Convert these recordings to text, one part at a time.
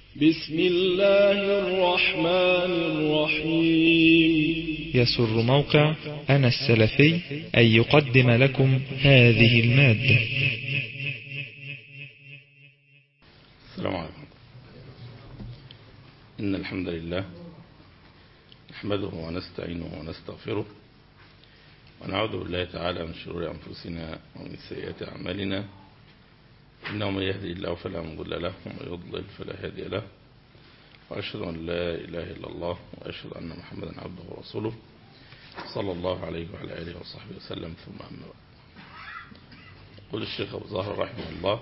بسم الله الرحمن الرحيم. يسر موقع أنا السلفي أن يقدم لكم هذه المادة. السلام عليكم. إن الحمد لله نحمده ونستعينه ونستغفره ونعوذ بالله تعالى من شرور أنفسنا ومن سيئات أعمالنا، إنه من يهدي الله فلا مضل له ومن يضلل فلا هادي له، وأشهد أن لا إله إلا الله وأشهد أن محمدا عبده ورسوله صلى الله عليه وعلى آله وصحبه وسلم. ثم أما بعد، يقول الشيخ أبو زهر رحمه الله: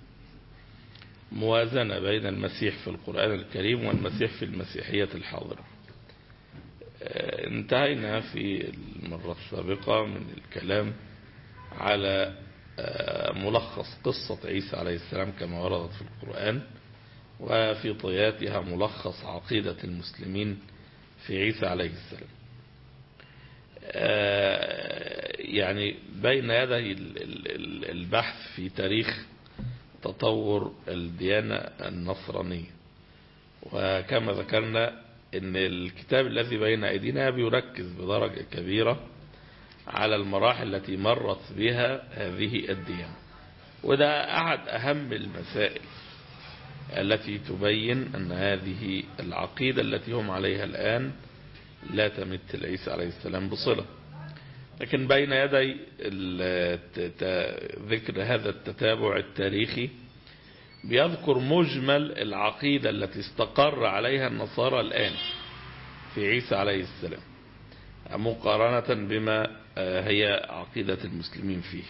موازنة بين المسيح في القرآن الكريم والمسيح في المسيحية الحاضرة. انتهينا في المرة السابقة من الكلام على ملخص قصة عيسى عليه السلام كما وردت في القرآن، وفي طياتها ملخص عقيدة المسلمين في عيسى عليه السلام. يعني بين يدي البحث في تاريخ تطور الديانة النصرانية، وكما ذكرنا ان الكتاب الذي بين أيدينا بيركز بدرجة كبيرة على المراحل التي مرت بها هذه الديانة، وده أحد أهم المسائل التي تبين أن هذه العقيدة التي هم عليها الآن لا تمت لعيسى عليه السلام بصلة. لكن بين يدي ذكر هذا التتابع التاريخي بيذكر مجمل العقيدة التي استقر عليها النصارى الآن في عيسى عليه السلام مقارنة بما هي عقيدة المسلمين فيه.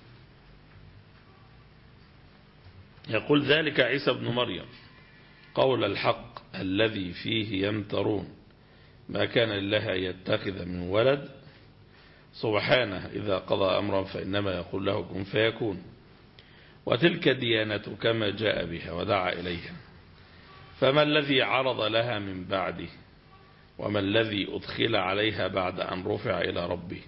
يقول: ذلك عيسى ابن مريم قول الحق الذي فيه يمترون، ما كان لله أن يتخذ من ولد، سبحانه إذا قضى أمرا فإنما يقول له كن فيكون، وتلك ديانة كما جاء بها ودعا إليها، فما الذي عرض لها من بعده، وما الذي أدخل عليها بعد أن رفع إلى ربه.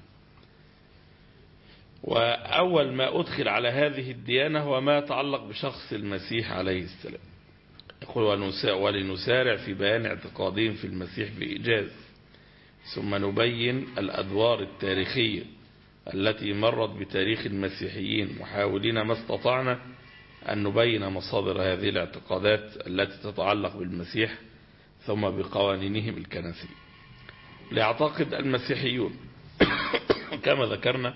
وأول ما أدخل على هذه الديانة هو ما يتعلق بشخص المسيح عليه السلام. يقول: ولنسارع في بيان اعتقادهم في المسيح بإيجاز، ثم نبين الأدوار التاريخية التي مرت بتاريخ المسيحيين، محاولين ما استطعنا أن نبين مصادر هذه الاعتقادات التي تتعلق بالمسيح ثم بقوانينهم الكنسية. ليعتقد المسيحيون كما ذكرنا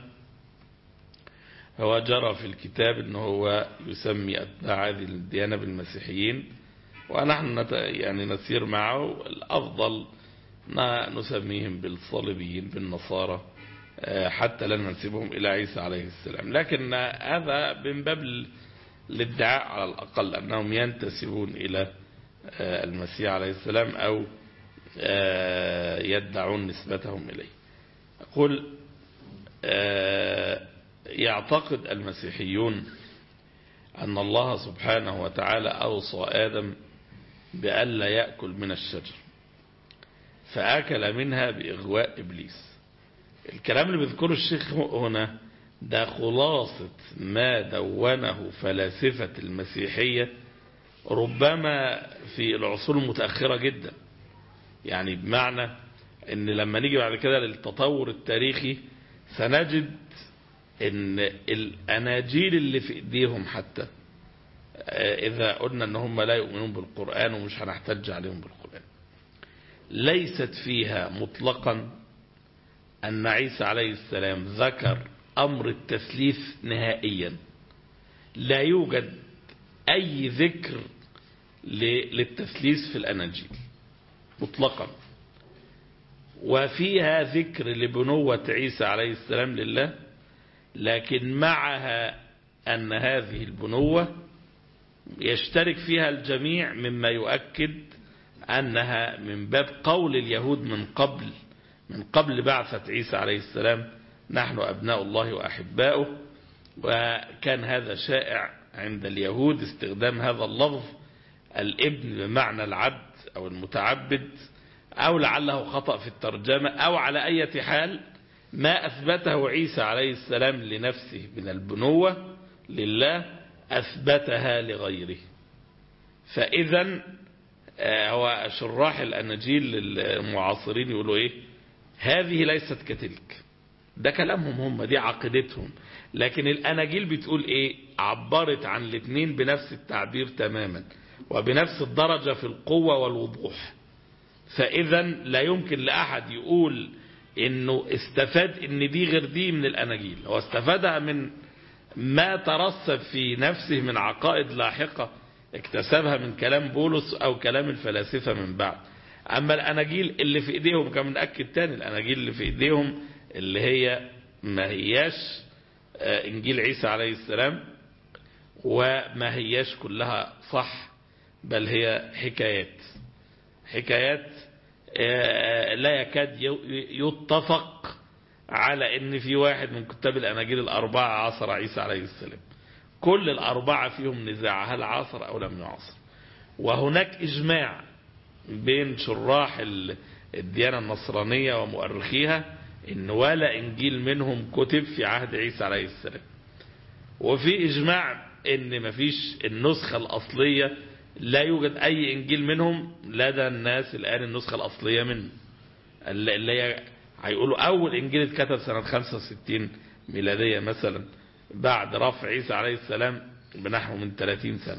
هو جرى في الكتاب أنه هو يسمي أتباع هذه الديانة بالمسيحيين، ونحن يعني نسير معه. الأفضل ما نسميهم بالصليبيين بالنصارى حتى لا ننسبهم إلى عيسى عليه السلام، لكن هذا من باب الادعاء على الأقل أنهم ينتسبون إلى المسيح عليه السلام أو يدعون نسبتهم إليه. أقول: يعتقد المسيحيون أن الله سبحانه وتعالى أوصى آدم بألا يأكل من الشجر فأكل منها بإغواء إبليس. الكلام اللي بيذكره الشيخ هنا ده خلاصة ما دونه فلاسفة المسيحية ربما في العصور المتأخرة جدا، يعني بمعنى ان لما نيجي بعد كده للتطور التاريخي سنجد ان الأناجيل اللي في ايديهم حتى اذا قلنا ان هم لا يؤمنون بالقرآن ومش هنحتج عليهم بالقرآن، ليست فيها مطلقا أن عيسى عليه السلام ذكر أمر التثليث نهائيا. لا يوجد أي ذكر للتثليث في الأناجيل مطلقا، وفيها ذكر لبنوة عيسى عليه السلام لله، لكن معها أن هذه البنوة يشترك فيها الجميع مما يؤكد أنها من باب قول اليهود من قبل بعثة عيسى عليه السلام: نحن أبناء الله وأحباؤه. وكان هذا شائع عند اليهود استخدام هذا اللفظ الابن بمعنى العبد أو المتعبد، أو لعله خطأ في الترجمة، أو على أي حال ما أثبته عيسى عليه السلام لنفسه من البنوة لله أثبتها لغيره. فإذا هو شراح الأناجيل المعاصرين يقولوا إيه؟ هذه ليست كتلك. ده كلامهم هم، دي عقيدتهم. لكن الأناجيل بتقول إيه؟ عبرت عن الاثنين بنفس التعبير تماما وبنفس الدرجة في القوة والوضوح. فإذا لا يمكن لأحد يقول إنه استفاد إن دي غير دي من الأناجيل. هو استفادها من ما ترسب في نفسه من عقائد لاحقة اكتسبها من كلام بولس أو كلام الفلاسفة من بعد. أما الأناجيل اللي في إيديهم، كان نأكد تاني، الأناجيل اللي في إيديهم اللي هي ما هياش إنجيل عيسى عليه السلام، وما هياش كلها صح، بل هي حكايات لا يكاد يتفق على ان في واحد من كتاب الأناجيل الأربعة عاصر عيسى عليه السلام. كل الأربعة فيهم نزاع، هل عاصر أو لم يعاصر. وهناك إجماع بين شراح الديانة النصرانية ومؤرخيها إن ولا إنجيل منهم كتب في عهد عيسى عليه السلام. وفي إجماع إن مفيش النسخة الأصلية، لا يوجد أي إنجيل منهم لدى الناس الآن النسخة الأصلية منه، اللي هيقولوا أول إنجيل اتكتب سنة 65 ميلادية مثلا، بعد رفع عيسى عليه السلام بنحو من 30 سنة.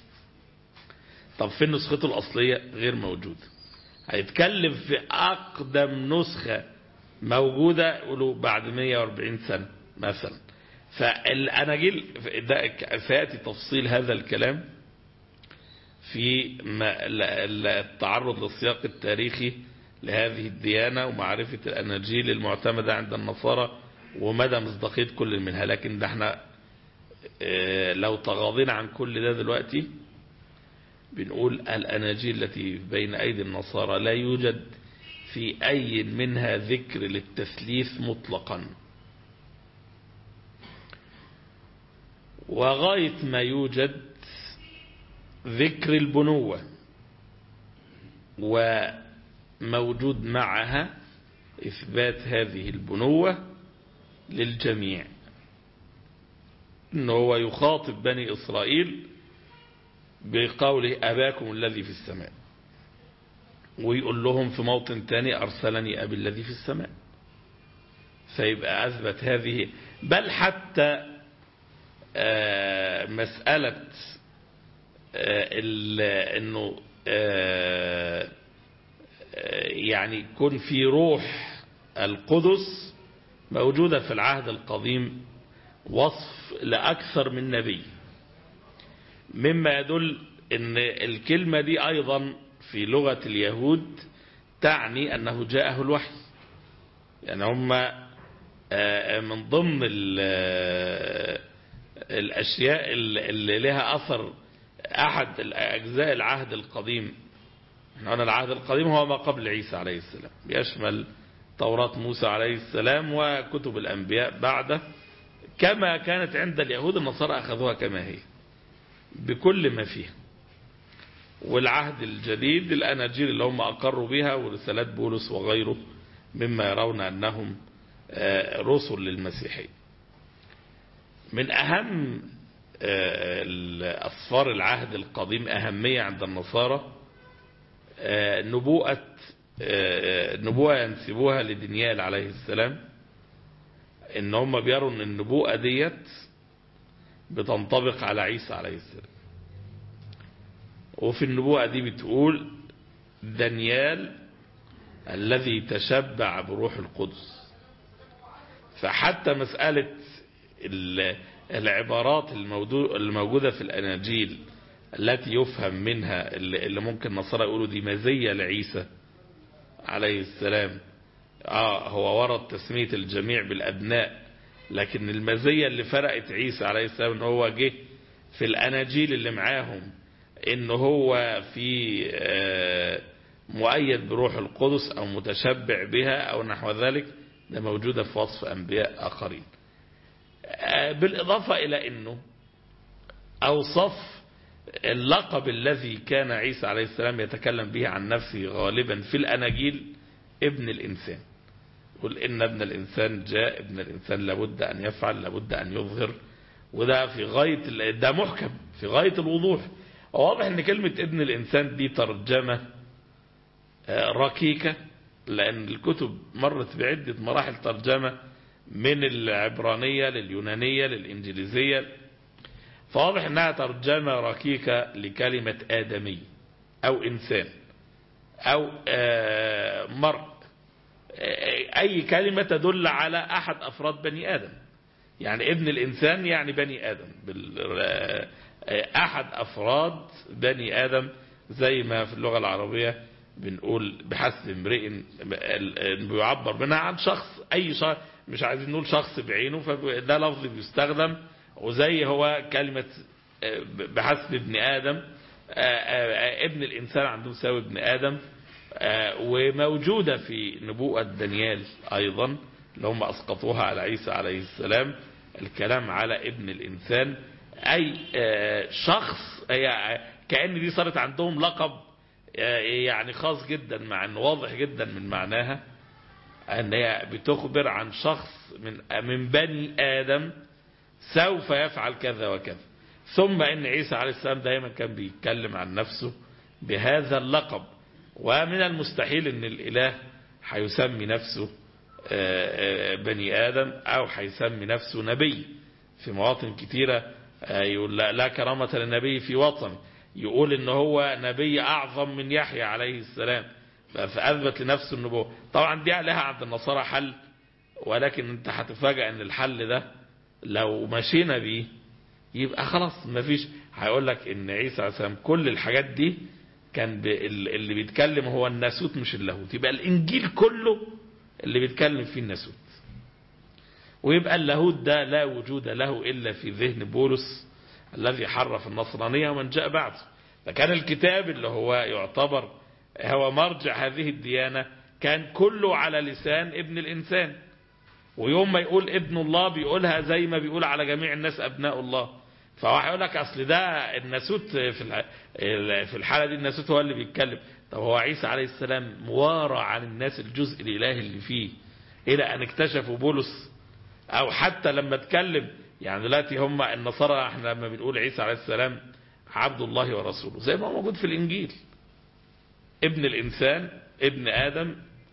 طب في نسخته الأصلية غير موجود. هيتكلم في أقدم نسخة موجودة يقولوا بعد 140 سنة مثلا. فالأناجيل سيأتي تفصيل هذا الكلام في التعرض للسياق التاريخي لهذه الديانة ومعرفة الأناجيل المعتمدة عند النصارى ومدى مصداقية كل منها. لكن ده احنا لو تغاضينا عن كل ده دلوقتي بنقول الأناجيل التي بين أيدي النصارى لا يوجد في أي منها ذكر للتثليث مطلقا، وغاية ما يوجد ذكر البنوة، وموجود معها إثبات هذه البنوة للجميع، إنه هو يخاطب بني إسرائيل بقوله أباكم الذي في السماء، ويقول لهم في موطن تاني أرسلني أبي الذي في السماء. فيبقى أثبت هذه. بل حتى مسألة انه يعني يكون في روح القدس موجودة في العهد القديم وصف لأكثر من نبي، مما يدل ان الكلمة دي ايضا في لغة اليهود تعني انه جاءه الوحي. يعني هم من ضمن الاشياء اللي لها اثر احد الاجزاء العهد القديم. هنا العهد القديم هو ما قبل عيسى عليه السلام، يشمل توراة موسى عليه السلام وكتب الانبياء بعده، كما كانت عند اليهود. النصارى اخذوها كما هي بكل ما فيها. والعهد الجديد الاناجيل اللي هم اقروا بها ورسالات بولس وغيره مما يرون انهم رسل للمسيحية. من اهم أسفار العهد القديم أهمية عند النصارى نبوءة ينسبوها لدانيال عليه السلام، إن هم بيروا أن النبوءة ديت بتنطبق على عيسى عليه السلام. وفي النبوءة دي بتقول دانيال الذي تشبع بروح القدس. فحتى مسألة العبارات الموجودة في الأناجيل التي يفهم منها اللي ممكن النصارى يقولوا دي مزية لعيسى عليه السلام، هو ورد تسمية الجميع بالأبناء، لكن المزية اللي فرقت عيسى عليه السلام ان هو جه في الأناجيل اللي معاهم ان هو في مؤيد بروح القدس او متشبع بها او نحو ذلك، ده موجودة في وصف أنبياء آخرين. بالإضافة إلى أنه أوصف اللقب الذي كان عيسى عليه السلام يتكلم به عن نفسه غالبا في الأناجيل ابن الإنسان. قل إن ابن الإنسان جاء، ابن الإنسان لابد أن يفعل، لابد أن يظهر. وده في غاية، ده محكم في غاية الوضوح. واضح ان كلمة ابن الإنسان دي ترجمة ركيكة، لأن الكتب مرت بعدة مراحل ترجمة من العبرانية لليونانية للإنجليزية، فواضح انها ترجمة ركيكة لكلمة آدمي أو إنسان أو مرء، أي كلمة تدل على أحد أفراد بني آدم. يعني ابن الإنسان يعني بني آدم، أحد أفراد بني آدم، زي ما في اللغة العربية بنقول بحسب امرئ، بيعبر منها عن شخص، أي شخص، مش عايزين نقول شخص بعينه، فده لفظ بيستخدم. وزي هو كلمة بحسب ابن آدم، ابن الإنسان عندهم ساوي ابن آدم، وموجودة في نبوءة دانيال أيضا اللي هم أسقطوها على عيسى عليه السلام، الكلام على ابن الإنسان أي شخص، كأن دي صارت عندهم لقب يعني خاص جدا، مع أنه واضح جدا من معناها أن هي بتخبر عن شخص من بني آدم سوف يفعل كذا وكذا. ثم إن عيسى عليه السلام دائما كان بيتكلم عن نفسه بهذا اللقب، ومن المستحيل أن الإله هيسمي نفسه بني آدم أو هيسمي نفسه نبي. في مواطن كتيرة يقول لا كرامة للنبي في وطن، يقول إن هو نبي أعظم من يحيى عليه السلام، فأثبت لنفسه النبوة. طبعا دي لها عند النصارى حل، ولكن انت هتفاجأ ان الحل ده لو مشينا بيه يبقى خلاص مفيش. هيقول لك ان عيسى عليه السلام كل الحاجات دي كان اللي بيتكلم هو الناسوت مش اللاهوت، يبقى الانجيل كله اللي بيتكلم فيه الناسوت، ويبقى اللاهوت ده لا وجود له الا في ذهن بولس الذي حرف النصرانية ومن جاء بعده. فكان الكتاب اللي هو يعتبر هو مرجع هذه الديانة كان كله على لسان ابن الإنسان، ويوم ما يقول ابن الله بيقولها زي ما بيقول على جميع الناس أبناء الله. فهو هيقول لك أصل ده الناسوت في الحالة دي الناسوت هو اللي بيتكلم. طب هو عيسى عليه السلام موارى عن الناس الجزء الإلهي اللي فيه إلى أن اكتشفوا بولس، أو حتى لما اتكلم يعني دلوقتي هم النصارى احنا لما بنقول عيسى عليه السلام عبد الله ورسوله زي ما هو موجود في الإنجيل، ابن الإنسان ابن آدم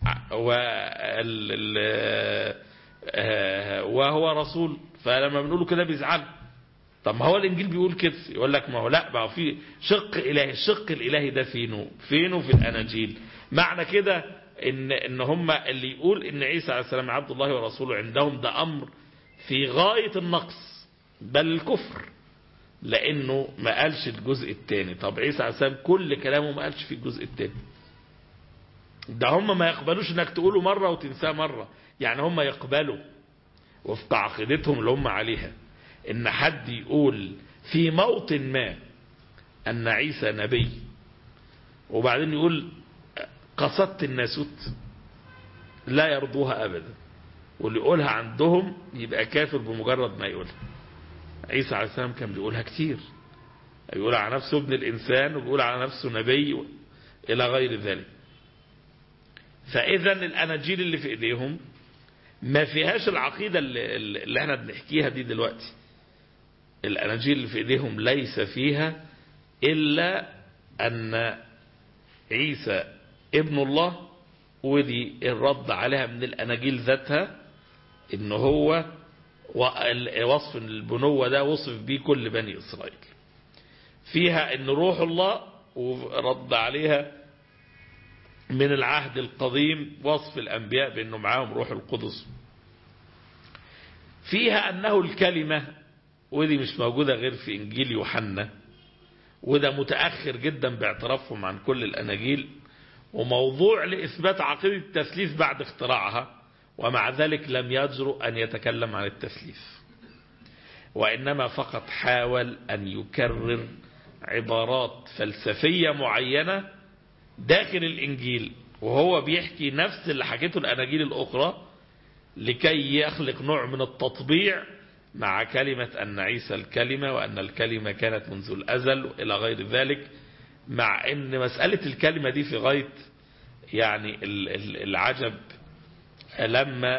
وهو رسول. فلما بنقوله كده بيزعل. طب ما هو الإنجيل بيقول كده، يقول لك ما هو لا، ما هو في شق إلهي، الشق الإلهي ده فينه في الأناجيل. معنى كده إن هم اللي يقول إن عيسى عليه السلام عبد الله ورسوله عندهم ده أمر في غاية النقص بل الكفر، لأنه ما قالش الجزء الثاني. طب عيسى عليه السلام كل كلامه ما قالش في الجزء الثاني ده. هم ما يقبلوش انك تقوله مرة وتنساه مرة، يعني هم يقبلوا وفق عقيدتهم اللي هم عليها ان حد يقول في موطن ما ان عيسى نبي وبعدين يقول قصدت الناسوت، لا يرضوها ابدا، واللي يقولها عندهم يبقى كافر بمجرد ما يقولها. عيسى عليه السلام كان بيقولها كتير، يقول على نفسه ابن الإنسان ويقول على نفسه نبي إلى غير ذلك. فإذا الأناجيل اللي في إيديهم ما فيهاش العقيدة اللي احنا بنحكيها دي دلوقتي. الأناجيل اللي في إيديهم ليس فيها إلا أن عيسى ابن الله، ودي الرد عليها من الأناجيل ذاتها إن هو وصف البنوة ده وصف به كل بني إسرائيل. فيها إن روح الله، ورد عليها من العهد القديم وصف الأنبياء بأنه معاهم روح القدس. فيها أنه الكلمة، ودي مش موجودة غير في إنجيل يوحنا، وده متأخر جدا باعترافهم عن كل الأناجيل، وموضوع لإثبات عقيدة التثليث بعد اختراعها، ومع ذلك لم يجرؤ أن يتكلم عن التثليث، وإنما فقط حاول أن يكرر عبارات فلسفية معينة داخل الإنجيل، وهو بيحكي نفس اللي حكيته الأناجيل الأخرى لكي يخلق نوع من التطبيع مع كلمة أن عيسى الكلمة وأن الكلمة كانت منذ الأزل إلى غير ذلك. مع أن مسألة الكلمة دي في غاية يعني العجب لما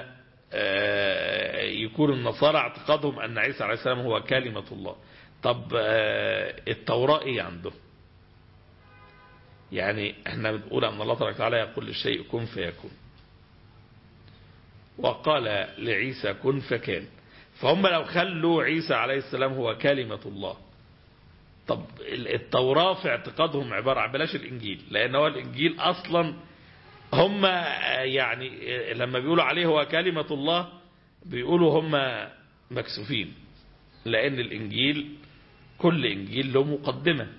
يكون النصارى اعتقادهم أن عيسى عليه السلام هو كلمة الله. طب التوراة ايه عندهم؟ يعني احنا بنقول أن الله تبارك وتعالى يقول للشيء كن فيكون، وقال لعيسى كن فكان. فهم لو خلوا عيسى عليه السلام هو كلمة الله، طب التوراة في اعتقادهم عبارة عن، بلاش الإنجيل لأن هو الإنجيل أصلا هم يعني لما بيقولوا عليه هو كلمة الله بيقولوا هم مكسوفين، لأن الإنجيل كل إنجيل له مقدمة.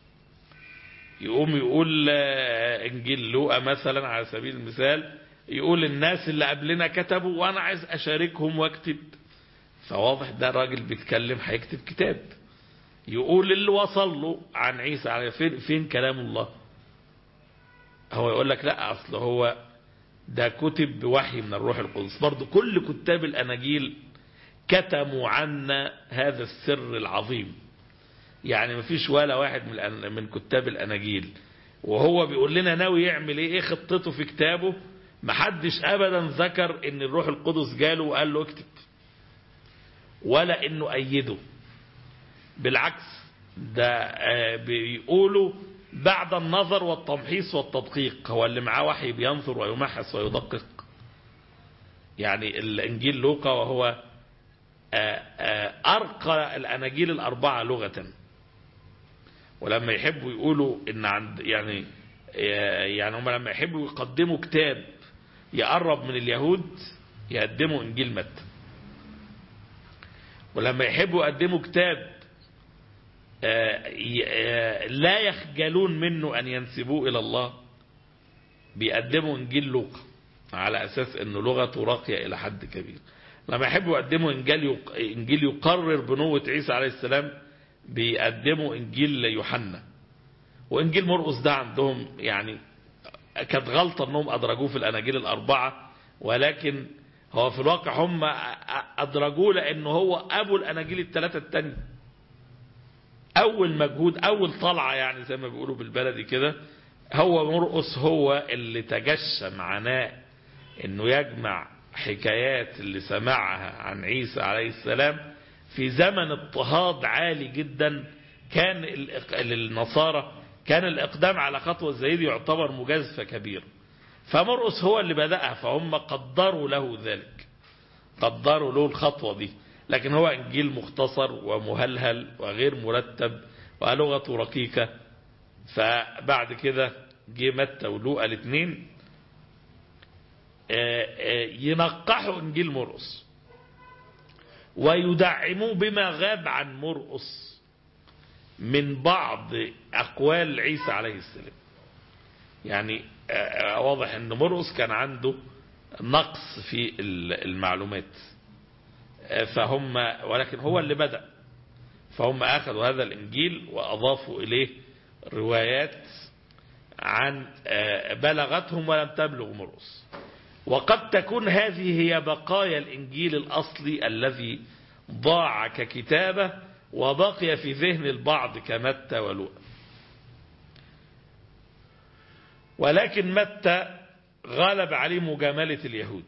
يقول إنجيل لوقا مثلا على سبيل المثال يقول الناس اللي قبلنا كتبوا وأنا عايز أشاركهم واكتب، فواضح ده راجل بيتكلم هيكتب كتاب. يقول اللي وصل له عن عيسى على فين كلام الله، هو يقول لك لا أصل هو ده كتب بوحي من الروح القدس. برضو كل كتاب الأناجيل كتموا عنا هذا السر العظيم، يعني مفيش ولا واحد من كتاب الأناجيل وهو بيقول لنا ناوي يعمل ايه خطته في كتابه محدش أبدا ذكر ان الروح القدس جاله وقال له اكتب، ولا انه أيده. بالعكس ده بيقولوا بعد النظر والتمحيص والتدقيق، هو اللي معاه وحي بينظر ويمحص ويدقق. يعني الإنجيل لوقا وهو أرقى الأناجيل الأربعة لغة، ولما يحبوا يقولوا إن عند يعني هم لما يحبوا يقدموا كتاب يقرب من اليهود يقدموا إنجيل متى، ولما يحبوا يقدموا كتاب لا يخجلون منه أن ينسبوه إلى الله بيقدموا إنجيل لوقا على أساس أنه لغته راقية إلى حد كبير. لما يحبوا يقدموا إنجيل يقرر بنوة عيسى عليه السلام بيقدموا إنجيل يوحنا. وإنجيل مرقس ده عندهم يعني كانت غلطة أنهم أدرجوه في الأناجيل الأربعة، ولكن هو في الواقع هم أدرجوه لأنه هو أبو الأناجيل الثلاثة التانية. أول مجهود أول طلعة يعني زي ما بيقولوا بالبلدي كده، هو مرقس هو اللي تجشم عناء أنه يجمع حكايات اللي سمعها عن عيسى عليه السلام في زمن اضطهاد عالي جدا كان للنصارى. كان الإقدام على خطوة زي دي يعتبر مجازفة كبيرة، فمرقس هو اللي بدأها، فهم قدروا له ذلك، قدروا له الخطوة دي. لكن هو إنجيل مختصر ومهلهل وغير مرتب ولغته رقيقة. فبعد كده جه متى ولوقا الاثنين ينقحوا إنجيل مرقس ويدعموه بما غاب عن مرقس من بعض أقوال عيسى عليه السلام. يعني واضح أن مرقس كان عنده نقص في المعلومات فهم، ولكن هو اللي بدأ، فهم أخذوا هذا الإنجيل وأضافوا إليه روايات عن بلغتهم ولم تبلغ مرقس. وقد تكون هذه هي بقايا الإنجيل الأصلي الذي ضاع ككتابة وبقي في ذهن البعض كمتى ولوقا. ولكن متى غلب عليه مجاملة اليهود،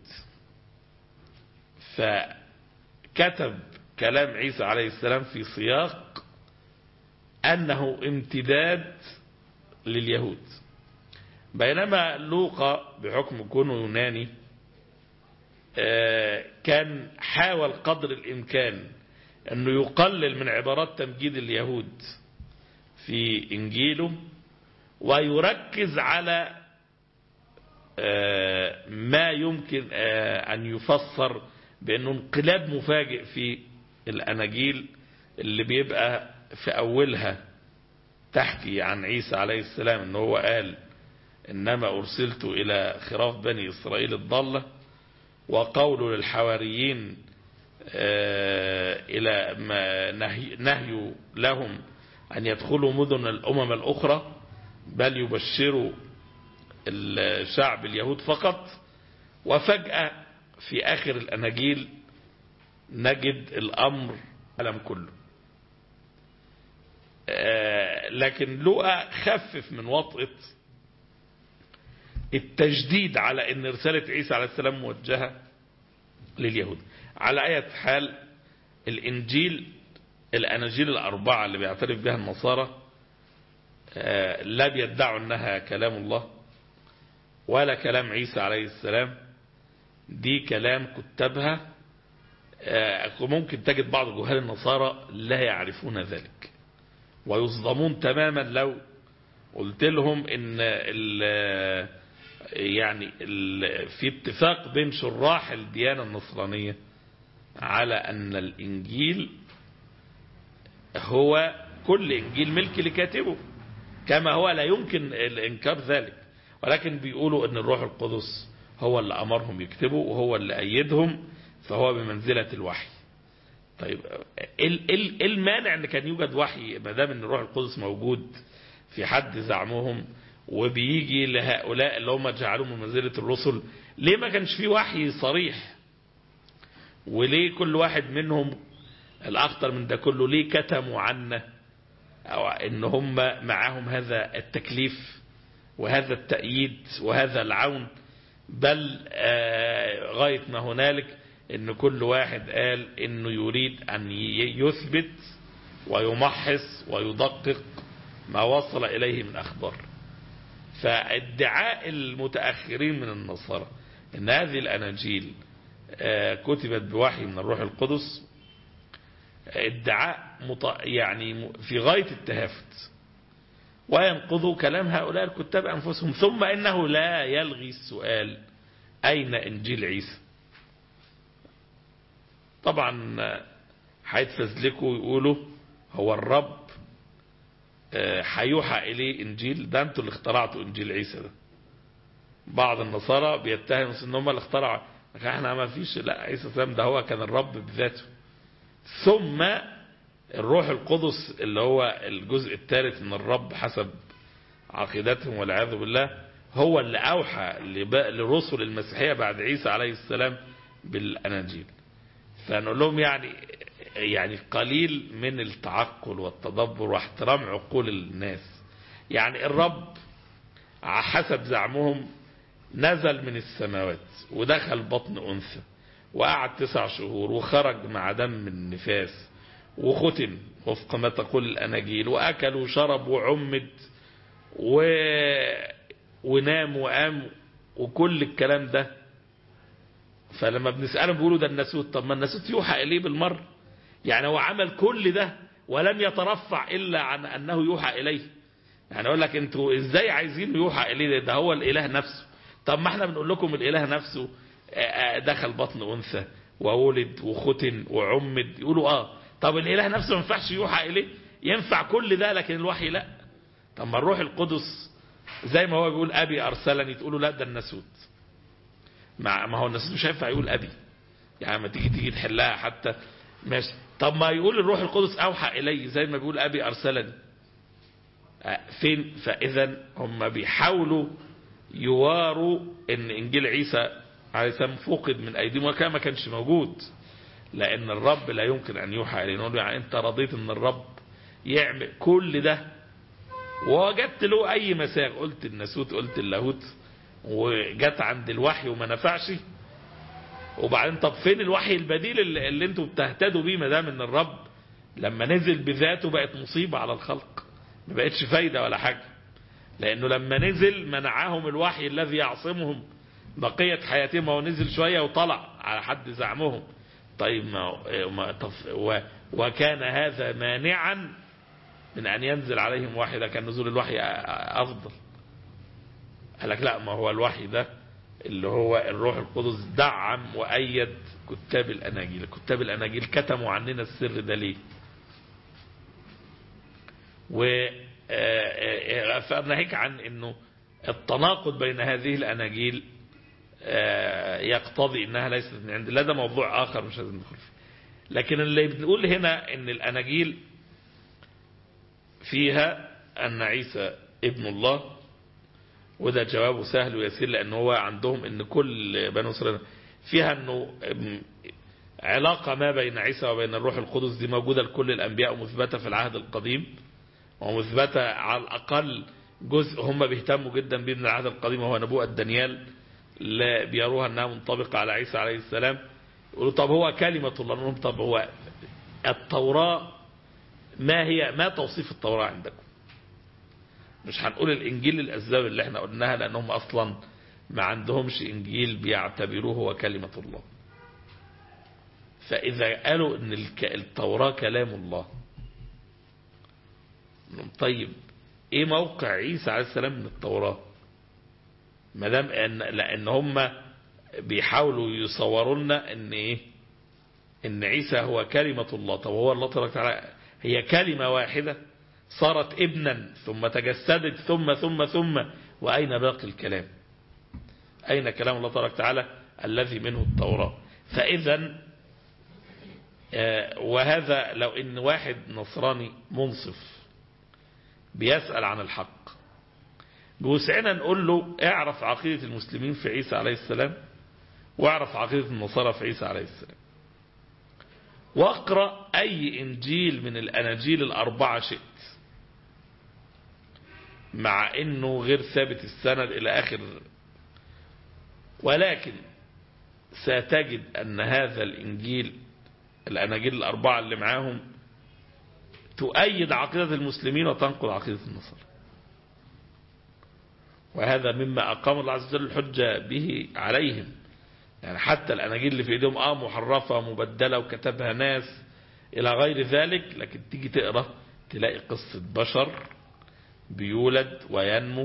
فكتب كلام عيسى عليه السلام في سياق أنه امتداد لليهود، بينما لوقا بحكم كونه يوناني كان حاول قدر الإمكان أنه يقلل من عبارات تمجيد اليهود في إنجيله ويركز على ما يمكن أن يفسر بأنه انقلاب مفاجئ في الأناجيل اللي بيبقى في أولها تحكي عن عيسى عليه السلام أنه هو قال إنما أرسلت إلى خراف بني إسرائيل الضالة، وقوله للحواريين إلى ما نهي لهم أن يدخلوا مدن الأمم الأخرى بل يبشروا الشعب اليهود فقط. وفجأة في آخر الأناجيل نجد الأمر العالم كله. لكن لوقا خفف من وطئة التجديد على أن رسالة عيسى عليه السلام موجهة لليهود. على أي حال الأناجيل الأربعة اللي بيعترف بها النصارى لا بيدعوا أنها كلام الله ولا كلام عيسى عليه السلام، دي كلام كتابها. ممكن تجد بعض جهال النصارى لا يعرفون ذلك ويصدمون تماما لو قلت لهم ان في اتفاق بين شراح الديانة النصرانية على ان الانجيل هو كل انجيل ملك لكاتبه، كما هو لا يمكن الانكار ذلك، ولكن بيقولوا ان الروح القدس هو اللي امرهم يكتبوا وهو اللي ايدهم، فهو بمنزلة الوحي. طيب ايه المانع ان كان يوجد وحي ما دام ان الروح القدس موجود في حد زعمهم وبيجي لهؤلاء اللي هم جعلوهم من منزلة الرسل؟ ليه ما كانش فيه وحي صريح؟ وليه كل واحد منهم الاخطر من ده كله ليه كتموا عنا او ان هم معاهم هذا التكليف وهذا التأييد وهذا العون؟ بل غاية ما هنالك ان كل واحد قال انه يريد ان يثبت ويمحص ويدقق ما وصل اليه من اخبار. فادعاء المتأخرين من النصارى ان هذه الاناجيل كتبت بوحي من الروح القدس ادعاء يعني في غاية التهافت، وينقضوا كلام هؤلاء الكتاب أنفسهم. ثم إنه لا يلغي السؤال أين إنجيل عيسى؟ طبعا هيتفزلكوا ويقولوا هو الرب هيوحى إليه إنجيل؟ ده أنتوا اللي اخترعتوا إنجيل عيسى ده. بعض النصارى بيتهموا إن هم اللي اخترعوا، احنا ما فيش، لا، عيسى السلام ده هو كان الرب بذاته. ثم الروح القدس اللي هو الجزء الثالث من الرب حسب عقيدتهم والعياذ بالله هو اللي أوحى لرسل المسيحية بعد عيسى عليه السلام بالأناجيل. فنقول لهم يعني قليل من التعقل والتدبر واحترام عقول الناس. يعني الرب حسب زعمهم نزل من السماوات ودخل بطن أنثى وقعد 9 شهور وخرج مع دم النفاس وختم وفق ما تقول الأناجيل، وأكل وشرب وعمد ونام وقام وكل الكلام ده. فلما بنسألهم بيقولوا ده الناسوت. طب ما الناسوت يوحى إليه بالمر، يعني هو عمل كل ده ولم يترفع إلا عن أنه يوحى إليه. يعني أقول لك أنتوا إزاي عايزين يوحى إليه؟ ده هو الإله نفسه. طب ما احنا بنقول لكم الإله نفسه دخل بطن أنثى وولد وختن وعمد. يقولوا طب الإله نفسه ما ينفعش يوحى إليه؟ ينفع كل ده لكن الوحي لا. طب ما الروح القدس زي ما هو بيقول أبي أرسلني، تقولوا لا ده الناسوت. ما هو الناسوت مش هينفع يقول أبي، يعني ما تيجي تحلها حتى ماشي. طب ما يقول الروح القدس أوحى إلي زي ما بيقول أبي أرسلني، فين؟ فإذا هم بيحاولوا يواروا ان انجيل عيسى عليه السلام فقد من ايديهم وكان ما كانش موجود، لان الرب لا يمكن ان يوحى اليه. نقول يعني انت رضيت ان الرب يعمل كل ده ووجدت له اي مساغ؟ قلت الناسوت، قلت اللاهوت، وجت عند الوحي وما نفعش. وبعدين طب فين الوحي البديل اللي انتوا بتهتدوا بيه ما دام ان الرب لما نزل بذاته بقت مصيبة على الخلق، ما بقتش فايدة ولا حاجة، لأنه لما نزل منعهم الوحي الذي يعصمهم بقية حياتهم، ونزل شوية وطلع على حد زعمهم. طيب وكان هذا مانعا من أن ينزل عليهم وحي، ده كان نزول الوحي أفضل. قال لك لا، ما هو الوحي ده اللي هو الروح القدس دعم وأيد كتاب الأناجيل. كتاب الأناجيل كتموا عننا السر ده ليه؟ فناهيك عن انه التناقض بين هذه الاناجيل يقتضي انها ليست من عند الله، ده موضوع اخر مش لازم ندخل فيه. لكن اللي بنقول هنا ان الاناجيل فيها ان عيسى ابن الله، وده جوابه سهل ويسير، لانه هو عندهم ان كل بنو اسرائيل فيها انه علاقة ما بين عيسى وبين الروح القدس دي موجودة لكل الانبياء ومثبتة في العهد القديم، ومثبتة على الأقل جزء هم بيهتموا جدا بيه من العهد القديم، وهو نبوءة دانيال لا بيروها أنها منطبقة على عيسى عليه السلام. يقولوا طب هو كلمة الله، نقول طب هو التوراة ما توصيف التوراة عندكم؟ مش هنقول الإنجيل للأسباب اللي احنا قلناها، لأنهم أصلا ما عندهمش إنجيل بيعتبروه هو كلمة الله. فإذا قالوا إن التوراة كلام الله، طيب إيه موقع عيسى عليه السلام من التوراة؟ ما دام لأن هم بيحاولوا يصوروا لنا إن إيه؟ إن عيسى هو كلمة الله. طب هو الله تبارك وتعالى هي كلمة واحدة صارت ابنا ثم تجسدت ثم وأين باقي الكلام؟ أين كلام الله تبارك وتعالى الذي منه التوراة؟ فإذا وهذا لو إن واحد نصراني منصف بيسأل عن الحق، بوسعنا نقول له اعرف عقيدة المسلمين في عيسى عليه السلام، واعرف عقيدة النصارى في عيسى عليه السلام، واقرأ أي إنجيل من الأناجيل الأربعة شئت، مع إنه غير ثابت السند إلى آخر، ولكن ستجد أن هذا الإنجيل الأناجيل الأربعة اللي معاهم تؤيد عقيدة المسلمين وتنقض عقيدة النصارى. وهذا مما أقام الله عز وجل الحجة به عليهم. يعني حتى الأناجيل اللي في إيديهم محرفة ومبدلة وكتبها ناس إلى غير ذلك، لكن تيجي تقرأ تلاقي قصة بشر بيولد وينمو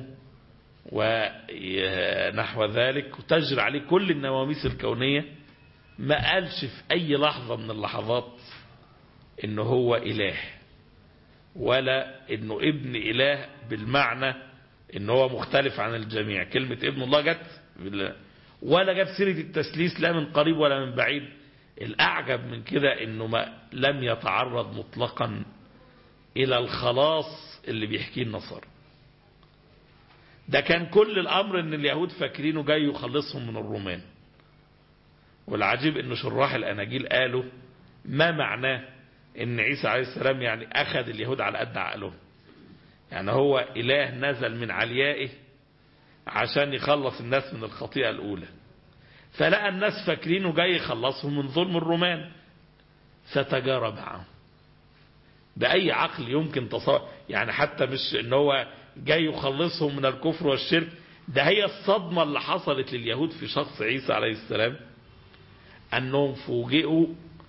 ونحو ذلك، وتجري عليه كل النواميس الكونية. ما قالش في أي لحظة من اللحظات إنه هو إله، ولا إنه ابن إله بالمعنى إنه هو مختلف عن الجميع. كلمة ابن الله جت ولا جاب سيرة التسليس لا من قريب ولا من بعيد. الأعجب من كده إنه ما لم يتعرض مطلقا إلى الخلاص اللي بيحكيه النصارى. ده كان كل الأمر إن اليهود فاكرينه جاي يخلصهم من الرومان. والعجيب إن شراح الأناجيل قالوا ما معناه إن عيسى عليه السلام يعني أخذ اليهود على قد عقلهم، يعني هو إله نزل من عليائه عشان يخلص الناس من الخطيئة الأولى، فلقى الناس فاكرينه جاي يخلصهم من ظلم الرومان، فتجارى معهم. بأي عقل يمكن تصور؟ يعني حتى مش إن هو جاي يخلصهم من الكفر والشرك، ده هي الصدمة اللي حصلت لليهود في شخص عيسى عليه السلام، أنهم فوجئوا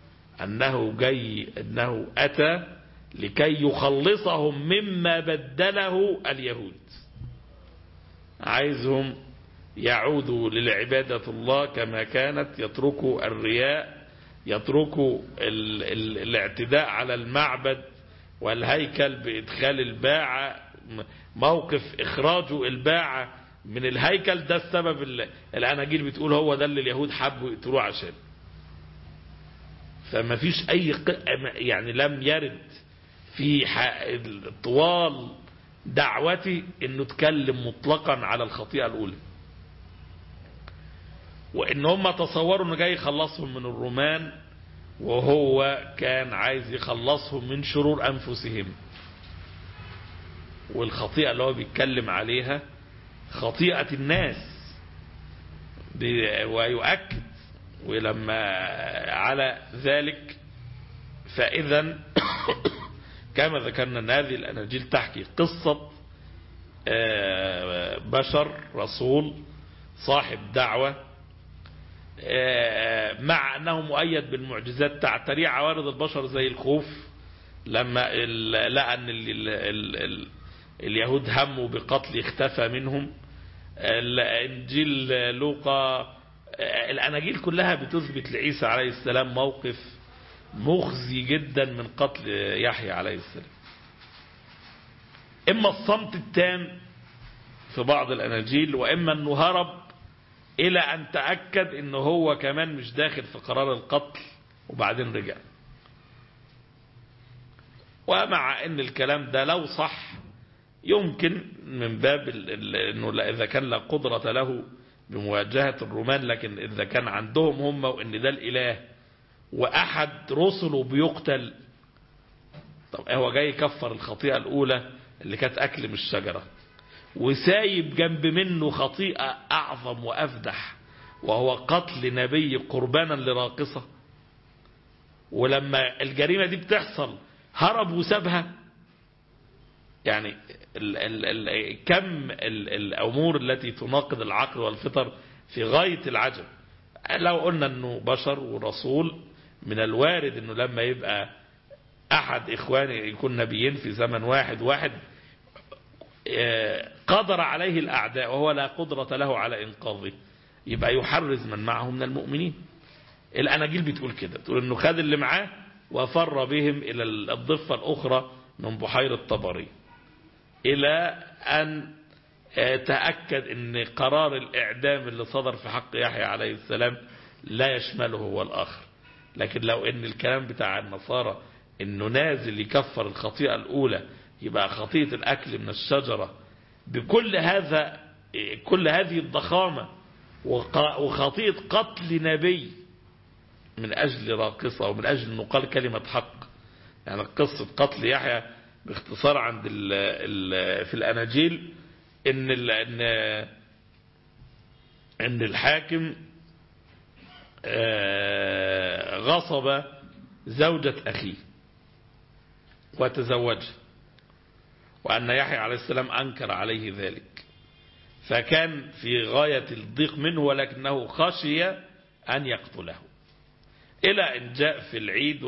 أنه أتى لكي يخلصهم مما بدله اليهود. عايزهم يعودوا للعبادة الله كما كانت، يتركوا الرياء، يتركوا الاعتداء على المعبد والهيكل بإدخال الباعة، موقف إخراجوا الباعة من الهيكل ده السبب. الأناجيل بتقول هو ده اللي اليهود حبوا يقتلوه عشان. فما فيش يعني لم يرد في طوال دعوتي انه اتكلم مطلقا على الخطيئة الاولى، وان هم تصوروا انه جاي يخلصهم من الرومان، وهو كان عايز يخلصهم من شرور انفسهم. والخطيئة اللي هو بيتكلم عليها خطيئة الناس، ويؤكد ولما على ذلك فإذا كما ذكرنا أن هذه الأناجيل تحكي قصة بشر رسول صاحب دعوة، مع أنه مؤيد بالمعجزات تعتري عوارض البشر زي الخوف لما لقى أن اليهود هموا بقتل اختفى منهم. الإنجيل لوقا، الأناجيل كلها بتثبت لعيسى عليه السلام موقف مخزي جدا من قتل يحيى عليه السلام. إما الصمت التام في بعض الأناجيل، وإما أنه هرب إلى أن تأكد أنه هو كمان مش داخل في قرار القتل وبعدين رجع. ومع أن الكلام ده لو صح يمكن من باب أنه إذا كان لا قدرة له بمواجهة الرومان، لكن إذا كان عندهم هم وإن ده الإله وأحد رسله بيقتل، طب هو جاي يكفر الخطيئة الأولى اللي كانت أكل من الشجرة، وسايب جنب منه خطيئة أعظم وأفدح وهو قتل نبي قربانا لراقصة. ولما الجريمة دي بتحصل هرب وسابها. يعني كم الأمور التي تناقض العقل والفطر في غاية العجب. لو قلنا أنه بشر ورسول، من الوارد أنه لما يبقى أحد إخوانه يكون نبيين في زمن واحد قدر عليه الأعداء وهو لا قدرة له على إنقاذه، يبقى يحرز من معه من المؤمنين. الأناجيل بتقول كده، تقول أنه خد اللي معاه وفر بهم إلى الضفة الأخرى من بحيرة طبري، إلى أن تأكد أن قرار الإعدام اللي صدر في حق يحيى عليه السلام لا يشمله هو الآخر. لكن لو أن الكلام بتاع النصارى أنه نازل يكفر الخطيئة الأولى، يبقى خطيئة الأكل من الشجرة بكل كل هذه الضخامة، وخطيئة قتل نبي من أجل راقصة ومن أجل أنه قال كلمة حق. يعني قصة قتل يحيى باختصار عند في الأناجيل إن الحاكم غصب زوجة أخيه وتزوجها، وأن يحيى عليه السلام أنكر عليه ذلك، فكان في غاية الضيق منه، ولكنه خشي أن يقتله، إلى أن جاء في العيد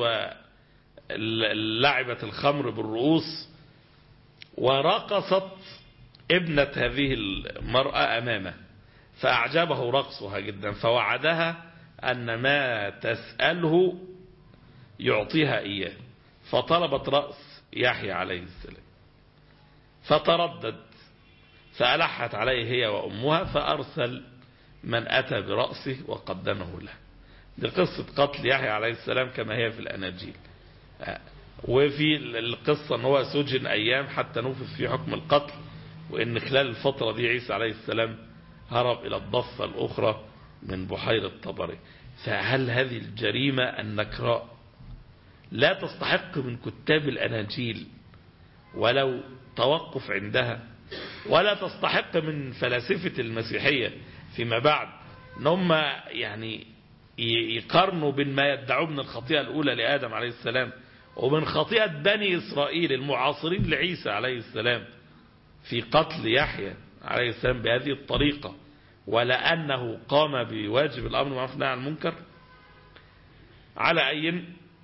ولعبت الخمر بالرؤوس، ورقصت ابنة هذه المرأة أمامه، فأعجبه رقصها جدا، فوعدها أن ما تسأله يعطيها إياه، فطلبت رأس يحيى عليه السلام، فتردد، فألحت عليه هي وأمها، فأرسل من أتى برأسه وقدمه له. دي قصة قتل يحيى عليه السلام كما هي في الأناجيل. وفي القصة أنه هو سجن أيام حتى نفذ في حكم القتل، وإن خلال الفترة دي عيسى عليه السلام هرب إلى الضفة الأخرى من بحيرة طبري. فهل هذه الجريمة النكراء لا تستحق من كتاب الأناجيل ولو توقف عندها، ولا تستحق من فلاسفة المسيحية فيما بعد ان هم يعني يقارنوا بين ما يدعوه من الخطيئة الأولى لآدم عليه السلام ومن خطيئة بني إسرائيل المعاصرين لعيسى عليه السلام في قتل يحيى عليه السلام بهذه الطريقة، ولأنه قام بواجب الأمر بالمعروف والنهي عن المنكر؟ على أي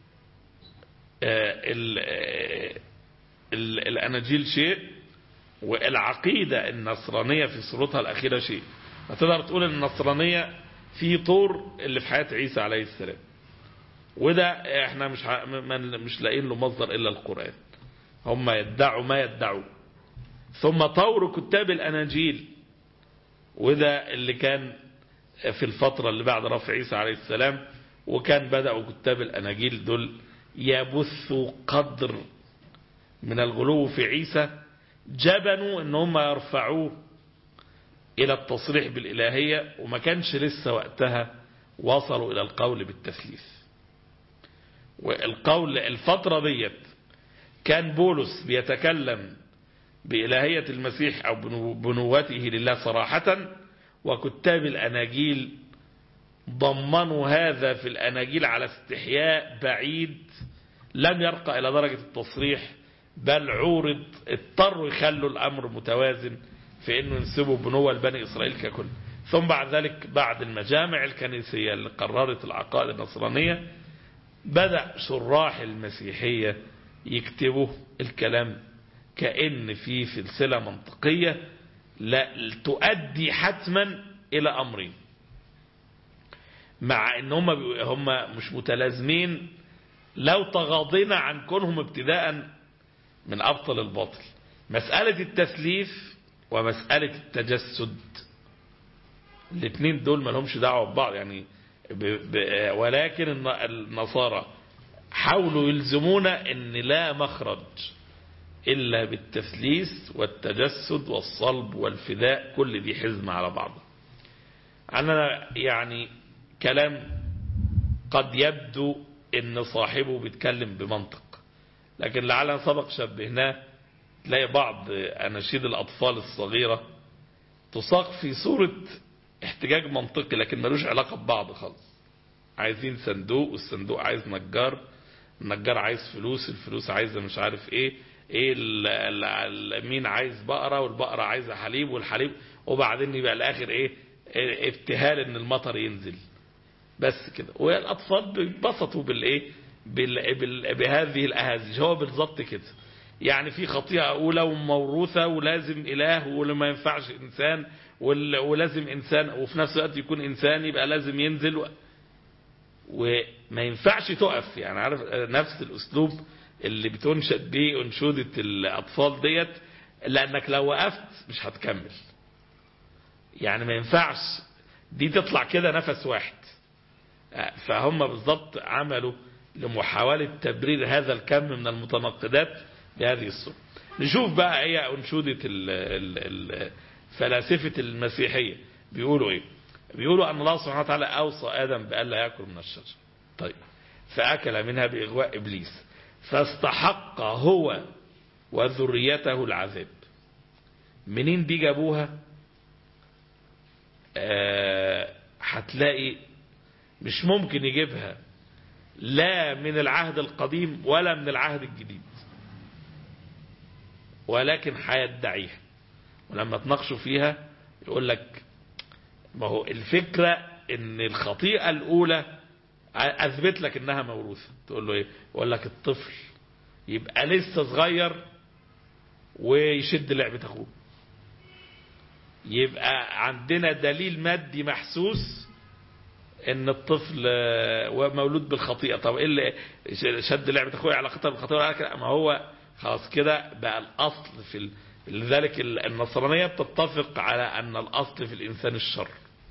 الأناجيل شيء، والعقيدة النصرانية في صورتها الأخيرة شيء. فتقدر تقول ان النصرانية في طور اللي في حياة عيسى عليه السلام، وده احنا مش لاقين له مصدر إلا القرآن. هم يدعوا ما يدعوا. ثم طور كتاب الأناجيل، وده اللي كان في الفترة اللي بعد رفع عيسى عليه السلام، وكان بدأوا كتاب الأناجيل دول يبثوا قدر من الغلو في عيسى، جبنوا ان هم يرفعوه الى التصريح بالإلهية، وما كانش لسه وقتها وصلوا الى القول بالتثليث. والقول الفترة ديت كان بولس بيتكلم بإلهية المسيح او بنوته لله صراحة، وكتاب الأناجيل ضمنوا هذا في الأناجيل على استحياء بعيد، لم يرقى إلى درجة التصريح، بل عورض، اضطروا يخلوا الأمر متوازن في أنه ينسبوا بنوة لبني إسرائيل ككل. ثم بعد ذلك بعد المجامع الكنيسية اللي قررت العقائد النصرانية، بدأ شراح المسيحية يكتبوا الكلام كأن في سلسلة منطقية لا تؤدي حتما إلى أمرين، مع أن هم مش متلازمين لو تغاضينا عن كونهم ابتداء من أبطل الباطل. مسألة التثليث ومسألة التجسد، الاثنين دول ما لهمش دعوة ببعض يعني، ولكن النصارى حاولوا يلزمونا ان لا مخرج إلا بالتثليث والتجسد والصلب والفداء، كل دي حزمة على بعضها. أنا يعني كلام قد يبدو ان صاحبه بيتكلم بمنطق، لكن لعلنا سبق شبهناه، تلاقي بعض أناشيد الأطفال الصغيرة تساق في صورة احتجاج منطقي، لكن ملوش علاقة ببعض خالص. عايزين صندوق، والصندوق عايز نجار، النجار عايز فلوس، الفلوس عايزة مش عارف ايه، ايه مين عايز بقرة والبقرة عايزة حليب والحليب، وبعدين يبقى الاخر ايه ابتهال ان المطر ينزل بس كده. والاطفال بيتبسطوا بالايه بهذه الاهازيج. هو بالظبط كده، يعني في خطيئة اولى وموروثة ولازم اله وما ينفعش انسان، ولازم انسان وفي نفس الوقت يكون انسان يبقى لازم ينزل وما ينفعش تقف. يعني عارف نفس الاسلوب اللي بتنشد بيه انشودة الاطفال ديت، لانك لو وقفت مش هتكمل. يعني ما ينفعش دي تطلع كده نفس واحد. فهم بالضبط عملوا لمحاولة تبرير هذا الكم من المتناقضات بهذه الصورة. نشوف بقى هي انشودة فلاسفة المسيحية بيقولوا ايه. بيقولوا ان الله سبحانه وتعالى اوصى ادم بألا يأكل من الشجرة، طيب فأكل منها بإغواء إبليس فاستحق هو وذريته العذاب. منين دي جابوها؟ هتلاقي مش ممكن يجيبها لا من العهد القديم ولا من العهد الجديد، ولكن هيدعيها. ولما تناقشوا فيها يقول لك ما هو الفكرة ان الخطيئة الاولى اثبت لك انها موروثة. تقول له ايه؟ يقول لك الطفل يبقى لسه صغير ويشد لعبة اخوه، يبقى عندنا دليل مادي محسوس ان الطفل مولود بالخطيئة. طب ايه اللي شد لعبة اخوه علاقتها بالخطيئة؟ ما هو خلاص كده بقى الاصل في لذلك النصرانية بتتفق على ان الاصل في الانسان الشر،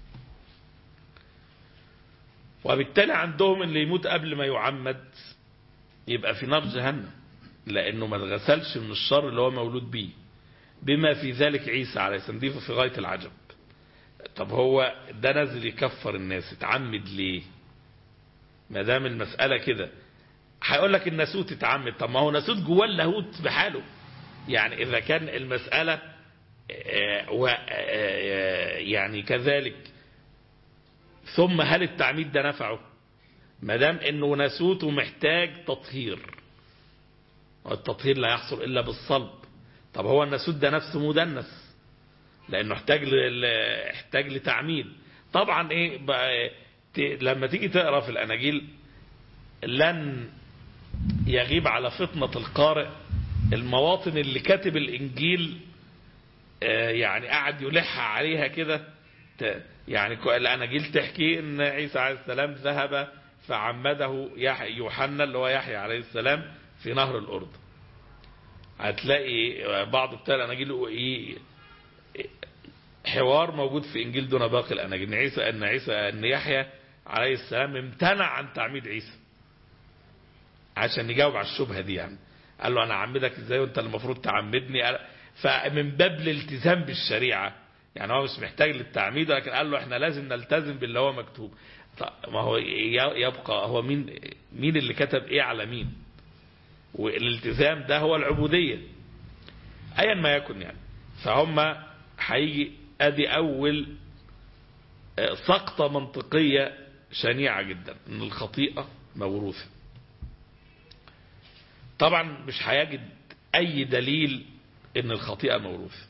وبالتالي عندهم اللي يموت قبل ما يعمد يبقى في نار جهنم، لانه ما اتغسلش من الشر اللي هو مولود بيه، بما في ذلك عيسى عليه السلام. دي في غاية العجب. طب هو ده نازل يكفر الناس، اتعمد ليه ما دام المسألة كده؟ هيقول لك الناسوت اتعمد. طب ما هو ناسوت جواه اللاهوت بحاله. يعني اذا كان المسألة يعني كذلك، ثم هل التعميد ده نفعه ما دام انه ناسوت ومحتاج تطهير؟ والتطهير لا يحصل الا بالصلب. طب هو الناسوت ده نفسه مدنس لانه احتاج لتعميد. طبعا ايه بقى لما تيجي تقرا في الاناجيل لن يغيب على فطنة القارئ المواطن اللي كاتب الانجيل يعني قاعد يلح عليها كده. يعني الاناجيل تحكي ان عيسى عليه السلام ذهب فعمده يوحنا اللي هو يحيى عليه السلام في نهر الاردن. هتلاقي بعض بتاع الاناجيل حوار موجود في انجيل دون باقي الاناجيل ان يحيى عليه السلام امتنع عن تعميد عيسى عشان يجاوب على الشبهه دي. يعني قال له انا اعمدك ازاي وانت المفروض تعمدني؟ فمن باب الالتزام بالشريعه، يعني هو مش محتاج للتعميد، لكن قال له احنا لازم نلتزم باللي هو مكتوب. ما هو يبقى هو مين اللي كتب ايه على مين؟ والالتزام ده هو العبودية ايا ما يكن. يعني فهم هيجي ادي اول سقطة منطقية شنيعة جدا ان الخطيئة موروثة. طبعا مش هيجد اي دليل ان الخطيئة موروثة،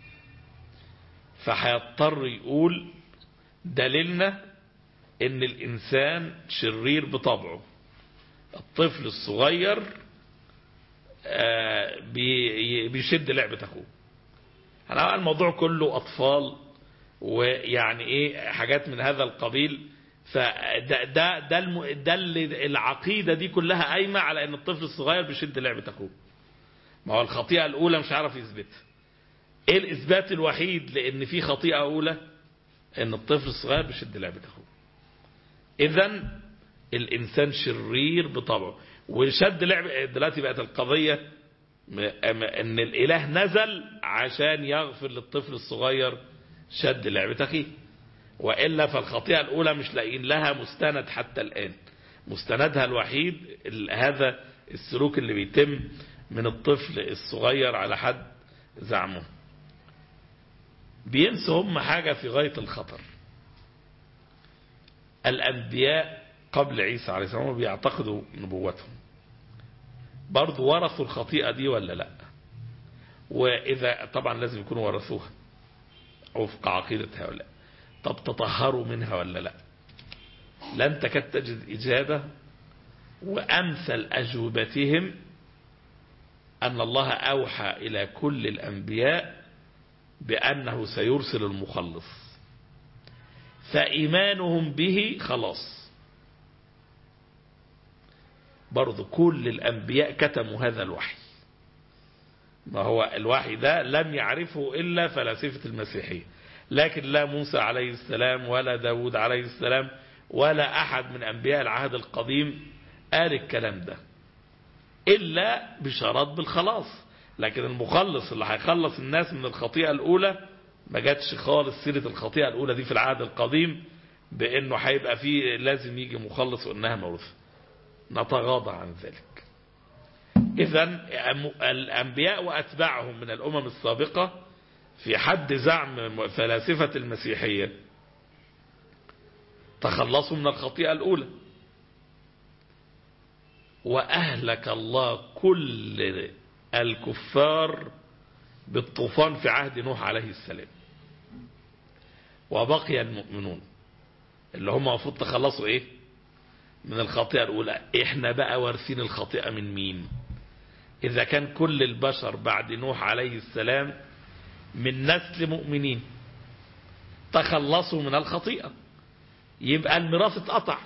فهيضطر يقول دليلنا ان الانسان شرير بطبعه. الطفل الصغير بيشد لعبة اخوه. انا الموضوع كله اطفال ويعني ايه حاجات من هذا القبيل. فده اللي العقيدة دي كلها قايمة على ان الطفل الصغير بيشد لعبة اخوه. ما هو الخطيئة الاولى مش عارف يثبتها. ايه الاثبات الوحيد لان في خطيئة اولى؟ ان الطفل الصغير بيشد لعبة اخوه. اذا الانسان شرير بطبعه. وشد لعبة دلوقتي بقت القضية ان الاله نزل عشان يغفر للطفل الصغير شد لعبة اخيه، وإلا فالخطيئة الاولى مش لاقين لها مستند حتى الان. مستندها الوحيد هذا السلوك اللي بيتم من الطفل الصغير على حد زعمه. بينسوا هم حاجة في غاية الخطر. الأنبياء قبل عيسى عليه السلام بيعتقدوا نبوتهم، برضو ورثوا الخطيئة دي ولا لا؟ وإذا طبعا لازم يكونوا ورثوها وفق عقيدة هؤلاء. طب تطهروا منها ولا لا؟ لن تكاد تجد إجابة، وأمثل أجوبتهم أن الله أوحى إلى كل الأنبياء بأنه سيرسل المخلص، فإيمانهم به خلاص. برضو كل الأنبياء كتموا هذا الوحي، ما هو الوحي ده لم يعرفه إلا فلاسفة المسيحية، لكن لا موسى عليه السلام ولا داود عليه السلام ولا أحد من أنبياء العهد القديم قال الكلام ده إلا بشارات بالخلاص. لكن المخلص اللي هيخلص الناس من الخطيئة الأولى ما جاتش خالص سيرة الخطيئة الأولى دي في العهد القديم، بأنه هيبقى فيه لازم يجي مخلص وأنها موروثة. نتغاضى عن ذلك. إذن الأنبياء وأتباعهم من الأمم السابقة في حد زعم فلاسفة المسيحية تخلصوا من الخطيئة الأولى، وأهلك الله كل الكفار بالطوفان في عهد نوح عليه السلام، وبقي المؤمنون اللي هم المفروض تخلصوا ايه من الخطيئة الأولى. احنا بقى وارثين الخطيئة من مين؟ إذا كان كل البشر بعد نوح عليه السلام من نسل مؤمنين تخلصوا من الخطيئة، يبقى الميراث اتقطع.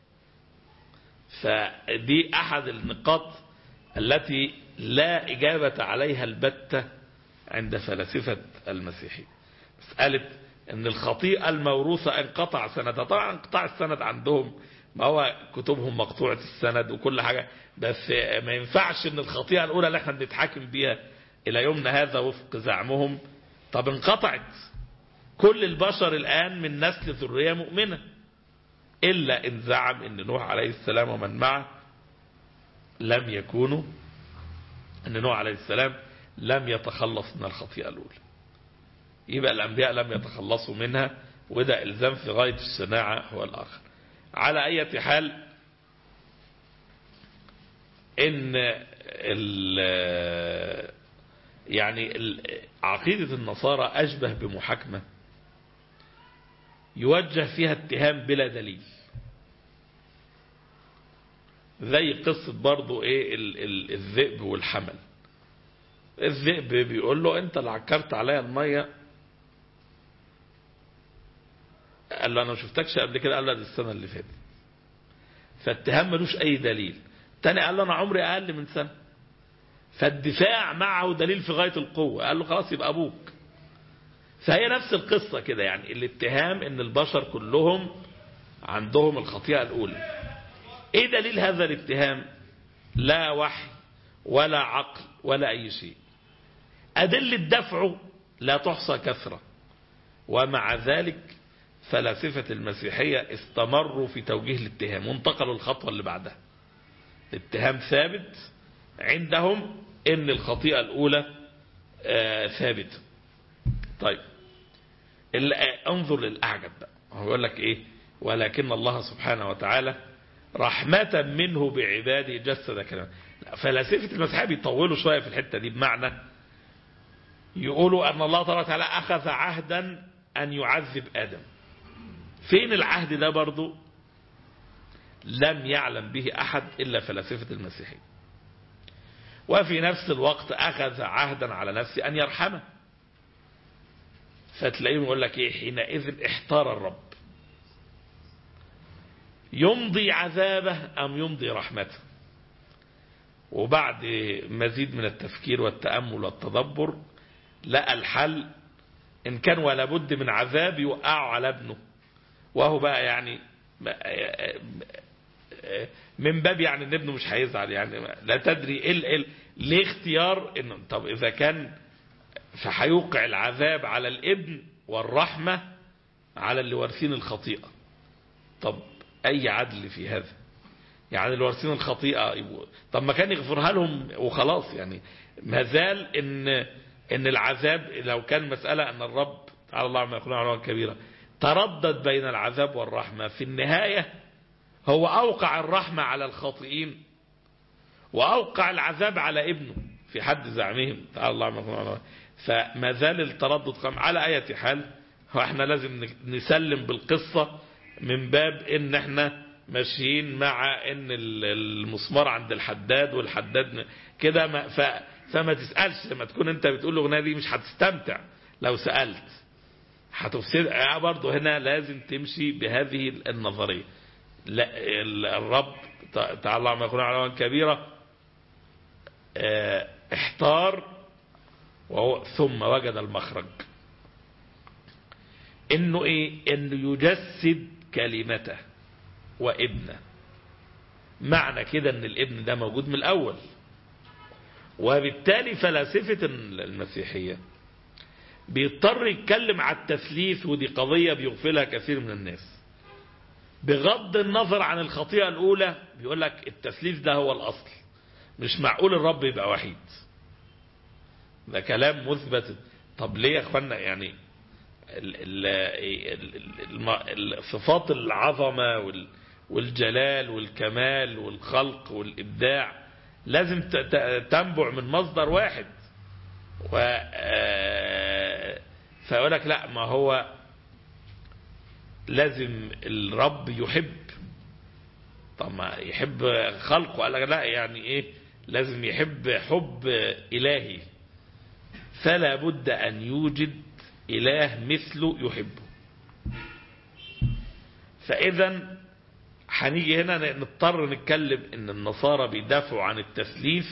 فدي أحد النقاط التي لا إجابة عليها البتة عند فلاسفة المسيحية. مسألة أن الخطيئة الموروثة انقطع سندها، طبعا انقطاع السند عندهم ما هو كتبهم مقطوعة السند وكل حاجة، بس ما ينفعش أن الخطيئة الأولى اللي احنا بنتحاكم بيها إلى يومنا هذا وفق زعمهم طب انقطعت. كل البشر الآن من نسل ذرية مؤمنة، إلا إن زعم أن نوح عليه السلام ومن معه لم يكونوا، أن نوح عليه السلام لم يتخلص من الخطيئة الأولى، يبقى الأنبياء لم يتخلصوا منها، وده إلزام في غاية الشناعة هو الآخر. على أي حال إن يعني عقيدة النصارى أشبه بمحاكمة يوجه فيها اتهام بلا دليل، زي قصة برضو ايه الذئب والحمل. الذئب بيقول له انت اللي عكرت عليا المية، قال له انا ما شفتكش قبل كده، قال له دي السنة اللي فاتت. فالاتهام ملوش اي دليل. تاني قال له انا عمري اقل من سنة، فالدفاع معه دليل في غاية القوة، قال له خلاص يبقى ابوك. فهي نفس القصة كده، يعني الاتهام ان البشر كلهم عندهم الخطيئة الاولى. ايه دليل هذا الاتهام؟ لا وحي ولا عقل ولا اي شيء. ادلة دفعه لا تحصى كثرة، ومع ذلك فلاسفة المسيحية استمروا في توجيه الاتهام وانتقلوا الخطوة اللي بعدها. الاتهام ثابت عندهم ان الخطيئة الاولى ثابتة. طيب انظر للأعجب بقى، هو يقول لك ايه؟ ولكن الله سبحانه وتعالى رحمة منه بعباده جسد كلامه. فلاسفة المسيحية بيطولوا شوية في الحتة دي، بمعنى يقولوا أن الله تبارك وتعالى أخذ عهدا أن يعذب آدم. فين العهد ده؟ برضو لم يعلم به أحد إلا فلاسفة المسيحية. وفي نفس الوقت أخذ عهدا على نفسه أن يرحمه. فتلاقيهم يقول لك إيه؟ حينئذ احتار الرب، يمضي عذابه أم يمضي رحمته. وبعد مزيد من التفكير والتأمل والتدبر لقى الحل، إن كان ولا بد من عذاب يوقعه على ابنه، وهو بقى يعني من باب يعني ان ابنه مش هيزعل، يعني لا تدري ليه اختيار انه طب اذا كان فهيوقع العذاب على الابن والرحمة على اللي وارثين الخطيئة. طب اي عدل في هذا؟ يعني اللي وارثين الخطيئة طب ما كان يغفرها لهم وخلاص. يعني ما زال ان العذاب لو كان مسألة ان الرب تعالى الله عما يقولون علوا كبيرا تردد بين العذاب والرحمة، في النهاية هو أوقع الرحمة على الخاطئين وأوقع العذاب على ابنه في حد زعمهم تعالى الله عنه. فما زال التردد قام. على أي حال هو احنا لازم نسلم بالقصة من باب ان احنا ماشيين مع ان المسمار عند الحداد والحداد كده. فما تسألش لما تكون انت بتقول الاغنية دي مش هتستمتع لو سألت هتفسد. برضه هنا لازم تمشي بهذه النظرية. لا الرب تعالى عما يكون علوا كبيرة احتار ثم وجد المخرج انه ايه؟ انه يجسد كلمته وابنه. معنى كده ان الابن ده موجود من الاول. وبالتالي فلاسفة المسيحية بيضطر يتكلم على التثليث، ودي قضية بيغفلها كثير من الناس بغض النظر عن الخطيئة الاولى. بيقول لك التثليث ده هو الاصل، مش معقول الرب يبقى وحيد. ده كلام مثبت. طب ليه يا اخوانا؟ يعني صفات العظمة والجلال والكمال والخلق والإبداع لازم تنبع من مصدر واحد. فيقول لك لا، ما هو لازم الرب يحب. طب ما يحب خلقه؟ قال لك لا، يعني ايه؟ لازم يحب حب إلهي، فلا بد أن يوجد إله مثله يحبه. فإذا هنيجي هنا نضطر نتكلم ان النصارى بيدافعوا عن التثليث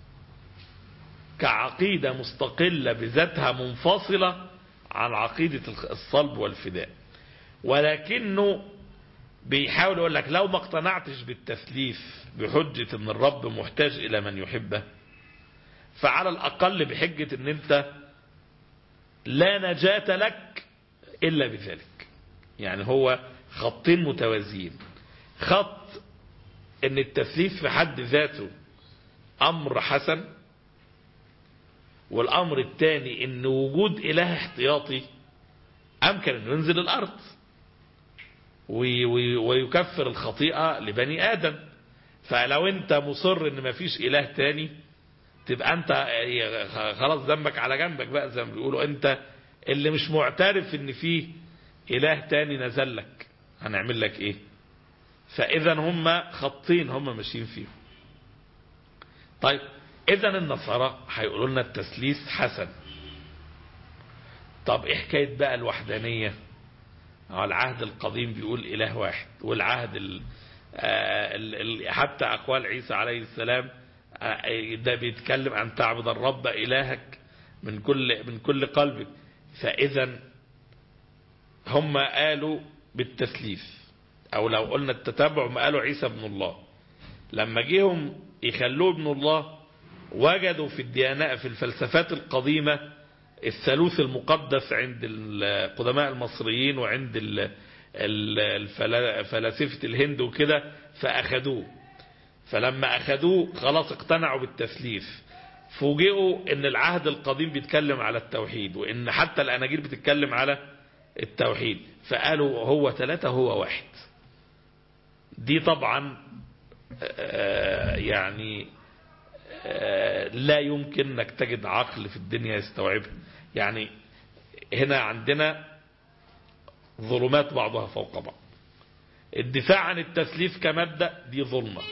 كعقيدة مستقلة بذاتها منفصلة عن عقيدة الصلب والفداء، ولكنه بيحاول يقول لك لو ما اقتنعتش بالتثليث بحجة ان الرب محتاج الى من يحبه، فعلى الاقل بحجة ان انت لا نجاة لك الا بذلك. يعني هو خطين متوازيين. خط ان التثليث في حد ذاته امر حسن، والامر الثاني ان وجود اله احتياطي امكن انه ينزل الارض ويكفر الخطيئة لبني ادم. فلو انت مصر ان مفيش اله تاني، تبقى انت خلاص ذنبك على جنبك بقى، زي ما بيقولوا. انت اللي مش معترف ان فيه اله تاني نزل لك، هنعمل لك ايه؟ فاذا هم خطين هم ماشيين فيهم. طيب اذا النصارى هيقولوا لنا التثليث حسن. طب ايه حكايه بقى الوحدانيه؟ العهد القديم بيقول اله واحد، والعهد حتى اقوال عيسى عليه السلام ده بيتكلم عن تعبد الرب الهك من كل قلبك. فاذا هم قالوا بالتثليث، او لو قلنا التتبع ما قالوا عيسى ابن الله. لما جيهم يخلوه ابن الله وجدوا في الديانة في الفلسفات القديمة الثالوث المقدس عند القدماء المصريين وعند فلاسفة الهند وكده، فأخذوه. فلما أخذوه خلاص اقتنعوا بالتثليث. فوجئوا ان العهد القديم بيتكلم على التوحيد، وان حتى الأناجيل بتتكلم على التوحيد، فقالوا هو ثلاثة هو واحد. دي طبعا يعني لا يمكن انك تجد عقل في الدنيا يستوعبها. يعني هنا عندنا ظلمات بعضها فوق بعض. الدفاع عن التثليث كمبدأ دي ظلمة.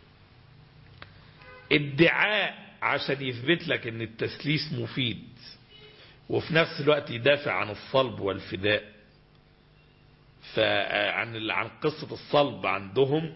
ادعاء عشان يثبت لك ان التثليث مفيد وفي نفس الوقت يدافع عن الصلب والفداء، عن قصة الصلب عندهم،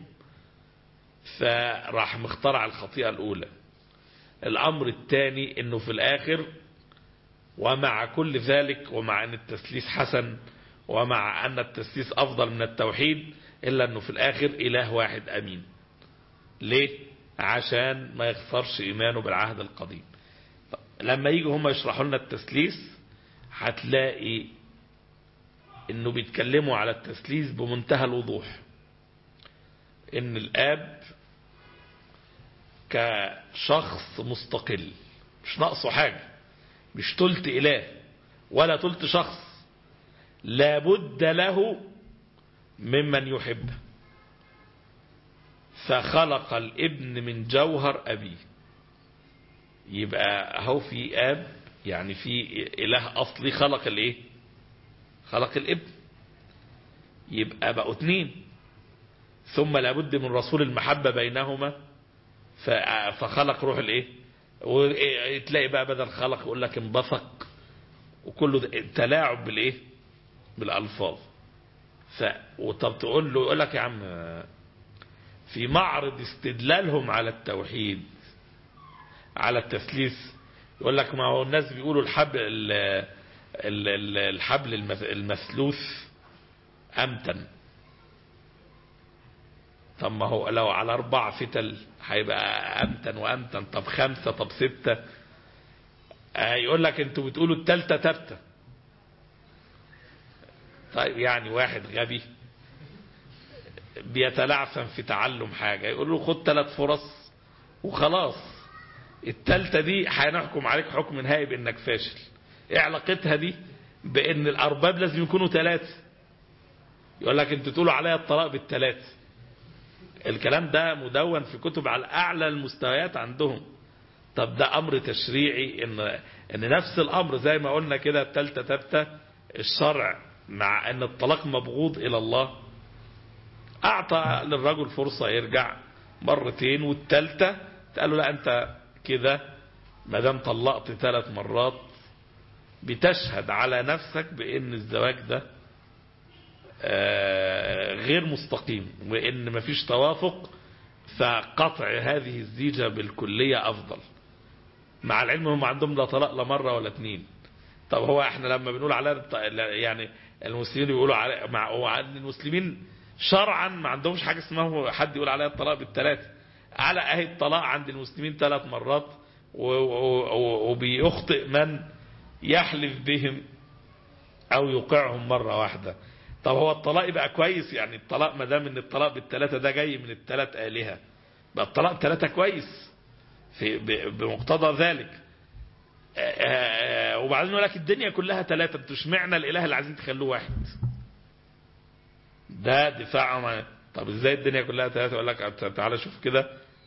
فراح مخترع الخطيئة الأولى. الأمر الثاني انه في الآخر ومع كل ذلك، ومع ان التثليث حسن، ومع ان التثليث أفضل من التوحيد، إلا انه في الآخر إله واحد أمين. ليه؟ عشان ما يخسرش إيمانه بالعهد القديم. لما يجوا هم يشرحوا لنا التثليث هتلاقي انه بيتكلموا على التثليث بمنتهى الوضوح، ان الاب كشخص مستقل مش ناقصه حاجة، مش تلت اله ولا تلت شخص، لابد له ممن يحبه. فخلق الابن من جوهر أبيه. يبقى هو في أب، يعني في إله أصلي خلق الإيه؟ خلق الابن. يبقى بقوا اتنين. ثم لابد من رسول المحبة بينهما، فخلق روح الإيه؟ وتلاقي بقى بدل خلق يقول لك انبثق، وكله تلاعب بالإيه؟ بالألفاظ. وطب تقول له، يقول لك يا عم في معرض استدلالهم على التوحيد على التثليث، يقول لك ما هو الناس بيقولوا الحبل المثلوث أمتن. طب ما هو لو على 4 فتل هيبقى أمتن وأمتن، طب 5، طب 6. يقول لك انتوا بتقولوا التالتة تبتة. طيب يعني واحد غبي بيتلعثم في تعلم حاجة، يقول له خد 3 فرص وخلاص، التالتة دي هنحكم عليك حكم نهائي بانك فاشل. ايه علاقتها دي بان الارباب لازم يكونوا 3؟ يقول لك انتوا تقولوا عليا الطلاق بال3. الكلام ده مدون في كتب على اعلى المستويات عندهم. طب ده امر تشريعي، ان نفس الامر زي ما قلنا كده التالتة تبتة. الشرع مع ان الطلاق مبغوض الى الله اعطى للرجل فرصة يرجع 2 والتالتة قالوا لا انت كده ما دام طلقت 3 مرات بتشهد على نفسك بان الزواج ده غير مستقيم وان مفيش توافق، فقطع هذه الزيجة بالكلية افضل. مع العلم هم عندهم لا طلاق لا مرة ولا 2. طب هو احنا لما بنقول على يعني المسلمين بيقولوا على المسلمين شرعا ما عندهمش حاجة اسمها حد يقول عليها الطلاق بال3. على اهي الطلاق عند المسلمين 3 مرات، وبيخطئ من يحلف بهم او يوقعهم مرة واحدة. طب هو الطلاق يبقى كويس؟ يعني الطلاق ما دام ان الطلاق بال3 ده جاي من ال3 آلهة، بقى الطلاق ب3 كويس بمقتضى ذلك. وبعدين يقول لك الدنيا كلها 3، انتوا اشمعنى الاله اللي عايزين تخلوه 1؟ ده دفاع طب ازاي الدنيا كلها 3؟ يقول لك تعالى شوف كده،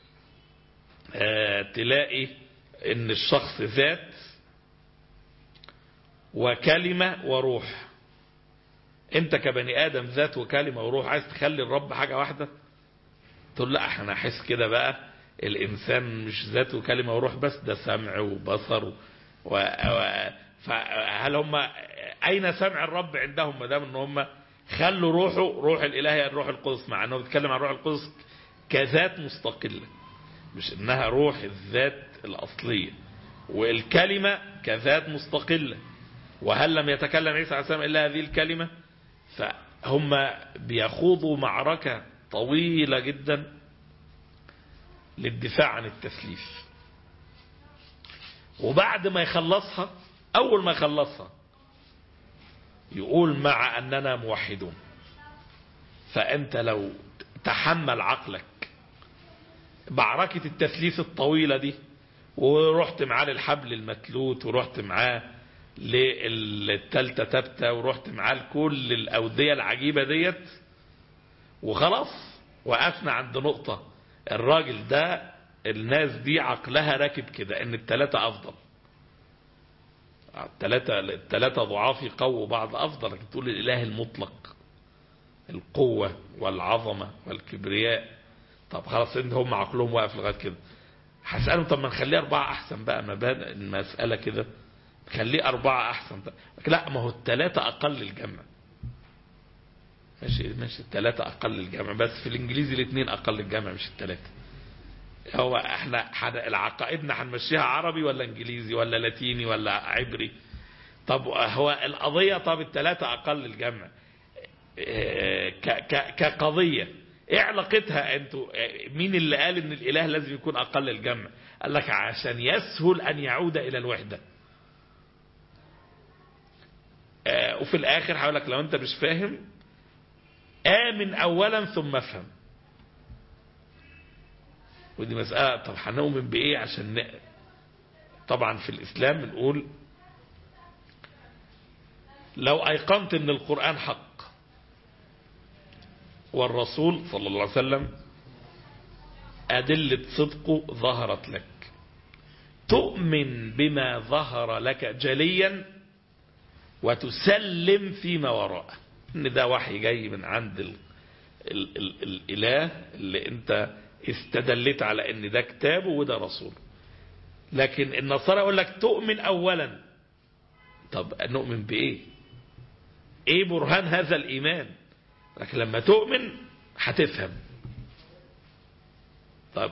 تلاقي ان الشخص ذات وكلمة وروح. انت كبني ادم ذات وكلمة وروح، عايز تخلي الرب حاجة واحدة؟ تقول لا احنا احس كده بقى الانسان مش ذات وكلمة وروح بس، ده سمع وبصر فهل هم اين سمع الرب عندهم ما دام ان هم خلوا روح الالهي الروح القدس، مع انه بيتكلم عن الروح القدس كذات مستقلة، مش انها روح الذات الاصلية، والكلمة كذات مستقلة. وهل لم يتكلم عيسى عليه السلام الا هذه الكلمة؟ فهم بيخوضوا معركة طويلة جدا للدفاع عن التثليث. وبعد ما يخلصها، اول ما يخلصها يقول مع اننا موحدون. فانت لو تحمل عقلك معركة التثليث الطويلة دي، ورحت معاه للحبل المتلوت، ورحت معاه للتالتة تبتة، ورحت معاه لكل الأودية العجيبة ديت، وخلاص وقفنا عند نقطة الراجل ده الناس دي عقلها راكب كده ان ال3 افضل، ال3 ضعاف يقووا بعض افضل. لكن تقول الاله المطلق القوة والعظمة والكبرياء، طب خلاص ان هم عقلهم واقف لغاية كده. هسألهم طب ما نخليه 4 احسن بقى، مبادئ المسألة كده نخليه 4 احسن. لا ما هو ال3 اقل الجمع. ماشي 3 اقل الجمع، بس في الانجليزي 2 اقل الجمع مش ال3. هو احنا العقائدنا هنمشيها عربي ولا انجليزي ولا لاتيني ولا عبري؟ طب هو القضية طب ال3 اقل الجمع كقضية ايه علاقتها؟ انتوا مين اللي قال ان الاله لازم يكون اقل الجمع؟ قال لك عشان يسهل ان يعود الى الوحدة. وفي الاخر هقول لك لو انت مش فاهم آمن اولا ثم افهم. ودي مسألة طب هنؤمن بايه عشان طبعا في الاسلام بنقول لو ايقنت ان القرآن حق والرسول صلى الله عليه وسلم أدلة صدقه ظهرت لك، تؤمن بما ظهر لك جليا وتسلم فيما وراءه، ان ده وحي جاي من عند الإله اللي انت استدلت على ان ده كتابه وده رسوله. لكن النصارى يقول لك تؤمن اولا. طب نؤمن بايه؟ ايه برهان هذا الايمان؟ لكن لما تؤمن هتفهم. طب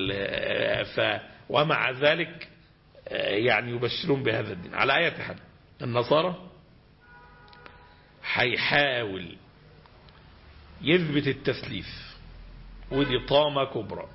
ومع ذلك يعني يبشرون بهذا الدين. على اية حال النصارى هيحاول يثبت التثليث، ودي طامة كبرى،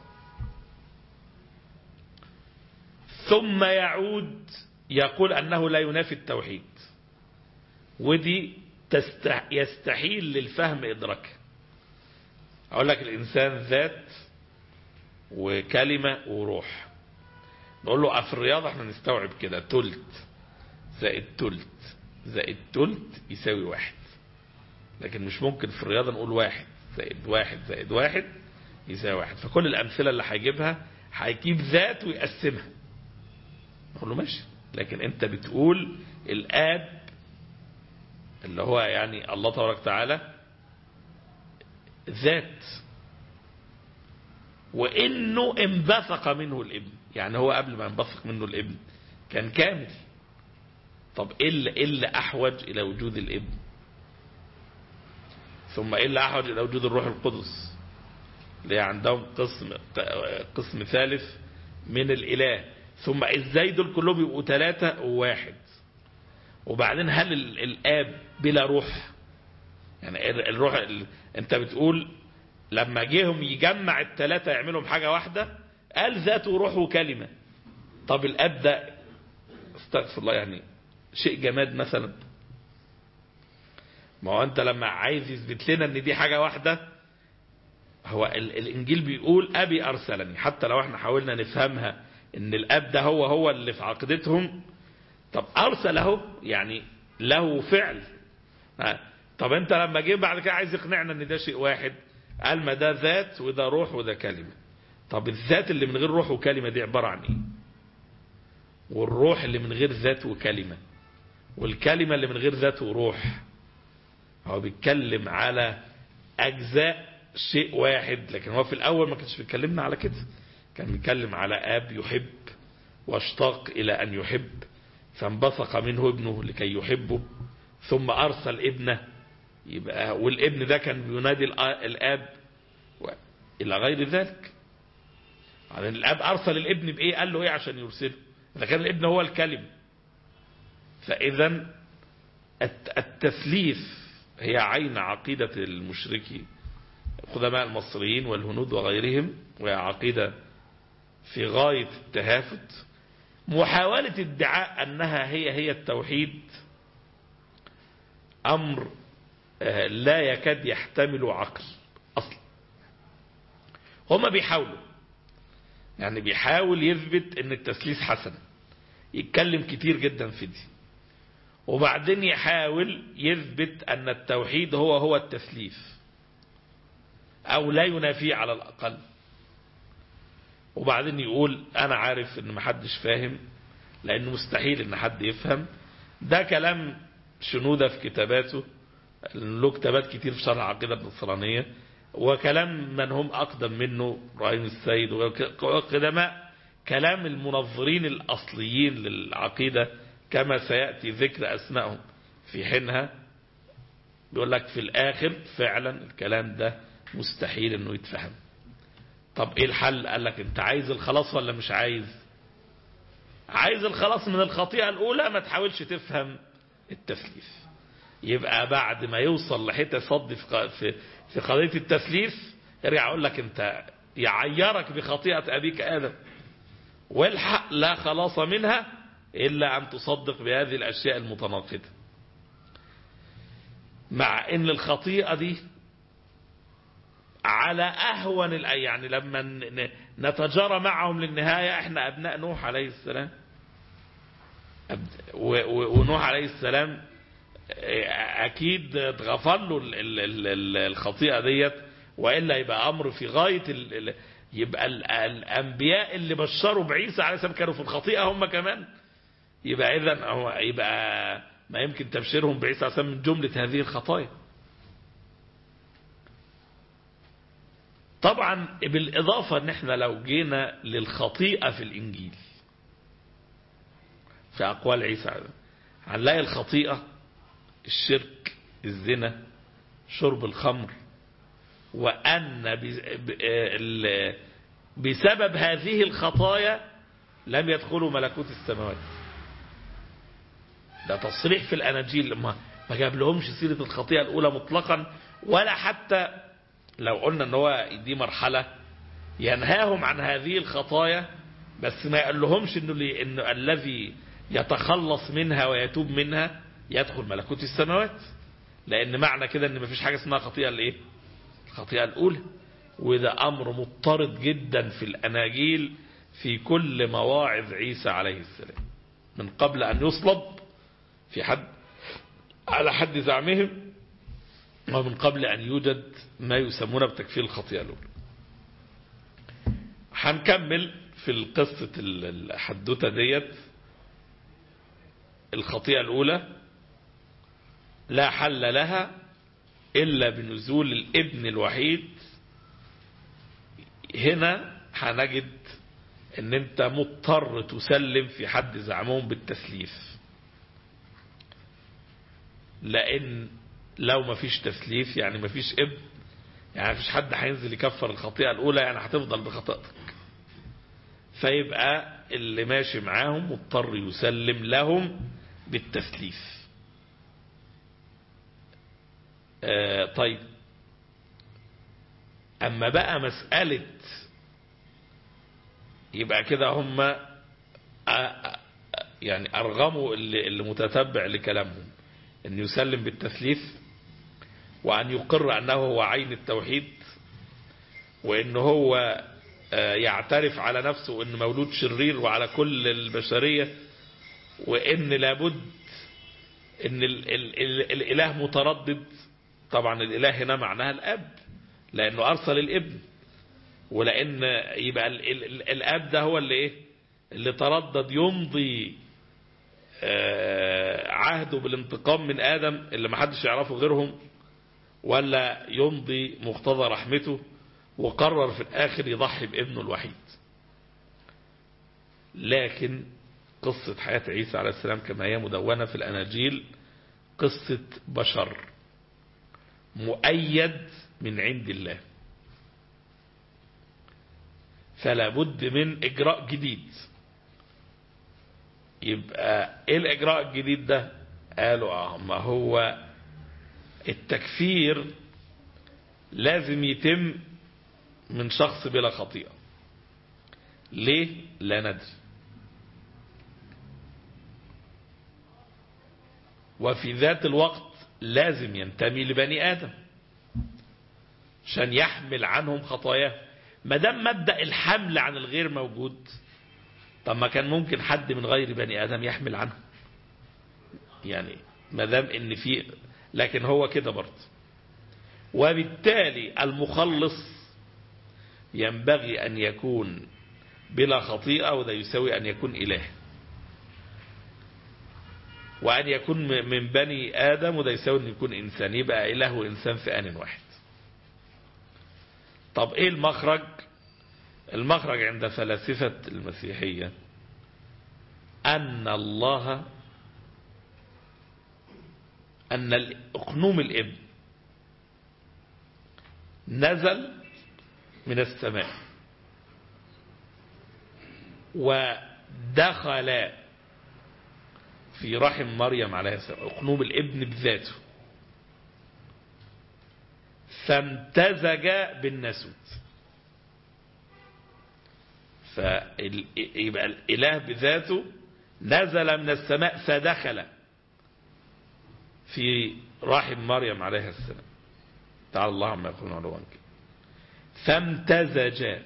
ثم يعود يقول أنه لا ينافي التوحيد، ودي يستحيل للفهم إدراكها. أقول لك الإنسان ذات وكلمة وروح، نقول له في الرياضة احنا نستوعب كده تلت زائد تلت زائد تلت يساوي واحد، لكن مش ممكن في الرياضة نقول واحد زائد واحد زائد واحد يساوي واحد. فكل الأمثلة اللي هيجيبها هيجيب ذات ويقسمها، نقول له ماشي. لكن انت بتقول الآب اللي هو يعني الله تبارك وتعالى ذات، وإنه انبثق منه الابن، يعني هو قبل ما انبثق منه الابن كان كامل. طب ايه اللي أحوج إلى وجود الابن؟ ثم ايه اللي أحوج إلى وجود الروح القدس اللي عندهم قسم ثالث من الإله؟ ثم ازاي دول كلهم يبقوا ثلاثة وواحد؟ وبعدين هل الآب بلا روح؟ يعني الروح انت بتقول لما جيهم يجمع الثلاثة يعملهم حاجة واحدة قال ذات وروح وكلمة. طب الآب ده استغفر الله يعني شيء جماد مثلا؟ ما هو انت لما عايز يثبت لنا ان دي حاجة واحدة، هو الانجيل بيقول ابي ارسلني، حتى لو احنا حاولنا نفهمها ان الاب ده هو اللي في عقيدتهم، طب ارسله يعني له فعل. طب انت لما جه بعد كده عايز يقنعنا ان ده شيء واحد، قال ما ده ذات وده روح وده كلمة. طب الذات اللي من غير روح وكلمة دي عبارة عن ايه؟ والروح اللي من غير ذات وكلمة، والكلمة اللي من غير ذات وروح، هو بيتكلم على اجزاء شيء واحد. لكن هو في الاول ما كانش بيتكلمنا على كده، كان بيتكلم على اب يحب واشتاق الى ان يحب فانبثق منه ابنه لكي يحبه، ثم ارسل ابنه، يبقى والابن ده كان بينادي الاب الى غير ذلك. يعني الاب ارسل الابن بايه؟ قال له ايه عشان يرسله؟ اذا كان الابن هو الكلمة. فاذا التثليث هي عين عقيدة المشركين قدماء المصريين والهنود وغيرهم، وهي عقيدة في غاية التهافت. محاولة ادعاء أنها هي التوحيد أمر لا يكاد يحتمل عقل أصلا. هما بيحاولوا، يعني بيحاول يثبت أن التثليث حسن، يتكلم كتير جدا في دي، وبعدين يحاول يثبت أن التوحيد هو التثليث أو لا ينافيه على الأقل، وبعدين يقول أنا عارف أن محدش فاهم لأنه مستحيل أن حد يفهم. ده كلام شنودة في كتاباته، له كتابات كتير في شرح العقيدة النصرانية، وكلام من هم أقدم منه رأيم السيد وقدماء كلام المنظرين الأصليين للعقيدة كما سيأتي ذكر أسمائهم في حينها. بيقول لك في الآخر فعلا الكلام ده مستحيل أنه يتفهم. طب إيه الحل؟ قال لك أنت عايز الخلاص ولا مش عايز؟ عايز الخلاص من الخطيئة الأولى، ما تحاولش تفهم التثليث. يبقى بعد ما يوصل لحتة صد في قضية التثليث يرجع يقول لك أنت يعيرك بخطيئة أبيك آدم، والحق لا خلاص منها إلا أن تصدق بهذه الأشياء المتناقضة. مع أن الخطيئة دي على أهون يعني لما نتجارى معهم للنهاية احنا أبناء نوح عليه السلام، ونوح عليه السلام أكيد اتغفر له الخطيئة ديت، وإلا يبقى أمر في غاية يبقى الأنبياء اللي بشروا بعيسى عليه السلام كانوا في الخطيئة هم كمان. يبقى يبقى ما يمكن تبشيرهم بعيسى عليه السلام من جملة هذه الخطايا. طبعا بالإضافة ان احنا لو جينا للخطيئة في الإنجيل في أقوال عيسى هنلاقي الخطيئة الشرك، الزنا، شرب الخمر، وأن بسبب هذه الخطايا لم يدخلوا ملكوت السماوات. ده تصريح في الأناجيل، ما جاب لهمش سيرة الخطيئة الأولى مطلقا، ولا حتى لو قلنا ان هو دي مرحلة ينهاهم عن هذه الخطايا، بس ما يقول لهمش انه الذي يتخلص منها ويتوب منها يدخل ملكوت السماوات، لان معنى كده ان مفيش حاجة اسمها خطيئة الايه؟ الخطيئة الاولى. وده امر مضطرد جدا في الاناجيل في كل مواعظ عيسى عليه السلام، من قبل ان يصلب في حد على حد زعمهم، ومن قبل أن يوجد ما يسمونه بتكفير الخطيئة الأولى. هنكمل في القصة الحدوتة ديت. الخطيئة الأولى لا حل لها إلا بنزول الابن الوحيد. هنا هنجد ان انت مضطر تسلم في حد زعمهم بالتسليف، لأن لو ما فيش تسليف يعني ما فيش ابن، يعني ما فيش حد هينزل يكفر الخطيئة الأولى، يعني هتفضل بخطيئتك. فيبقى اللي ماشي معاهم مضطر يسلم لهم بالتسليف. طيب، أما بقى مسألة يبقى كده هم يعني أرغموا اللي متتبع لكلامهم أن يسلم بالتثليث، وأن يقر أنه هو عين التوحيد، وأنه هو يعترف على نفسه أنه مولود شرير وعلى كل البشرية، وأن لابد أن الإله متردد. طبعا الإله هنا معناها الأب، لأنه أرسل الابن، ولأن يبقى الأب ده هو اللي تردد يمضي عهده بالانتقام من آدم اللي ما حدش يعرفه غيرهم، ولا يمضي مقتضى رحمته، وقرر في الآخر يضحي بابنه الوحيد. لكن قصة حياة عيسى عليه السلام كما هي مدونة في الأناجيل قصة بشر مؤيد من عند الله، فلا بد من إجراء جديد. يبقى إيه الإجراء الجديد ده؟ قالوا ما هو التكفير لازم يتم من شخص بلا خطيئة. ليه؟ لا ندري. وفي ذات الوقت لازم ينتمي لبني آدم عشان يحمل عنهم خطاياه. ما دام مبدأ الحمل عن الغير موجود، طب ما كان ممكن حد من غير بني آدم يحمل عنه، يعني ما دام ان في، لكن هو كده برضه. وبالتالي المخلص ينبغي أن يكون بلا خطيئة، وده يساوي أن يكون إله، وأن يكون من بني آدم، وده يساوي أن يكون إنسان. يبقى إله وإنسان في آن واحد. طب إيه المخرج؟ المخرج عند فلاسفة المسيحية أن الله، أن أقنوم الابن نزل من السماء ودخل في رحم مريم عليه السلام، أقنوم الابن بذاته، فامتزج بالناسوت. فيبقى الإله بذاته نزل من السماء فدخل في رحم مريم عليه السلام، تعالى الله عما يقولون علوا كبيرا، فامتزج،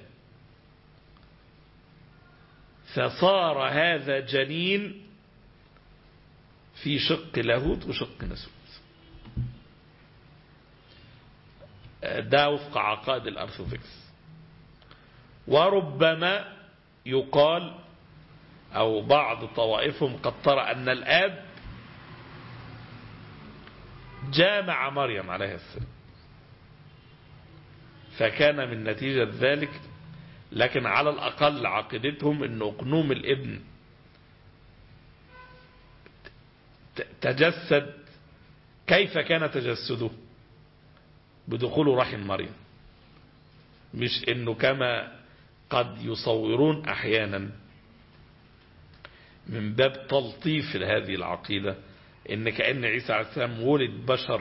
فصار هذا جنين في شق لاهوت وشق ناسوت. ده وفق عقائد الأرثوذكس. وربما يقال أو بعض طوائفهم قد ترى أن الآب جامع مريم عليه السلام فكان من نتيجة ذلك، لكن على الأقل عقيدتهم أن أقنوم الابن تجسد. كيف كان تجسده؟ بدخول رحم مريم، مش أنه كما قد يصورون أحيانا من باب تلطيف هذه العقيدة ان كأن عيسى عليه السلام ولد بشر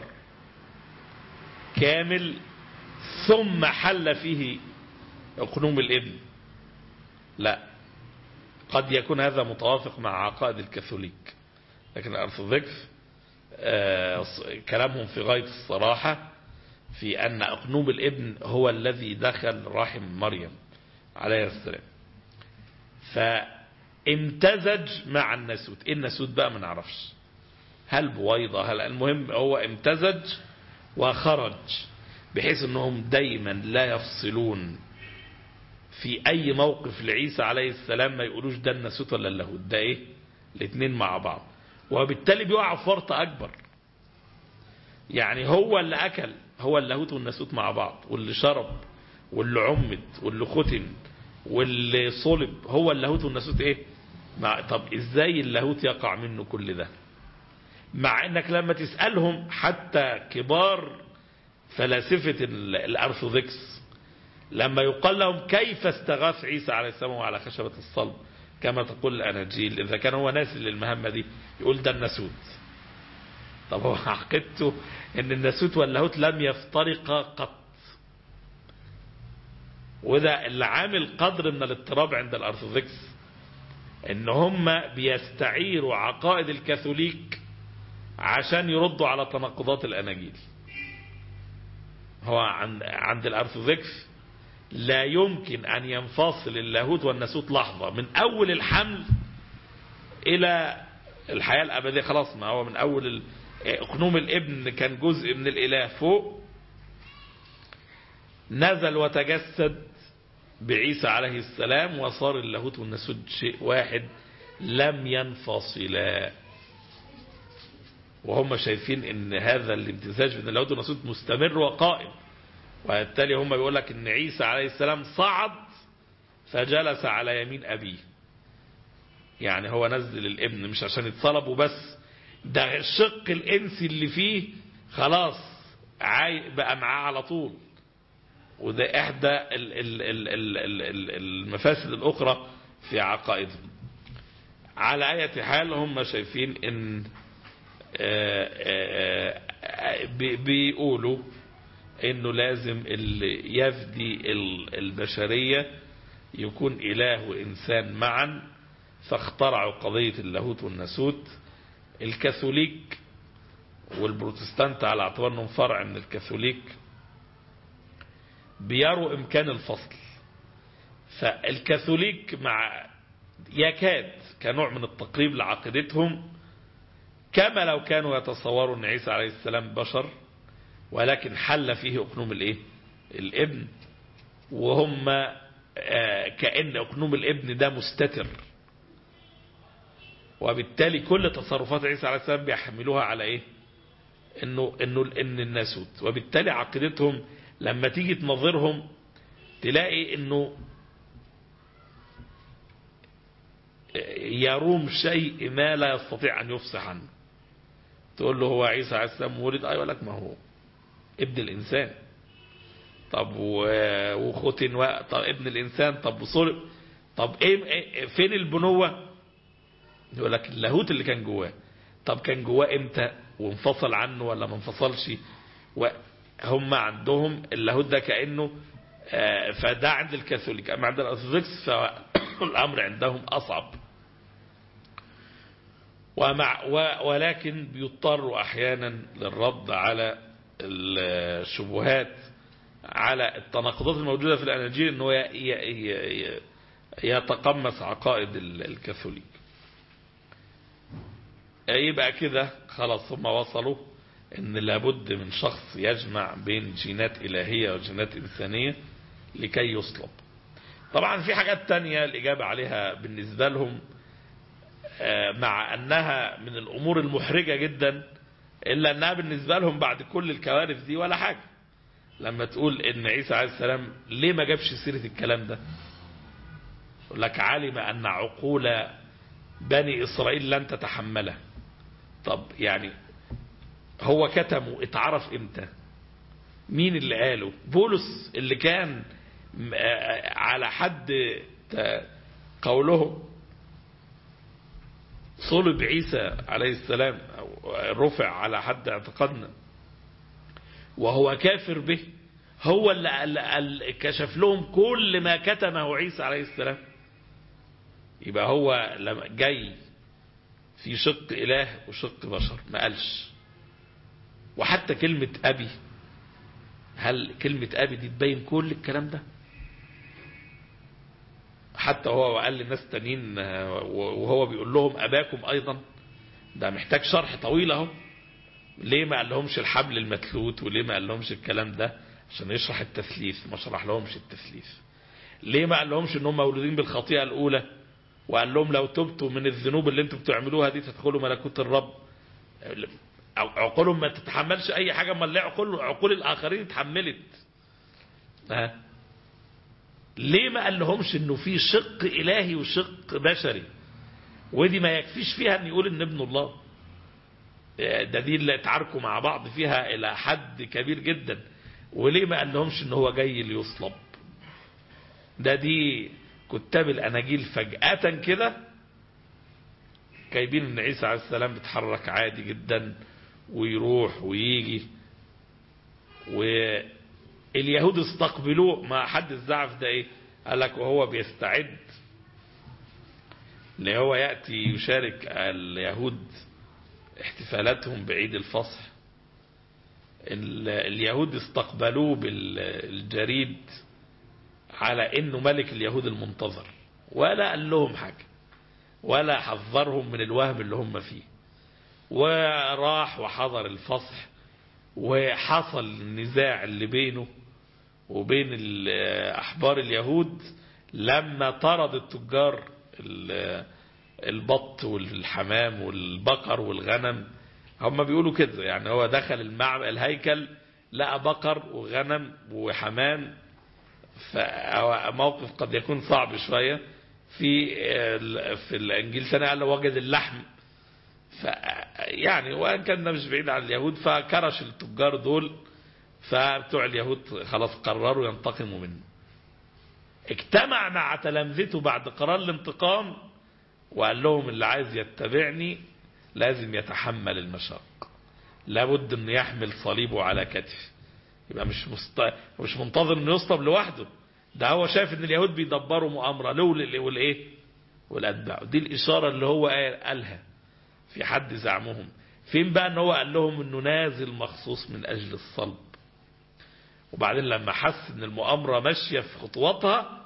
كامل ثم حل فيه أقنوم الابن. لا، قد يكون هذا متوافق مع عقائد الكاثوليك، لكن الأرثوذكس كلامهم في غاية الصراحة في أن أقنوم الابن هو الذي دخل رحم مريم عليه السلام فامتزج مع الناسوت. إيه الناسوت بقى ما نعرفش، هل بويضة هل، المهم هو امتزج وخرج، بحيث أنهم دايما لا يفصلون في أي موقف لعيسى عليه السلام ما يقولوش ده الناسوت ولا اللاهوت، ده إيه الاثنين مع بعض، وبالتالي بيقع في ورطة أكبر. يعني هو اللي أكل، هو اللاهوت والناسوت مع بعض، واللي شرب واللي عمد واللي ختن واللي صلب هو اللاهوت والناسوت إيه. طب إزاي اللاهوت يقع منه كل ده؟ مع انك لما تسألهم حتى كبار فلاسفة الأرثوذكس لما يقال لهم كيف استغاث عيسى عليه السلام على خشبة الصلب كما تقول الأناجيل، إذا كان هو ناسل للمهمة دي، يقول ده الناسوت. طب هو عقيدته ان الناسوت واللاهوت لم يفترقا قط، وده اللي عامل قدر من الاضطراب عند الأرثوذكس، ان هم بيستعيروا عقائد الكاثوليك عشان يردوا على تناقضات الأناجيل. هو عند الأرثوذكس لا يمكن أن ينفصل اللاهوت والناسوت لحظة، من أول الحمل إلى الحياة الأبدية. خلاص، ما هو من أول أقنوم الابن كان جزء من الإله فوق، نزل وتجسد بعيسى عليه السلام وصار اللاهوت والناسوت شيء واحد لم ينفصلا. وهم شايفين ان هذا الامتزاج بين اللاهوت والناسوت مستمر وقائم، وبالتالي هم بيقول لك ان عيسى عليه السلام صعد فجلس على يمين ابيه. يعني هو نزل الابن مش عشان يتصلب وبس، ده الشق الانسي اللي فيه خلاص بقى معاه على طول. وده احدى المفاسد الاخرى في عقائدهم. على اي حال هم شايفين ان بيقولوا انه لازم اللي يفدي البشرية يكون اله وانسان معا، فاخترعوا قضية اللاهوت والناسوت. الكاثوليك والبروتستانت على اعتبار انهم فرع من الكاثوليك بيروا امكان الفصل. فالكاثوليك مع يكاد كنوع من التقريب لعقيدتهم، كما لو كانوا يتصوروا ان عيسى عليه السلام بشر ولكن حل فيه أقنوم الايه الابن، وهم كأن أقنوم الابن ده مستتر، وبالتالي كل تصرفات عيسى عليه السلام بيحملوها على ايه ان الناسوت. وبالتالي عقيدتهم لما تيجي تنظرهم تلاقي انه يروم شيء ما لا يستطيع ان يفصح عنه. تقول له هو عيسى عليه السلام ولد، ايوه لك ما هو ابن الانسان. طب وختن، طب ابن الانسان، طب وصلب، طب ايه فين البنوة؟ يقول لك اللاهوت اللي كان جواه. طب كان جواه امتى وانفصل عنه ولا ما انفصلش؟ وهم عندهم اللاهوت ده كأنه فده عند الكاثوليك. اما عند الأرثوذكس فالامر عندهم اصعب. ولكن بيضطروا احيانا للرد على الشبهات، على التناقضات الموجودة في الأناجيل، انه يتقمص عقائد الكاثوليك. يبقى كده خلاص هم وصلوا ان لابد من شخص يجمع بين جينات إلهية وجينات إنسانية لكي يصلب. طبعا في حاجات تانية الإجابة عليها بالنسبة لهم مع أنها من الأمور المحرجة جدا، إلا أنها بالنسبة لهم بعد كل الكوارث دي ولا حاجة. لما تقول إن عيسى عليه السلام ليه ما جابش سيرة الكلام ده؟ يقول لك علم أن عقول بني إسرائيل لن تتحمله. طب يعني هو كتمه اتعرف امتى؟ مين اللي قاله؟ بولس اللي كان على حد قوله صلب عيسى عليه السلام أو رفع على حد اعتقادنا وهو كافر به، هو اللي كشف لهم كل ما كتمه عيسى عليه السلام. يبقى هو لما جاي في شق إله وشق بشر ما قالش. وحتى كلمة أبي، هل كلمة أبي دي تبين كل الكلام ده؟ حتى هو قال للناس تانيين وهو بيقول لهم أباكم أيضا، ده محتاج شرح طويل اهو. ليه ما قال لهمش الحبل المتلوت؟ وليه ما قال لهمش الكلام ده؟ عشان يشرح التثليث، ما شرح لهمش التثليث. ليه ما قال لهمش انهم مولودين بالخطيئة الأولى وقال لهم لو تبتوا من الذنوب اللي انتم بتعملوها دي تدخلوا ملكوت الرب؟ عقولهم ما تتحملش اي حاجة، ما اللي عقول الاخرين اتحملت. ليه ما قال لهمش انه في شق الهي وشق بشري؟ ودي ما يكفيش فيها ان يقول ان ابن الله. ده دي اللي اتعاركوا مع بعض فيها الى حد كبير جدا. وليه ما قال لهمش ان هو جاي ليصلب؟ دي كتاب الاناجيل فجأة كده جايبين ان عيسى عليه السلام بيتحرك عادي جدا ويروح ويجي، واليهود استقبلوه. ما حد الزعف ده ايه؟ قال لك وهو بيستعد اللي هو يأتي يشارك اليهود احتفالاتهم بعيد الفصح، اليهود استقبلوه بالجريد على انه ملك اليهود المنتظر، ولا قال لهم حاجة ولا حذرهم من الوهم اللي هم فيه. وراح وحضر الفصح، وحصل النزاع اللي بينه وبين أحبار اليهود لما طرد التجار البط والحمام والبقر والغنم. هم بيقولوا كده يعني، هو دخل الهيكل لقى بقر وغنم وحمام، فموقف قد يكون صعب شوية. في الانجيل سنة قال وجد اللحم، يعني وان كان مش بعيد عن اليهود، فكرش التجار دول، فبتوع اليهود خلاص قرروا ينتقموا منه. اجتمع مع تلامذته بعد قرار الانتقام وقال لهم اللي عايز يتبعني لازم يتحمل المشاق، لابد ان يحمل صليبه على كتفه. يبقى مش منتظر انه يصلب لوحده، ده هو شايف ان اليهود بيدبروا مؤامرة له والايه والاتباع. دي الاشارة اللي هو قالها في حد زعمهم. فين بقى ان هو قال لهم انه نازل مخصوص من اجل الصلب؟ وبعدين لما حس ان المؤامرة ماشية في خطواتها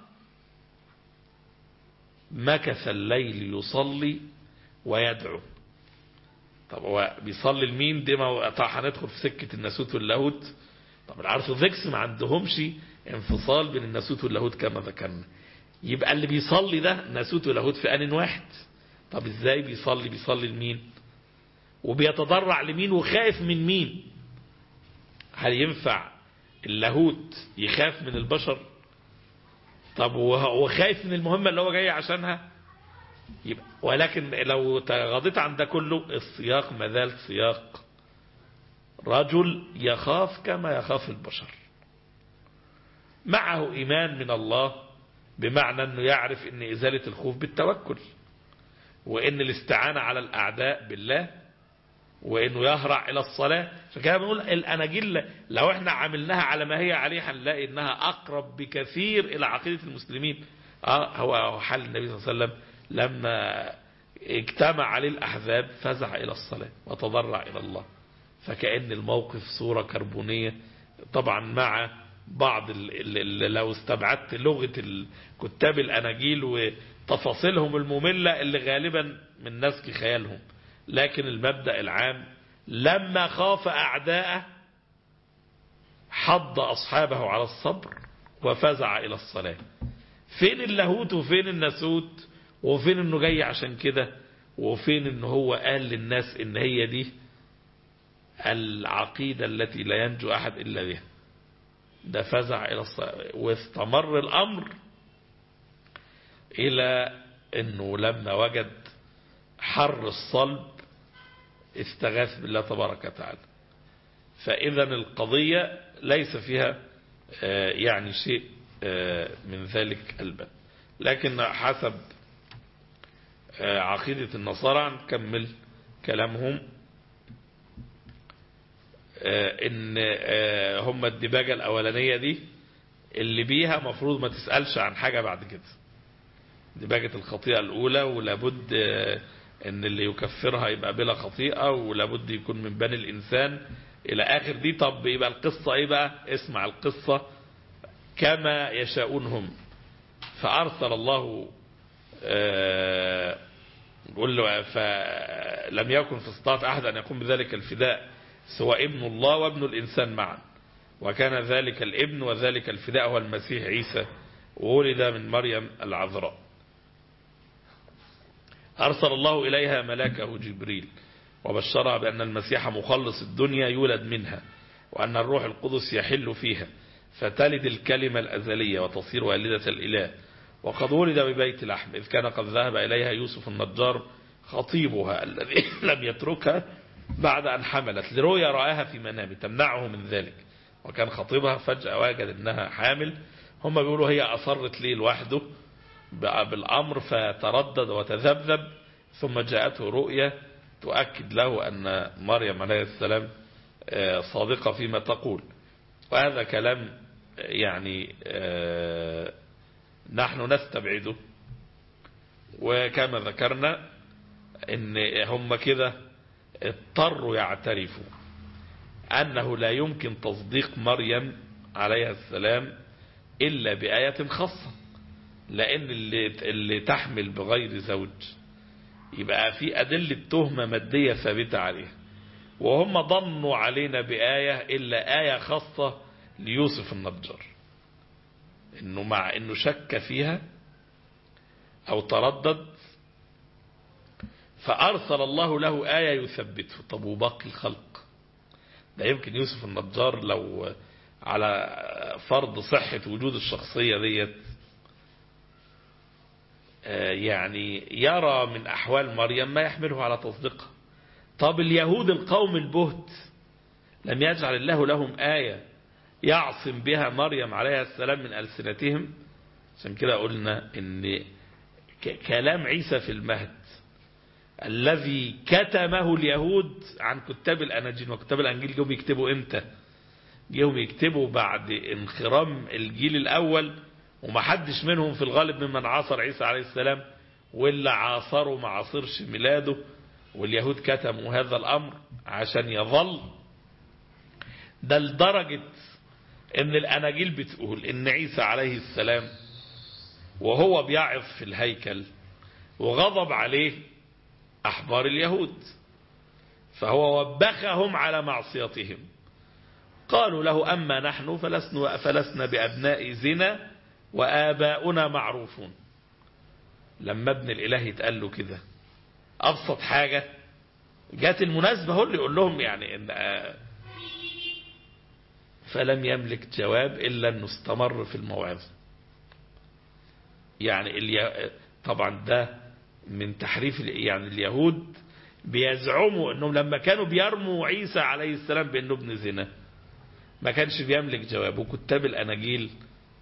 مكث الليل يصلي ويدعو. طب هو بيصلي لمين؟ دي هندخل في سكة الناسوت واللاهوت. طب الارثوذكس ما عندهمش انفصال بين الناسوت واللاهوت كما ذكرنا. يبقى اللي بيصلي ده ناسوت ولاهوت في آن واحد. طب ازاي بيصلي لمين؟ وبيتضرع لمين؟ وخايف من مين؟ هل ينفع اللاهوت يخاف من البشر؟ طب هو خايف من المهمة اللي هو جاي عشانها؟ يبقى ولكن لو تغاضيت عن ده كله، السياق مازال سياق رجل يخاف كما يخاف البشر، معه إيمان من الله، بمعنى أنه يعرف أن إزالة الخوف بالتوكل، وأن الاستعانة على الأعداء بالله، وأنه يهرع إلى الصلاة. فكده بنقول الأناجيل لو احنا عملناها على ما هي عليه هنلاقي أنها أقرب بكثير إلى عقيدة المسلمين. هو حال النبي صلى الله عليه وسلم لما اجتمع عليه الأحزاب فزع إلى الصلاة وتضرع إلى الله. فكأن الموقف صورة كربونية طبعا، مع بعض لو استبعدت لغة كتاب الأناجيل وتفاصيلهم المملة اللي غالبا من نسك خيالهم، لكن المبدأ العام لما خاف أعداءه حض أصحابه على الصبر وفزع إلى الصلاة. فين اللاهوت وفين الناسوت، وفين انه جاي عشان كده، وفين انه هو قال للناس ان هي دي العقيدة التي لا ينجو احد الا بها. ده فزع الى واستمر الامر الى انه لما وجد حر الصلب استغاث بالله تبارك وتعالى. فاذا القضية ليس فيها يعني شيء من ذلك الباب. لكن حسب عقيدة النصارى نكمل كلامهم ان هم الدباجة الاولانية دي اللي بيها مفروض ما تسألش عن حاجة بعد كده، دباجة الخطيئة الاولى، ولابد ان اللي يكفرها يبقى بلا خطيئة، ولابد يكون من بني الانسان الى اخر دي. طب يبقى القصة ايه بقى؟ اسمع القصة كما يشاءون هم. فارسل الله يقول له فلم يكن في استطاعة احد ان يقوم بذلك الفداء سوى ابن الله وابن الانسان معا، وكان ذلك الابن وذلك الفداء هو المسيح عيسى، وولد من مريم العذراء. أرسل الله إليها ملاكه جبريل وبشرها بأن المسيح مخلص الدنيا يولد منها، وأن الروح القدس يحل فيها فتلد الكلمة الأزلية وتصير والدة الإله. وقد ولد ببيت لحم، إذ كان قد ذهب إليها يوسف النجار خطيبها الذي لم يتركها بعد أن حملت، لرؤيا رآها في منامه تمنعه من ذلك، وكان خطيبها فجأة وجد أنها حامل. هم بيقولوا هي أصرت ليه لوحده بالأمر فتردد وتذبذب، ثم جاءته رؤيا تؤكد له أن مريم عليه السلام صادقة فيما تقول. وهذا كلام يعني نحن نستبعده، وكما ذكرنا ان هم كده اضطروا يعترفوا أنه لا يمكن تصديق مريم عليها السلام إلا بآية خاصة، لأن اللي تحمل بغير زوج يبقى في أدلة تهمة مادية ثابتة عليها، وهم ضمنوا علينا بآية إلا آية خاصة ليوسف النجار، إنه مع إنه شك فيها أو تردد فأرسل الله له آية يثبته. طب وباقي الخلق ده يمكن يوسف النجار لو على فرض صحة وجود الشخصية ديت يعني يرى من أحوال مريم ما يحمله على تصديقها. طب اليهود القوم البهت لم يجعل الله لهم آية يعصم بها مريم عليها السلام من ألسنتهم؟ عشان كده قلنا ان كلام عيسى في المهد الذي كتمه اليهود عن كتاب الأناجيل، وكتاب الأنجيل جم يكتبوا امتى؟ جم يكتبوا بعد انخرام الجيل الأول، ومحدش منهم في الغالب ممن عاصر عيسى عليه السلام، واللي عاصروا ما عاصرش ميلاده، واليهود كتموا هذا الأمر عشان يظل. ده لدرجة ان الأناجيل بتقول ان عيسى عليه السلام وهو بيعظ في الهيكل وغضب عليه أحبار اليهود، فهو وبخهم على معصيتهم. قالوا له أما نحن فلسنا بأبناء زنا وآباؤنا معروفون. لما ابن الإله يتقال له كده أبسط حاجة جات المناسبة هو اللي يقول لهم يعني إن فلم يملك جواب إلا أنه استمر في الموعظة. يعني طبعا ده من تحريف يعني اليهود بيزعموا أنهم لما كانوا بيرموا عيسى عليه السلام بأنه ابن زنا ما كانش بيملك جواب، وكتاب الأناجيل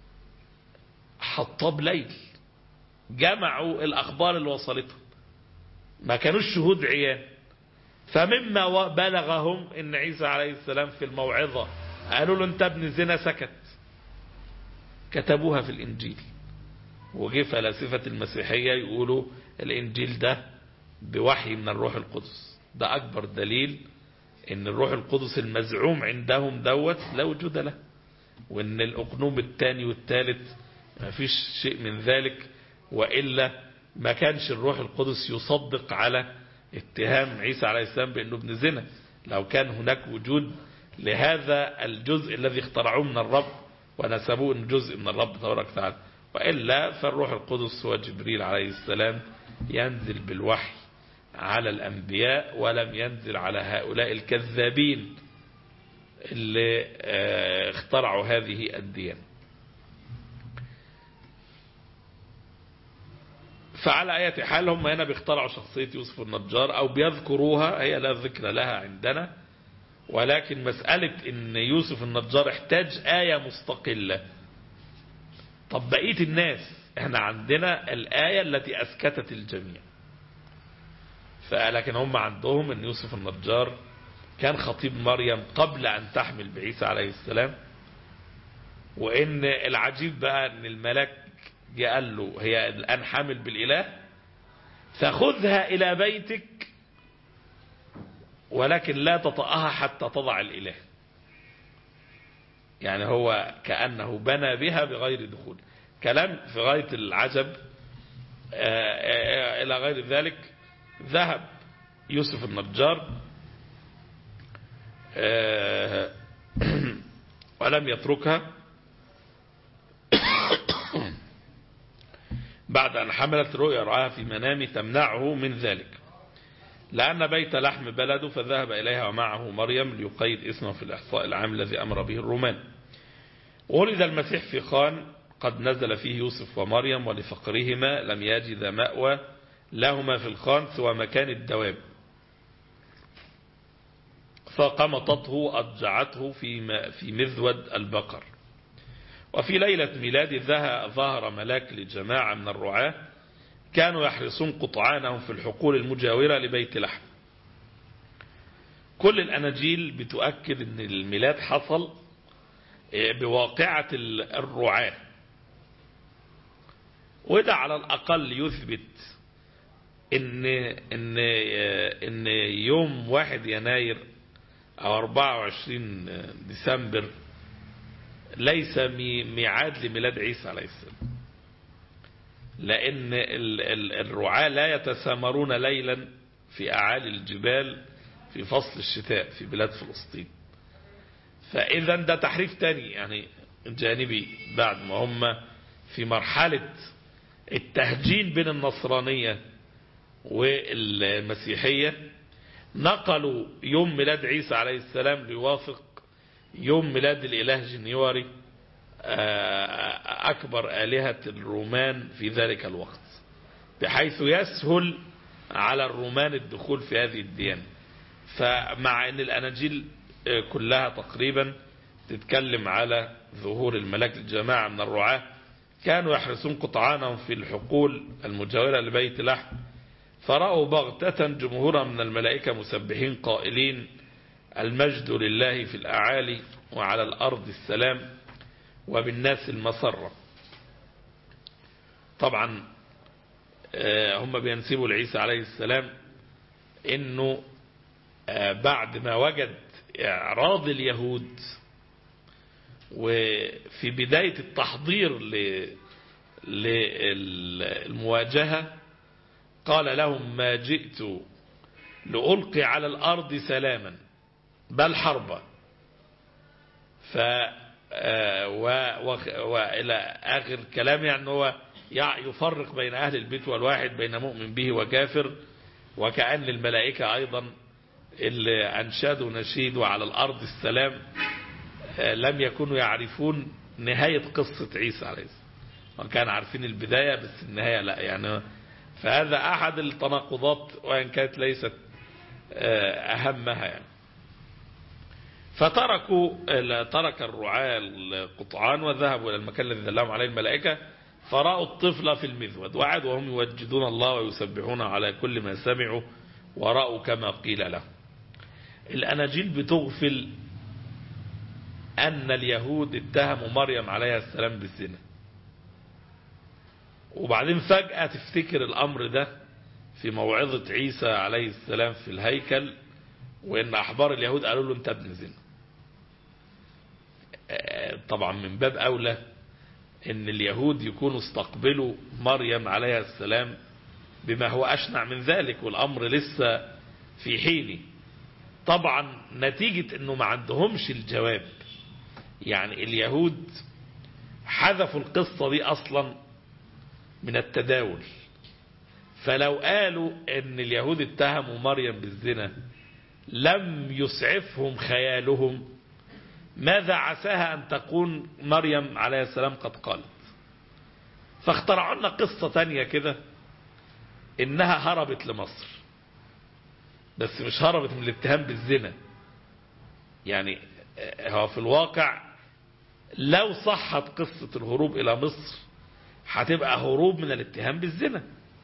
حطاب ليل جمعوا الأخبار اللي وصلتهم، ما كانوش شهود عيان. فمما بلغهم ان عيسى عليه السلام في الموعظة قالوا له انت ابن زنا، سكت، كتبوها في الإنجيل. وجه فلاسفة المسيحية يقولوا الإنجيل ده بوحي من الروح القدس. ده أكبر دليل ان الروح القدس المزعوم عندهم دوت لا وجود له، وان الأقنوم الثاني والثالث ما فيش شيء من ذلك، وإلا ما كانش الروح القدس يصدق على اتهام عيسى عليه السلام بأنه ابن زنا. لو كان هناك وجود لهذا الجزء الذي اخترعوه من الرب ونسبوه انه جزء من الرب تبارك وتعالى، وإلا فالروح القدس هو جبريل عليه السلام ينزل بالوحي على الأنبياء، ولم ينزل على هؤلاء الكذابين اللي اخترعوا هذه الديانة. فعلى أي حال هم هنا بيخترعوا شخصية يوسف النجار أو بيذكروها، هي لا ذكر لها عندنا، ولكن مسألة ان يوسف النجار احتاج آية مستقلة. طب بقية الناس احنا عندنا الآية التي أسكتت الجميع، لكن هم عندهم ان يوسف النجار كان خطيب مريم قبل أن تحمل بعيسى عليه السلام، وإن العجيب بقى أن الملاك قال له هي الآن حامل بالإله فخذها إلى بيتك ولكن لا تطأها حتى تضع الإله. يعني هو كأنه بنى بها بغير دخول. كلام في غاية العجب. إلى غير ذلك ذهب يوسف النجار ولم يتركها بعد أن حملت رؤيا رآها في منامه تمنعه من ذلك، لأن بيت لحم بلده، فذهب إليها ومعه مريم ليقيد اسمه في الإحصاء العام الذي أمر به الرومان. ولد المسيح في خان قد نزل فيه يوسف ومريم، ولفقرهما لم يجد مأوى لهما في الخان سوى مكان الدواب، فقمطته أضجعته في مذود البقر. وفي ليلة ميلاد ظهر ملاك لجماعة من الرعاة كانوا يحرسون قطعانهم في الحقول المجاورة لبيت لحم. كل الأناجيل بتؤكد أن الميلاد حصل بواقعة الرعاة، وده على الأقل يثبت إن يوم 1 يناير أو 24 ديسمبر ليس ميعاد لميلاد عيسى عليه السلام، لأن الرعاة لا يتسامرون ليلا في أعالي الجبال في فصل الشتاء في بلاد فلسطين. فإذا ده تحريف تاني يعني جانبي، بعد ما هم في مرحلة التهجين بين النصرانية والمسيحية نقلوا يوم ميلاد عيسى عليه السلام ليوافق يوم ميلاد الإله جنيوري أكبر آلهة الرومان في ذلك الوقت، بحيث يسهل على الرومان الدخول في هذه الديانة. فمع أن الأناجيل كلها تقريبا تتكلم على ظهور الملاك الجماعة من الرعاة كانوا يحرسون قطعانهم في الحقول المجاورة لبيت لحم، فرأوا بغتة جمهورا من الملائكة مسبحين قائلين: المجد لله في الأعالي وعلى الأرض السلام وبالناس المسرة. طبعا هم بينسبوا لعيسى عليه السلام انه بعد ما وجد اعراض اليهود وفي بداية التحضير للمواجهة قال لهم: ما جئت لألقي على الأرض سلاما بل حربا. وإلى آخر كلام، يعني هو يفرق بين أهل البيت والواحد، بين مؤمن به وكافر. وكأن الملائكة أيضا اللي أنشدوا نشيد وعلى الأرض السلام لم يكونوا يعرفون نهاية قصة عيسى عليه السلام، وكان عارفين البداية بس النهاية لا. يعني فهذا أحد التناقضات وإن كانت ليست أهمها يعني. ترك الرعاة القطعان وذهبوا إلى المكان الذي دلهم عليه الملائكة، فرأوا الطفل في المذود وقعدوا وهم يوجدون الله ويسبحون على كل ما سمعوا ورأوا كما قيل لهم. الأناجيل بتغفل أن اليهود اتهموا مريم عليها السلام بالزنا، وبعدين فجأة تفتكر الأمر ده في موعظة عيسى عليه السلام في الهيكل، وإن أحبار اليهود قالوا له: أنت ابن زنا. طبعا من باب أولى إن اليهود يكونوا استقبلوا مريم عليها السلام بما هو أشنع من ذلك، والأمر لسه في حينه. طبعا نتيجة إنه ما عندهمش الجواب، يعني اليهود حذفوا القصة دي أصلا من التداول. فلو قالوا ان اليهود اتهموا مريم بالزنا لم يسعفهم خيالهم ماذا عساها أن تكون مريم عليه السلام قد قالت. فاخترعوا لنا قصة تانية كده إنها هربت لمصر، بس مش هربت من الاتهام بالزنا. يعني هو في الواقع لو صحت قصة الهروب إلى مصر هتبقى هروب من الاتهام بالزنا،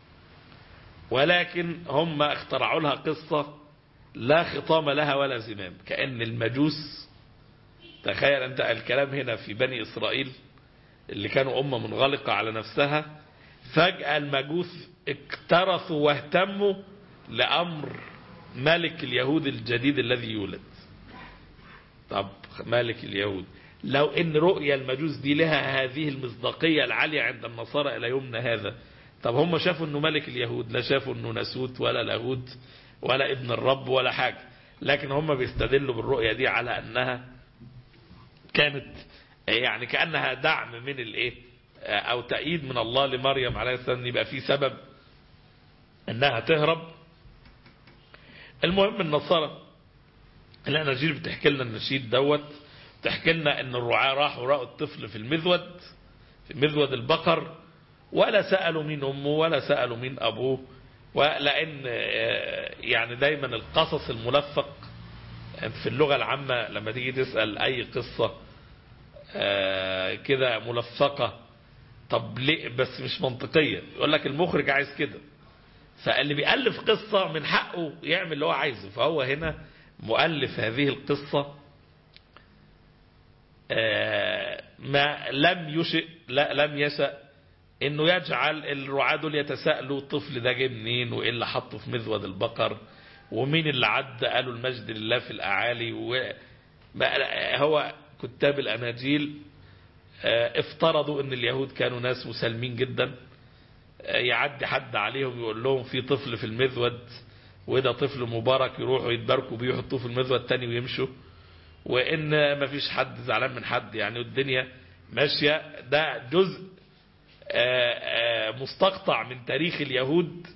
ولكن هم اخترعوا لها قصة لا خطام لها ولا زمام، كأن المجوس، تخيل أنت الكلام هنا في بني إسرائيل اللي كانوا أمة منغلقة على نفسها، فجأة المجوس اكترثوا واهتموا لأمر ملك اليهود الجديد الذي يولد. طب ملك اليهود، لو ان رؤيا المجوس دي لها هذه المصداقية العالية عند النصارى إلى يومنا هذا، طب هم شافوا انه ملك اليهود، لا شافوا انه ناسوت ولا لاهوت ولا ابن الرب ولا حاجة، لكن هم بيستدلوا بالرؤيا دي على انها كانت يعني كأنها دعم من الايه او تأييد من الله لمريم عليه السلام، يبقى في سبب انها تهرب. المهم النصارى الاناجيل بتحكي لنا النشيد دوت، بتحكي لنا ان الرعاة راحوا رأوا الطفل في مذود البقر، ولا سألوا مين امه ولا سألوا مين ابوه، ولان يعني دايما القصص الملفق في اللغة العامة لما تيجي تسأل اي قصة كده ملفقة، طب ليه بس مش منطقية، يقول لك المخرج عايز كده، فاللي بيألف قصة من حقه يعمل اللي هو عايزه. فهو هنا مؤلف هذه القصة ما لم يشأ انه يجعل الرعاة دول يتساءلوا الطفل ده جه منين، وايه اللي حطه في مذود البقر، ومين اللي عدى قالوا المجد لله في الاعالي. هو كتاب الاناجيل افترضوا ان اليهود كانوا ناس مسالمين جدا، يعدي حد عليهم يقول لهم في طفل في المذود وده طفل مبارك، يروحوا يتباركوا بيه يحطوه في المذود الثاني ويمشوا، وان ما فيش حد زعلان من حد يعني، والدنيا ماشية. ده جزء مستقطع من تاريخ اليهود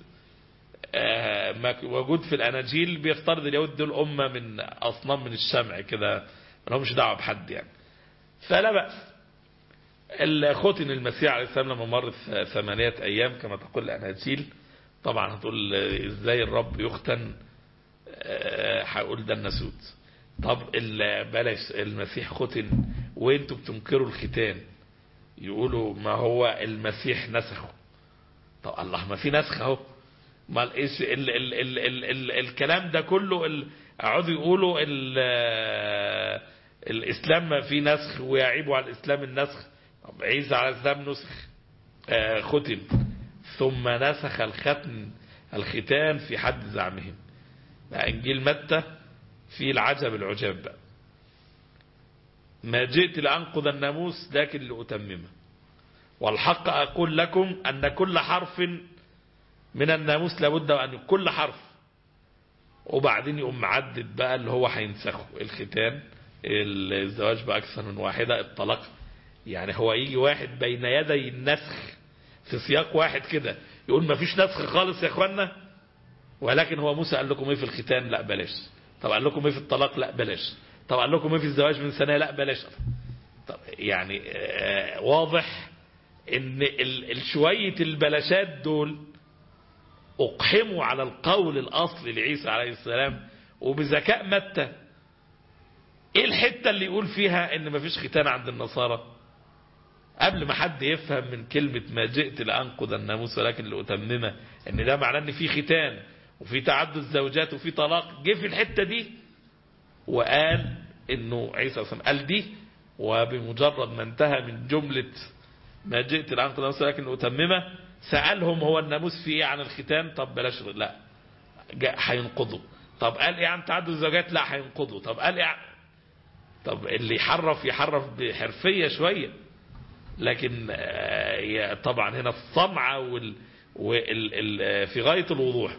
موجود في الاناجيل، بيفترض اليهود دول امة من اصنام من الشمع كده، ما لهمش دعوه بحد يعني. فلا بأس. ختن المسيح عليه السلام لما مرت 8 أيام كما تقول الاناجيل. طبعا هتقول ازاي الرب يختن، هقول ده الناسوت. طب بلاش، المسيح ختن وانتوا بتنكروا الختان، يقولوا ما هو المسيح نسخه. طب الله، ما في نسخ اهو، ما ايش الكلام ده كله، اقعدوا يقولوا الاسلام ما في نسخ ويعيبوا على الاسلام النسخ. طب عيسى عليه السلام نسخ، ختم، ثم نسخ الختان في حد زعمهم. انجيل متى في العجب العجاب بقى، ما جئت لأنقض الناموس لكن لأتممه، والحق أقول لكم أن كل حرف من الناموس لابد أن كل حرف. وبعدين يقوم معدد بقى اللي هو هينسخه: الختان، الزواج بأكثر من واحدة، الطلاق. يعني هو يجي واحد بين يدي النسخ في سياق واحد كده يقول ما فيش نسخ خالص يا اخوانا، ولكن هو موسى قال لكم ايه في الختان؟ لا بلاش. طب قال لكم ايه في الطلاق؟ لا بلاش. طب قال لكم ايه في الزواج من سنة؟ لا بلاش. طب يعني واضح ان شوية البلاشات دول اقحموا على القول الاصلي لعيسى عليه السلام. وبذكاء متى ايه الحتة اللي يقول فيها ان مفيش ختان عند النصارى قبل ما حد يفهم من كلمة ما جئت لأنقض الناموس ولكن لأتممه ان ده معناه ان في ختان وفي تعدد زوجات وفي طلاق. جه في الحتة دي وقال انه عيسى صلى الله عليه وسلم قال دي، وبمجرد ما انتهى من جملة ما جئت لأنقض الناموس ولكن لأتممه سألهم هو الناموس فيه ايه عن الختان؟ طب بلاش، لا هينقضوا. طب قال ايه عن تعدد الزوجات؟ لا هينقضوا. طب قال ايه؟ طب اللي يحرف بحرفية شوية، لكن طبعا هنا الصمعة في غاية الوضوح.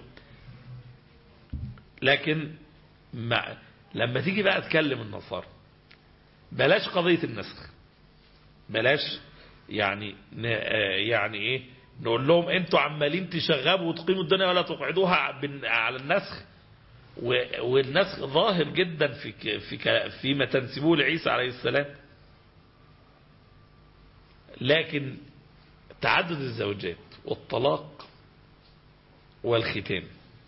لكن لما تيجي بقى تكلم النصارى بلاش قضية النسخ، بلاش يعني ايه، نقول لهم انتوا عمالين تشغبوا وتقيموا الدنيا ولا تقعدوها على النسخ، والنسخ ظاهر جدا فيما تنسبوه لعيسى عليه السلام. لكن تعدد الزوجات والطلاق والختان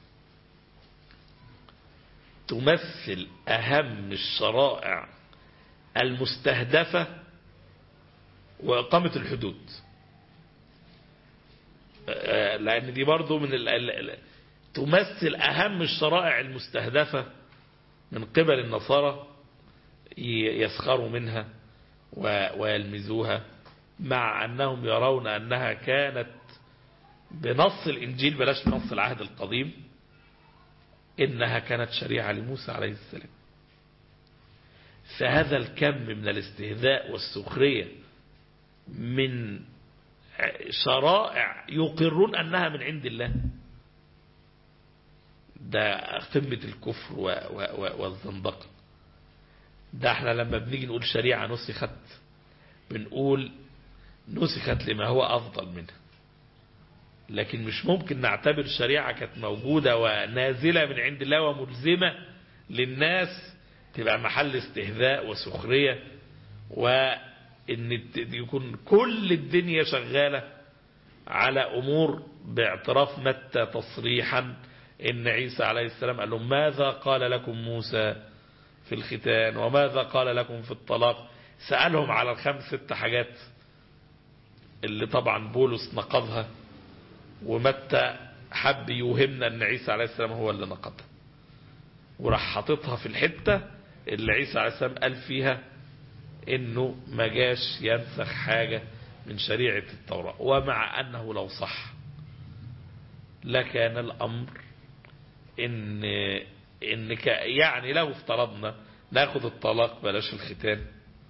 تمثل أهم الشرائع المستهدفة وإقامة الحدود، لأن دي برضو من تمثل أهم الشرائع المستهدفة من قبل النصارى، يسخروا منها ويلمزوها، مع أنهم يرون أنها كانت بنص الإنجيل، بلاش بنص العهد القديم، إنها كانت شريعة لموسى عليه السلام. فهذا الكم من الاستهزاء والسخرية من شرائع يقرون أنها من عند الله، ده قمة الكفر والزندقة. ده احنا لما بنيجي نقول شريعة نسخت، بنقول نسخت لما هو أفضل منها، لكن مش ممكن نعتبر شريعة كانت موجودة ونازلة من عند الله وملزمة للناس تبقى محل استهزاء وسخرية، وإن يكون كل الدنيا شغالة على أمور باعتراف متى تصريحا إن عيسى عليه السلام قال لهم ماذا قال لكم موسى في الختان وماذا قال لكم في الطلاق. سألهم على 5-6 حاجات اللي طبعا بولس نقضها، ومتى حب يوهمنا ان عيسى عليه السلام هو اللي نقضها، وراح حاططها في الحتة اللي عيسى عليه السلام قال فيها انه ما جاش ينسخ حاجة من شريعة التوراة. ومع انه لو صح لكان الامر ان يعني لو افترضنا ناخد الطلاق بلاش الختان،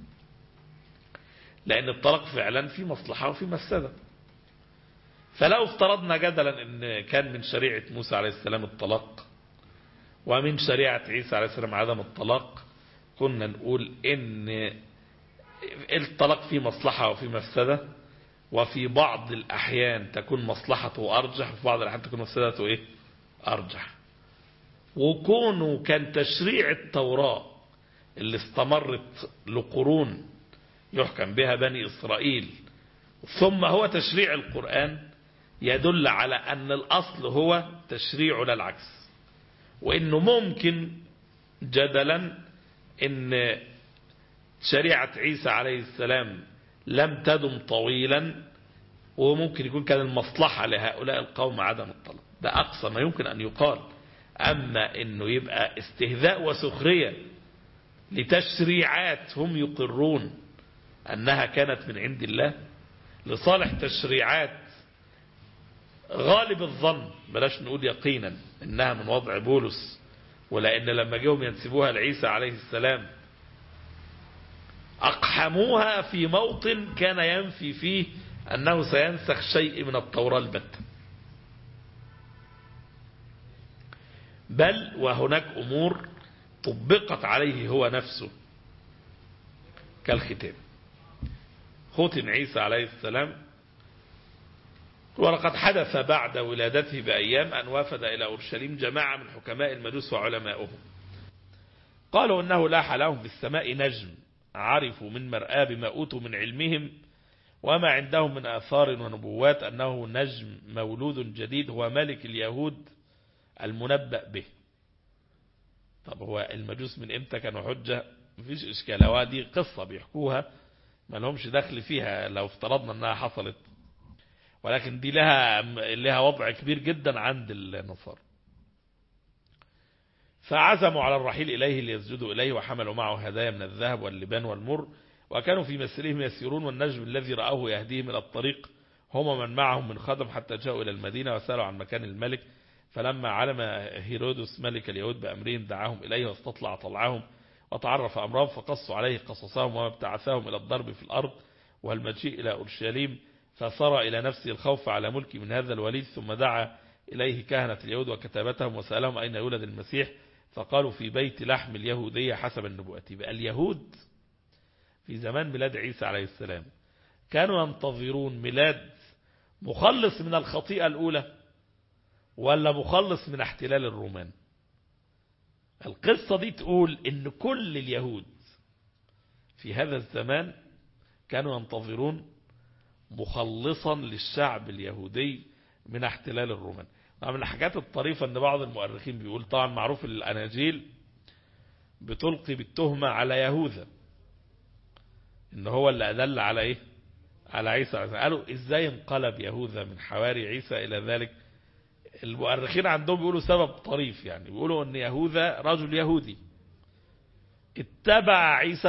لان الطلاق فعلا في مصلحة وفي مفسدة. فلو افترضنا جدلا ان كان من شريعة موسى عليه السلام الطلاق ومن شريعة عيسى عليه السلام عدم الطلاق، كنا نقول ان الطلاق فيه مصلحة وفي مفسدة، وفي بعض الأحيان تكون مصلحته أرجح وفي بعض الأحيان تكون مفسدته أرجح. وكونه كان تشريع التوراة اللي استمرت لقرون يحكم بها بني إسرائيل ثم هو تشريع القرآن، يدل على أن الأصل هو تشريع لا العكس، وإنه ممكن جدلا أن شريعة عيسى عليه السلام لم تدم طويلا، وممكن يكون كان المصلحة لهؤلاء القوم عدم الطلاق. ده أقصى ما يمكن أن يقال. أما أنه يبقى استهزاء وسخرية لتشريعات هم يقرون أنها كانت من عند الله لصالح تشريعات غالب الظن، بلاش نقول يقينا، إنها من وضع بولس، ولأن لما جاءهم ينسبوها لعيسى عليه السلام أقحموها في موطن كان ينفي فيه أنه سينسخ شيء من التوراة البتة. بل وهناك أمور طبقت عليه هو نفسه كالختان. ختن عيسى عليه السلام، ولقد حدث بعد ولادته بأيام أن وافد إلى أورشليم جماعة من حكماء المجوس وعلمائهم، قالوا إنه لاح لهم في السماء نجم، عرفوا من مرآة بما أوتوا من علمهم وما عندهم من آثار ونبوات أنه نجم مولود جديد هو ملك اليهود المنبأ به. طب هو المجوس من امتى كانوا حجة؟ مفيش إشكال، هو دي قصة بيحكوها ما لهمش دخل فيها لو افترضنا أنها حصلت، ولكن دي لها وضع كبير جدا عند النصارى. فعزموا على الرحيل إليه ليسجدوا إليه، وحملوا معه هدايا من الذهب واللبان والمر، وكانوا في مسيرهم يسيرون، والنجم الذي رأوه يهديهم إلى الطريق هم من معهم من خدم حتى جاءوا إلى المدينة وسألوا عن مكان الملك. فلما علم هيرودس ملك اليهود بأمرهم دعاهم إليه واستطلع طلعهم وتعرف أمرهم، فقصوا عليه قصصهم وما ابتعثهم إلى الضرب في الأرض والمجيء إلى أورشليم، فصار إلى نفسه الخوف على ملك من هذا الوليد. ثم دعا إليه كهنة اليهود وكتابتهم وسألهم أين يولد المسيح، فقالوا في بيت لحم اليهودية حسب النبوة. بقى اليهود في زمان ميلاد عيسى عليه السلام كانوا ينتظرون ميلاد مخلص من الخطيئة الأولى ولا مخلص من احتلال الرومان؟ القصة دي تقول ان كل اليهود في هذا الزمان كانوا ينتظرون مخلصا للشعب اليهودي من احتلال الرومان. من الحاجات الطريفة ان بعض المؤرخين بيقول، طبعا معروف الأناجيل بتلقي بالتهمة على يهوذا ان هو اللي أدل على ايه، على عيسى. قالوا ازاي انقلب يهوذا من حواري عيسى الى ذلك؟ المؤرخين عندهم بيقولوا سبب طريف، يعني بيقولوا ان يهوذا رجل يهودي اتبع عيسى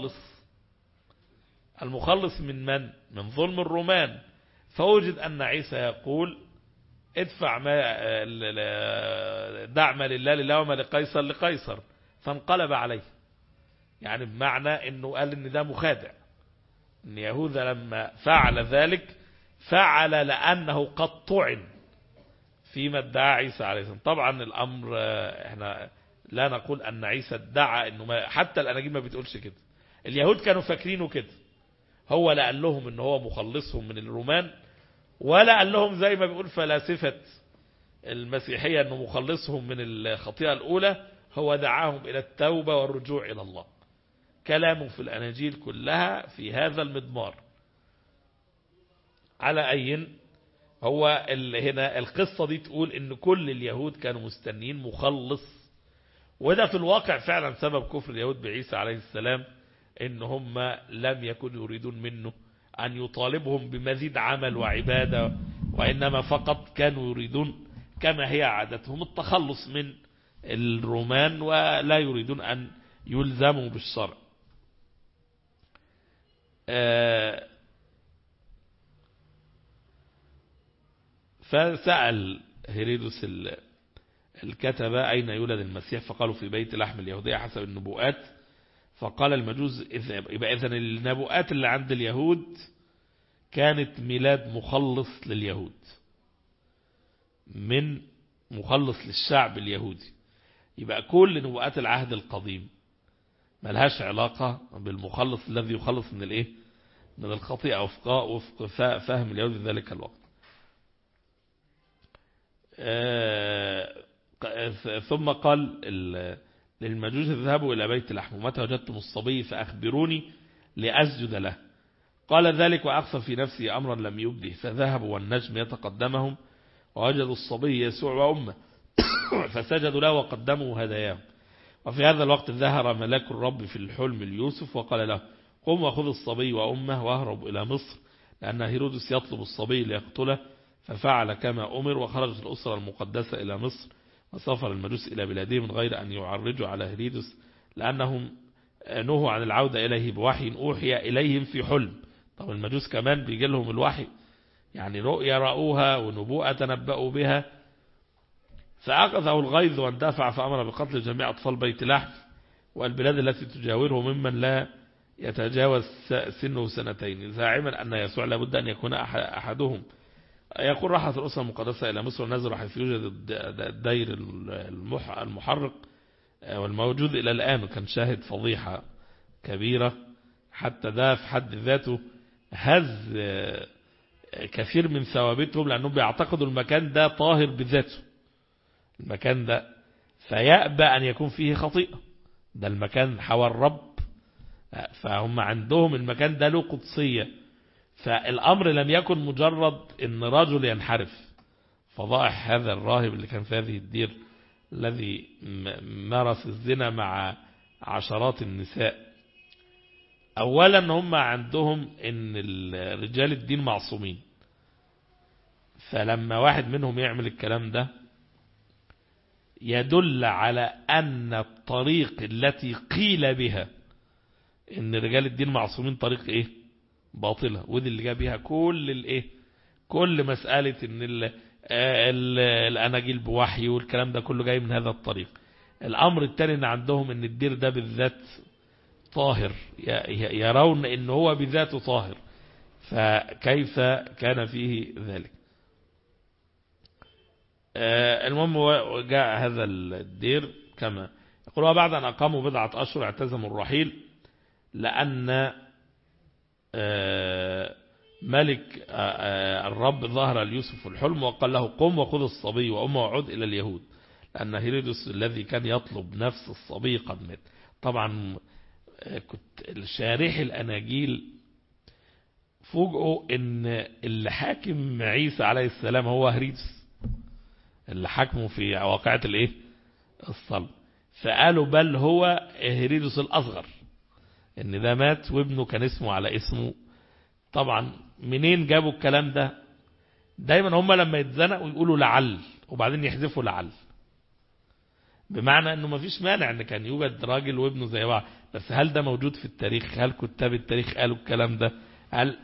المخلص من من؟ من ظلم الرومان، فوجد ان عيسى يقول ادفع ما دع ما لله وما لقيصر لقيصر، فانقلب عليه. يعني بمعنى انه قال ان ده مخادع، ان يهوذا لما فعل ذلك فعل لانه قد طعن فيما ادعى عيسى عليه السلام. طبعا الامر احنا لا نقول ان عيسى ادعى انه ما، حتى الاناجيل ما بتقولش كده، اليهود كانوا فاكرينه كده. هو لا قال لهم ان هو مخلصهم من الرومان، ولا قال لهم زي ما بيقول فلاسفة المسيحية انه مخلصهم من الخطيئة الاولى. هو دعاهم الى التوبة والرجوع الى الله. كلامه في الاناجيل كلها في هذا المضمار. على اي هو هنا القصة دي تقول ان كل اليهود كانوا مستنين مخلص، وده في الواقع فعلا سبب كفر اليهود بعيسى عليه السلام، ان هم لم يكونوا يريدون منه ان يطالبهم بمزيد عمل وعبادة، وانما فقط كانوا يريدون كما هي عادتهم التخلص من الرومان، ولا يريدون ان يلزموا بالشرع. فسأل هيرودس الكتبة أين يولد المسيح، فقالوا في بيت لحم اليهودية حسب النبوءات. فقال المجوس يبقى إذن النبوءات اللي عند اليهود كانت ميلاد مخلص لليهود، من مخلص للشعب اليهودي. يبقى كل نبوءات العهد القديم ملهاش علاقة بالمخلص الذي يخلص من الايه، من الخطيئة وفق فهم اليهود في ذلك الوقت. ثم قال للمجوس اذهبوا إلى بيت لحم، ومتى وجدتم الصبي فأخبروني لأسجد له. قال ذلك وأخفى في نفسه أمرا لم يبده، فذهبوا والنجم يتقدمهم ووجدوا الصبي يسوع وأمه فسجدوا له وقدموا هداياهم. وفي هذا الوقت ظهر ملاك الرب في الحلم ليوسف وقال له قم وخذ الصبي وأمه واهرب إلى مصر، لأن هيرودس يطلب الصبي ليقتله. ففعل كما أمر، وخرجت الأسرة المقدسة إلى مصر، وسافر المجوس إلى بلادهم من غير أن يعرجوا على هيرودس، لأنهم نهوا عن العودة إليه بوحي أوحي إليهم في حلم. طب المجوس كمان بيجي لهم الوحي، يعني رؤيا رأوها ونبوءة تنبأوا بها. فأخذه الغيظ واندفع، فأمر بقتل جميع أطفال بيت لحم والبلاد التي تجاوره ممن لا يتجاوز سنه 2 زاعما أن يسوع لابد أن يكون أحدهم. يقول راحت الأسرة المقدسة إلى مصر ونزل حيث يوجد الدير المحرق والموجود إلى الآن، كان شاهد فضيحة كبيرة، حتى ده في حد ذاته هز كثير من ثوابتهم، لأنهم بيعتقدوا المكان ده طاهر بذاته، المكان ده فيأبى أن يكون فيه خطيئة، ده المكان حوى الرب، فهم عندهم المكان ده له قدسية. فالأمر لم يكن مجرد ان رجل ينحرف. فضائح هذا الراهب اللي كان في هذه الدير الذي مارس الزنا مع عشرات النساء، اولا هم عندهم ان رجال الدين معصومين، فلما واحد منهم يعمل الكلام ده يدل على ان الطريق التي قيل بها ان رجال الدين معصومين طريق ايه، باطلة. ودي اللي جاب بيها كل مسألة ان الاناجيل بوحي والكلام ده كله جاي من هذا الطريق. الامر الثاني ان عندهم ان الدير ده بالذات طاهر، يرون ان هو بذاته طاهر، فكيف كان فيه ذلك. المهم جاء هذا الدير كما يقولوا بعد ان اقاموا 1 أشهر اعتزموا الرحيل، لان ملك الرب ظهر ليوسف الحلم وقال له قم وخذ الصبي وأمه وعد إلى اليهود، لأن هيرودس الذي كان يطلب نفس الصبي قد مات. طبعا كنت شارح الأناجيل فوجئوا ان اللي حاكم عيسى عليه السلام هو هيرودس اللي حاكمه في واقعة الايه الصلب، فقالوا بل هو هيرودس الأصغر، ان ده مات وابنه كان اسمه على اسمه. طبعا منين جابوا الكلام ده؟ دايما هم لما يتزنقوا يقولوا لعل وبعدين يحذفوا لعل، بمعنى انه ما فيش مانع ان كان يوجد راجل وابنه زي بعض، بس هل ده موجود في التاريخ؟ هل كتاب التاريخ قالوا الكلام ده؟ هل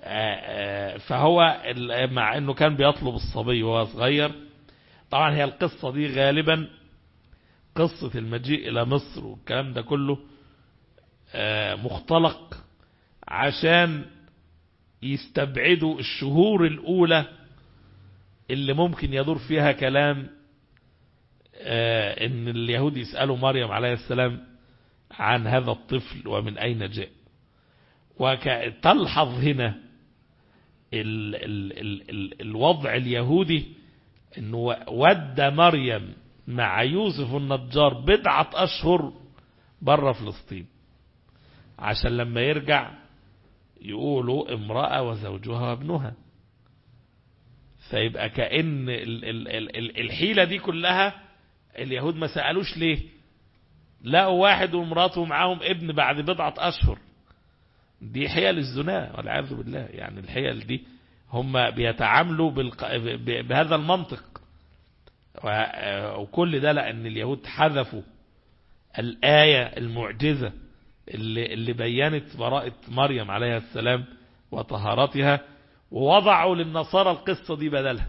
فهو مع انه كان بيطلب الصبي وهو صغير. طبعا هي القصة دي غالبا قصة المجيء الى مصر والكلام ده كله مختلق عشان يستبعدوا الشهور الاولى اللي ممكن يدور فيها كلام ان اليهود يسألوا مريم عليه السلام عن هذا الطفل ومن اين جاء. وتلحظ هنا الوضع اليهودي انه ودى مريم مع يوسف النجار بضعة اشهر برا فلسطين عشان لما يرجع يقولوا امرأة وزوجها وابنها. فيبقى كأن الحيلة دي كلها اليهود ما سألوش ليه، لقوا واحد ومراته معاهم ابن بعد بضعة اشهر. دي حيل الزنا والعياذ بالله. يعني الحيل دي هم بيتعاملوا بهذا المنطق، وكل ده لأن اليهود حذفوا الآية المعجزة اللي بيّنت براءة مريم عليها السلام وطهارتها، ووضعوا للنصارى القصة دي بدلها.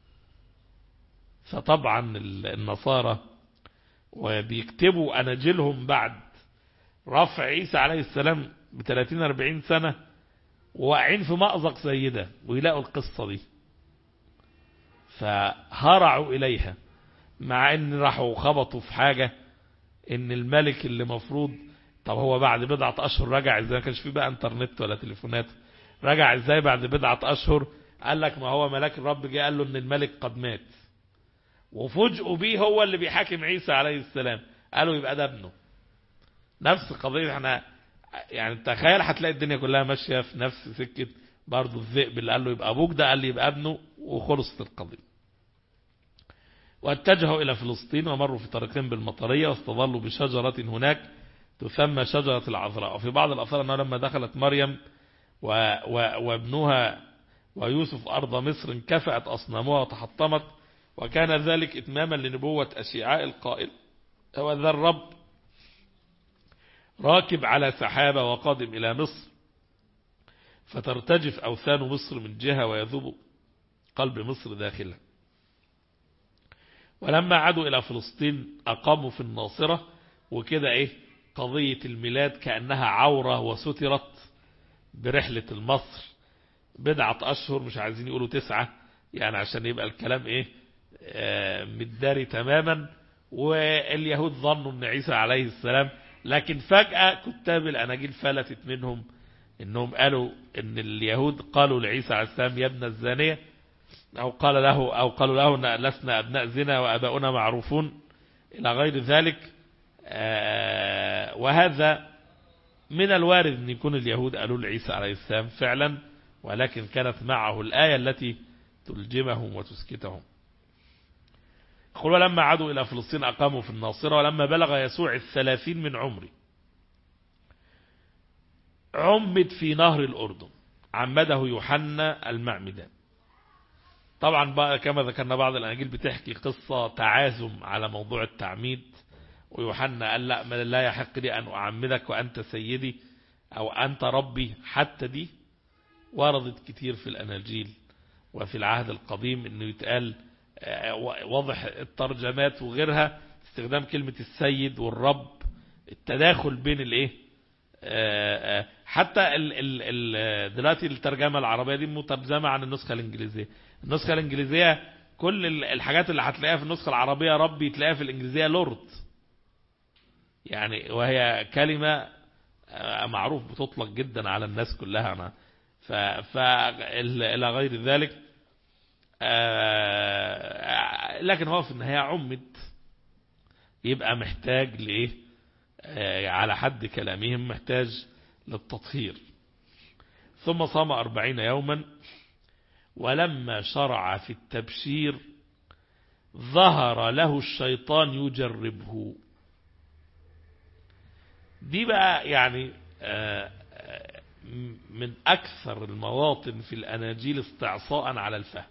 فطبعا النصارى وبيكتبوا أناجيلهم بعد رفع عيسى عليه السلام ب30-40 سنة وواقعين في مأزق زي ده ويلاقوا القصة دي، فهرعوا إليها، مع ان راحوا خبطوا في حاجة ان الملك اللي مفروض، طب هو بعد بضعة اشهر رجع ازاي؟ ما كانش فيه بقى انترنت ولا تليفونات، رجع ازاي بعد بضعة اشهر؟ قال لك ما هو ملاك الرب جاء قال له ان الملك قد مات، وفوجئوا بيه هو اللي بيحاكم عيسى عليه السلام، قالوا يبقى ده ابنه. نفس قضية احنا يعني تخيل هتلاقي الدنيا كلها ماشية في نفس سكة برضو الذئب اللي قال له يبقى ابوك ده قال لي يبقى ابنه، وخلصت القضية. واتجهوا إلى فلسطين ومروا في طريقين بالمطرية واستظلوا بشجرة هناك تسمى شجرة العذراء. وفي بعض الأثار أنه لما دخلت مريم وابنها ويوسف أرض مصر انكفأت أصنامها وتحطمت، وكان ذلك إتماما لنبوة أشعياء القائل هو ذا الرب راكب على سحابة وقادم إلى مصر فترتجف أوثان مصر من جهة ويذوب قلب مصر داخلها. ولما عادوا إلى فلسطين أقاموا في الناصرة، وكده قضية الميلاد كأنها عورة وسترت برحلة المصر بضعة أشهر، مش عايزين يقولوا 9، يعني عشان يبقى الكلام متداري تماما. واليهود ظنوا ان عيسى عليه السلام، لكن فجأة كتاب الأناجيل فلتت منهم انهم قالوا ان اليهود قالوا لعيسى عليه السلام يا ابن الزانية، أو قالوا له لسنا أبناء زنا وأباؤنا معروفون إلى غير ذلك. وهذا من الوارد أن يكون اليهود قالوا لعيسى عليه السلام فعلا، ولكن كانت معه الآية التي تلجمهم وتسكتهم. يقول ولما عادوا إلى فلسطين أقاموا في الناصرة، ولما بلغ يسوع 30 من عمره عمد في نهر الأردن، عمده يوحنا المعمدان. طبعا بقى كما ذكرنا بعض الأناجيل بتحكي قصة تعازم على موضوع التعميد، ويوحنا قال لا يحق لي أن أعمدك وأنت سيدي أو أنت ربي. حتى دي وردت كتير في الأناجيل وفي العهد القديم انه يتقال واضح الترجمات وغيرها استخدام كلمة السيد والرب، التداخل بين حتى دلوقتي الترجمة العربية دي مترجمة عن النسخة الإنجليزية. النسخة الإنجليزية كل الحاجات اللي هتلاقيها في النسخة العربية ربي تلاقيها في الإنجليزية لورد، يعني وهي كلمة معروف بتطلق جدا على الناس كلها. إلى غير ذلك. لكن هو في النهاية عمد، يبقى محتاج لإيه؟ على حد كلامهم محتاج للتطهير. ثم صام 40 يوما، ولما شرع في التبشير ظهر له الشيطان يجربه. دي بقى يعني من أكثر المواطن في الأناجيل استعصاء على الفهم.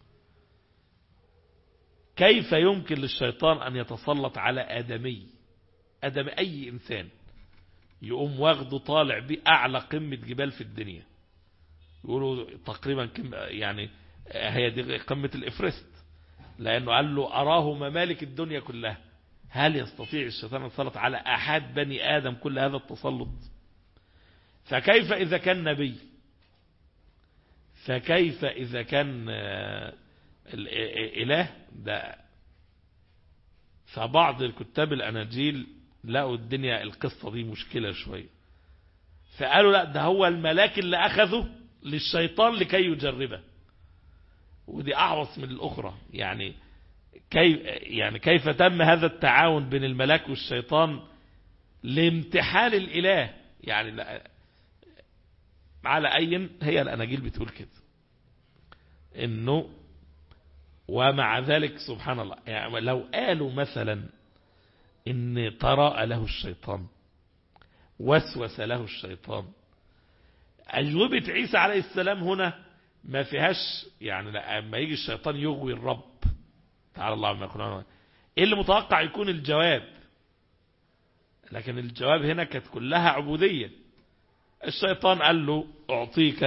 كيف يمكن للشيطان أن يتسلط على آدم أي إنسان، يقوم واخده طالع بيه أعلى قمة جبال في الدنيا، يقولوا تقريبا يعني هي دي قمة الإفرست، لأنه قال له أراه ممالك الدنيا كلها. هل يستطيع الشيطان أن يتسلط على أحد بني آدم كل هذا التسلط؟ فكيف إذا كان نبي؟ فكيف إذا كان الإله ده؟ فبعض الكتاب الأناجيل لقوا الدنيا القصة دي مشكلة شوية، فقالوا لا، ده هو الملاك اللي أخذه للشيطان لكي يجربه. ودي أعوص من الأخرى. يعني كيف تم هذا التعاون بين الملاك والشيطان لامتحان الإله؟ يعني لا، على أي هي الأناجيل بتقول كده، إنه ومع ذلك سبحان الله، يعني لو قالوا مثلا إن طراء له الشيطان، وسوس له الشيطان، أجوبة عيسى عليه السلام هنا ما فيهاش يعني لما يجي الشيطان يغوي الرب تعالى الله عما يقولون، ايه اللي متوقع يكون الجواب؟ لكن الجواب هنا كانت كلها عبودية. الشيطان قال له أعطيك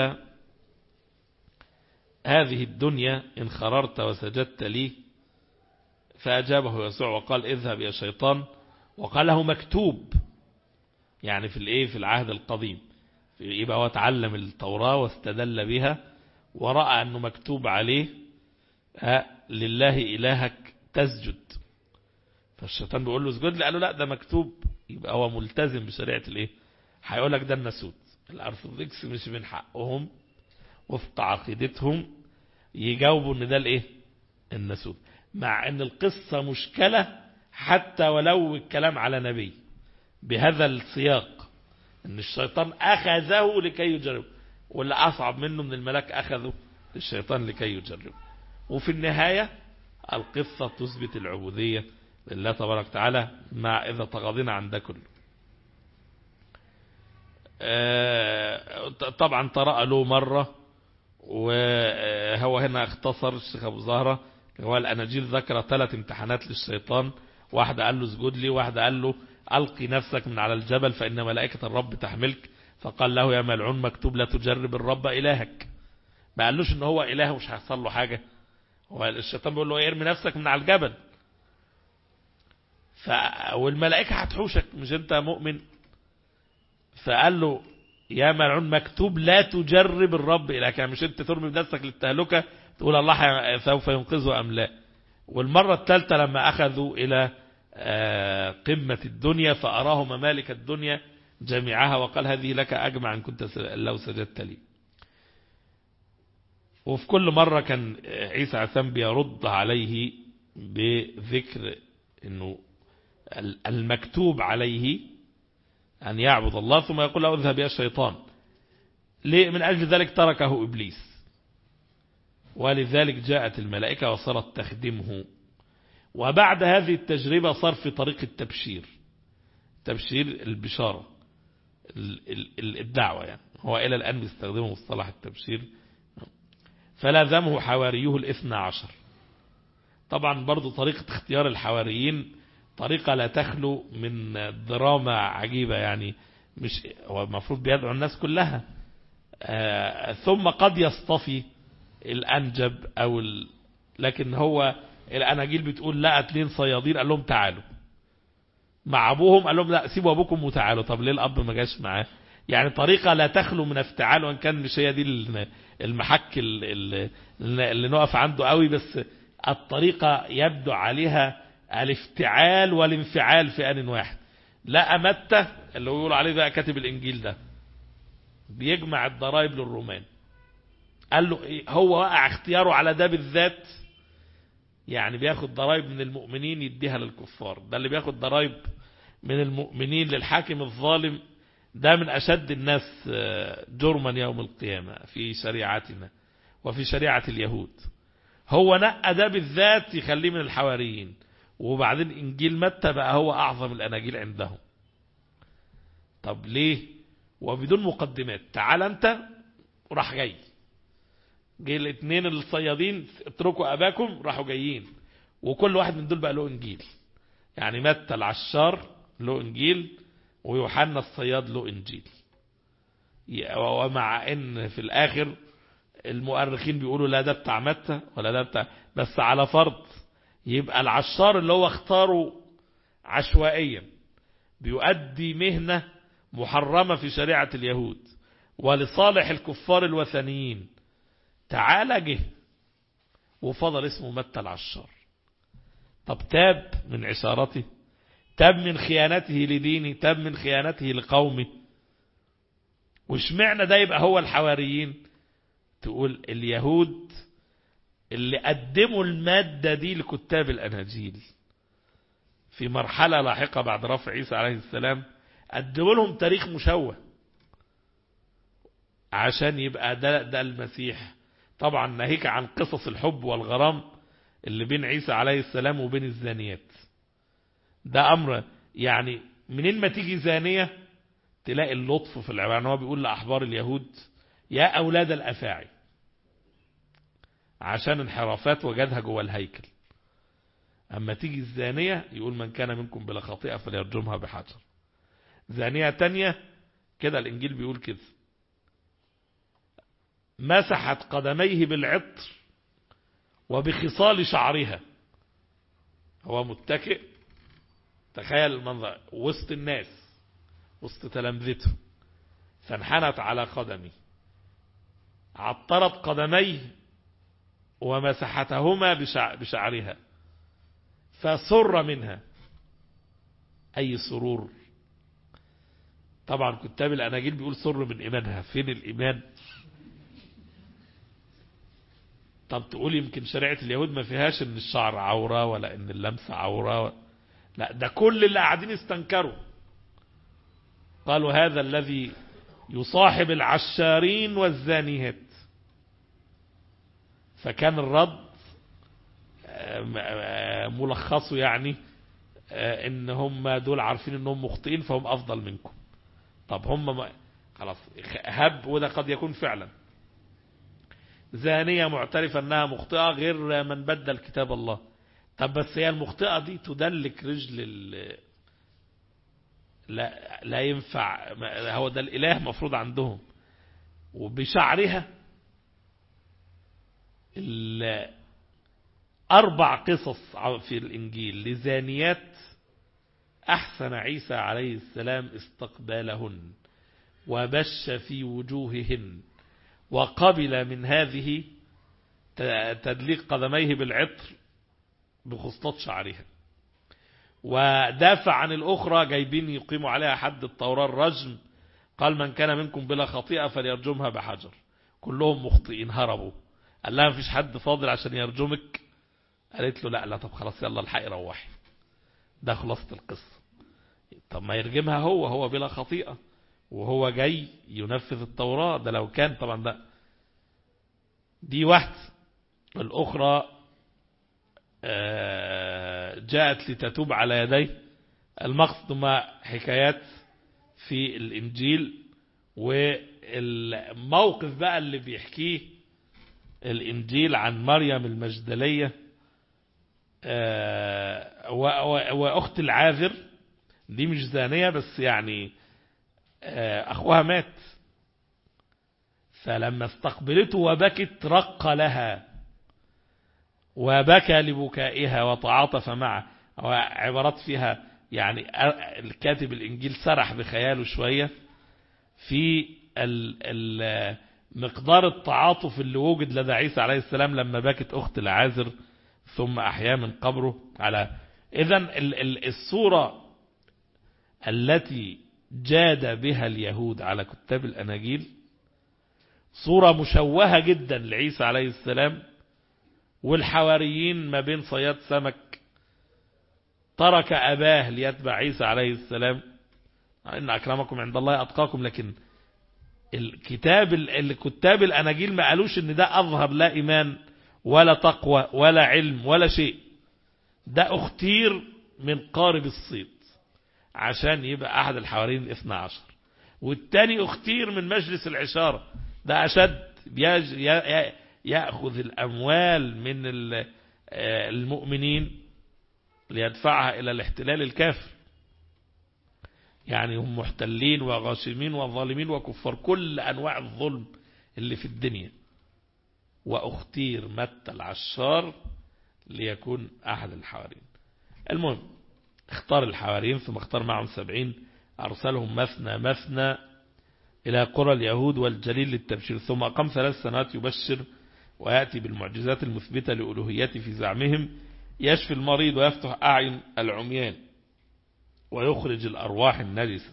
هذه الدنيا إن خررت وسجدت لي، فأجابه يسوع وقال اذهب يا شيطان، وقال له مكتوب. يعني في العهد القديم يبقى هو تعلم التوراة واستدل بها ورأى أنه مكتوب عليه لله إلهك تسجد، فالشيطان بيقول له اسجد لي، قال له لا ده مكتوب. يبقى هو ملتزم بشريعة هيقول لك ده الناسوت. الأرثوذكس مش من حقهم وفق عقيدتهم يجاوبوا ان ده الناسوت، مع ان القصة مشكلة حتى ولو الكلام على نبي بهذا السياق، ان الشيطان اخذه لكي يجربه، واللي اصعب منه من الملاك اخذه الشيطان لكي يجربه. وفي النهاية القصة تثبت العبودية لله تبارك وتعالى، مع اذا تغاضينا عن ده كله. طبعا طرأ له مرة، وهو هنا اختصر الشيخ ابو زهرة. هو الاناجيل ذكر 3 امتحانات للشيطان، واحدة قال له اسجد لي، واحدة قال له ألقي نفسك من على الجبل فإن ملائكة الرب تحملك، فقال له يا ملعون مكتوب لا تجرب الرب إلهك. ما قالوش ان هو إله ومش هيحصل له حاجة، هو الشيطان بيقول له ارمي نفسك من على الجبل، والملائكة هتحوشك مش انت مؤمن. فقال له يا ملعون مكتوب لا تجرب الرب إلهك، يعني مش انت ترمي بنفسك للتهلكة تقول الله سوف ينقذه أم لا. والمرة الثالثة لما أخذوا إلى قمة الدنيا فأراه ممالك الدنيا جميعها وقال هذه لك أجمع إن كنت لو سجدت لي. وفي كل مرة كان عيسى عثام بيرد عليه بذكر أنه المكتوب عليه أن يعبد الله، ثم يقول له اذهب يا شيطان. ليه؟ من أجل ذلك تركه إبليس، ولذلك جاءت الملائكة وصارت تخدمه. وبعد هذه التجربة صار في طريق التبشير، تبشير البشارة الدعوة، يعني هو إلى الآن بيستخدمه مصطلح التبشير. فلازمه حواريه 12. طبعا برضو طريقة اختيار الحواريين طريقة لا تخلو من دراما عجيبة، يعني مش هو المفروض بيدعو الناس كلها، ثم قد يصطفي الأنجب لكن هو الأناجيل بتقول لا 2 صيادين قال لهم تعالوا مع أبوهم، قال لهم لا سيبوا أبوكم وتعالوا. طب ليه الأب ما جاش معاه؟ يعني طريقة لا تخلو من افتعال، وان كان مش هي دي المحك اللي نقف عنده قوي، بس الطريقة يبدو عليها الافتعال والانفعال في آن واحد. لا متى اللي هو يقول عليه بقى كاتب الإنجيل ده بيجمع الضرائب للرومان، قال له إيه؟ هو وقع اختياره على ده بالذات، يعني بياخد ضرائب من المؤمنين يديها للكفار، ده اللي بياخد ضرائب من المؤمنين للحاكم الظالم، ده من أشد الناس جرما يوم القيامة في شريعتنا وفي شريعة اليهود. هو نقى ده بالذات يخليه من الحواريين، وبعدين إنجيل متى بقى هو أعظم الأناجيل عندهم. طب ليه؟ وبدون مقدمات، تعال أنت، راح جاي الاثنين الصيادين اتركوا أباكم، راحوا جايين، وكل واحد من دول بقى له إنجيل. يعني متى العشار له إنجيل، ويوحنا الصياد له إنجيل. ومع ان في الآخر المؤرخين بيقولوا لا ده بتاع متى ولا ده بتاع، بس على فرض يبقى العشار اللي هو اختاره عشوائيا بيؤدي مهنة محرمة في شريعة اليهود ولصالح الكفار الوثنيين، تعالى جه وفضل اسمه متى العشار. طب تاب من عشارته، تاب من خيانته لدينه، تاب من خيانته لقومه، وش معنى ده يبقى هو الحواريين؟ تقول اليهود اللي قدموا المادة دي لكتاب الأناجيل في مرحلة لاحقة بعد رفع عيسى عليه السلام، قدموا لهم تاريخ مشوه عشان يبقى ده المسيح. طبعا ناهيك عن قصص الحب والغرام اللي بين عيسى عليه السلام وبين الزانيات، ده أمر يعني منين ما تيجي زانية تلاقي اللطف في العبارة. هو بيقول لأحبار اليهود يا أولاد الأفاعي، عشان انحرافات وجدها جوه الهيكل. أما تيجي الزانية يقول من كان منكم بلا خطيئة فليرجمها بحجر. زانية تانية كده الإنجيل بيقول كده، مسحت قدميه بالعطر وبخصال شعرها. هو متكئ، تخيل المنظر، وسط الناس وسط تلامذته، فانحنت على قدمي، عطرت قدميه ومسحتهما بشعرها فسر منها. أي سرور! طبعا كتاب الأناجيل بيقول سر من إيمانها. فين الإيمان؟ طب تقول يمكن شريعة اليهود ما فيهاش ان الشعر عورة ولا ان اللمس عورة، لا ده كل اللي قاعدين استنكروا، قالوا هذا الذي يصاحب العشارين والزانيات. فكان الرد ملخصه يعني ان هم دول عارفين انهم مخطئين فهم افضل منكم. طب هم خلاص هب، وده قد يكون فعلا زانية معترفة انها مخطئة غير من بدل كتاب الله. طب بس هي المخطئة دي تدلك رجل لا ينفع، هو ده الاله مفروض عندهم. وبشعرها 4 قصص في الانجيل لزانيات احسن عيسى عليه السلام استقبالهن وبش في وجوههن، وقبل من هذه تدليق قدميه بالعطر بخصلات شعرها، ودافع عن الأخرى جايبين يقيموا عليها حد التوراة الرجم، قال من كان منكم بلا خطيئة فليرجمها بحجر. كلهم مخطئين هربوا، قال لها مفيش حد فاضل عشان يرجمك، قالت له لا طب خلاص يلا الحقي روحي. ده خلاصة القصة. طب ما يرجمها هو بلا خطيئة وهو جاي ينفذ التوراة. ده لو كان طبعا ده دي واحدة. الأخرى جاءت لتتوب على يديه. المقصد ما حكايات في الإنجيل، والموقف بقى اللي بيحكيه الإنجيل عن مريم المجدلية وأخت العاذر. دي مش زانية بس يعني أخوها مات، فلما استقبلته وبكت رق لها وبكى لبكائها وتعاطف معه. عبارات فيها يعني الكاتب الإنجيل سرح بخياله شوية في مقدار التعاطف اللي وجد لدى عيسى عليه السلام لما بكت أخت العازر ثم أحيا من قبره. على إذن الصورة التي جاد بها اليهود على كتاب الأناجيل صورة مشوهة جدا لعيسى عليه السلام، والحواريين ما بين صياد سمك ترك أباه ليتبع عيسى عليه السلام، إن أكرمكم عند الله أتقاكم. لكن الكتاب الأناجيل ما قالوش إن ده أظهر لا إيمان ولا تقوى ولا علم ولا شيء، ده اختير من قارب الصيد عشان يبقى أحد الحواريين 12، والتاني اختير من مجلس العشارة، ده أشد، يأخذ الأموال من المؤمنين ليدفعها إلى الاحتلال الكافر. يعني هم محتلين وغاشمين وظالمين وكفار، كل أنواع الظلم اللي في الدنيا. واختير متى العشار ليكون أحد الحواريين. المهم اختار الحواريين، ثم اختار معهم 70 أرسلهم مثنى مثنى إلى قرى اليهود والجليل للتبشير، ثم أقام 3 سنوات يبشر ويأتي بالمعجزات المثبتة لألوهيته في زعمهم، يشفي المريض ويفتح أعين العميان ويخرج الأرواح النجسة،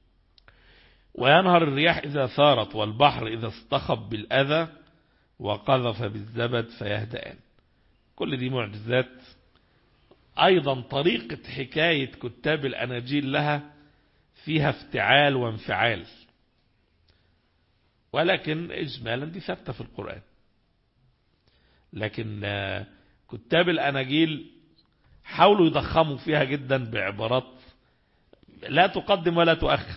وينهر الرياح إذا ثارت والبحر إذا اصطخب بالأذى وقذف بالزبد فيهدأان. كل دي معجزات. أيضا طريقة حكاية كتاب الأناجيل لها فيها افتعال وانفعال، ولكن إجمالا دي ثابتة في القرآن. لكن كتاب الأناجيل حاولوا يضخموا فيها جدا بعبارات لا تقدم ولا تؤخر،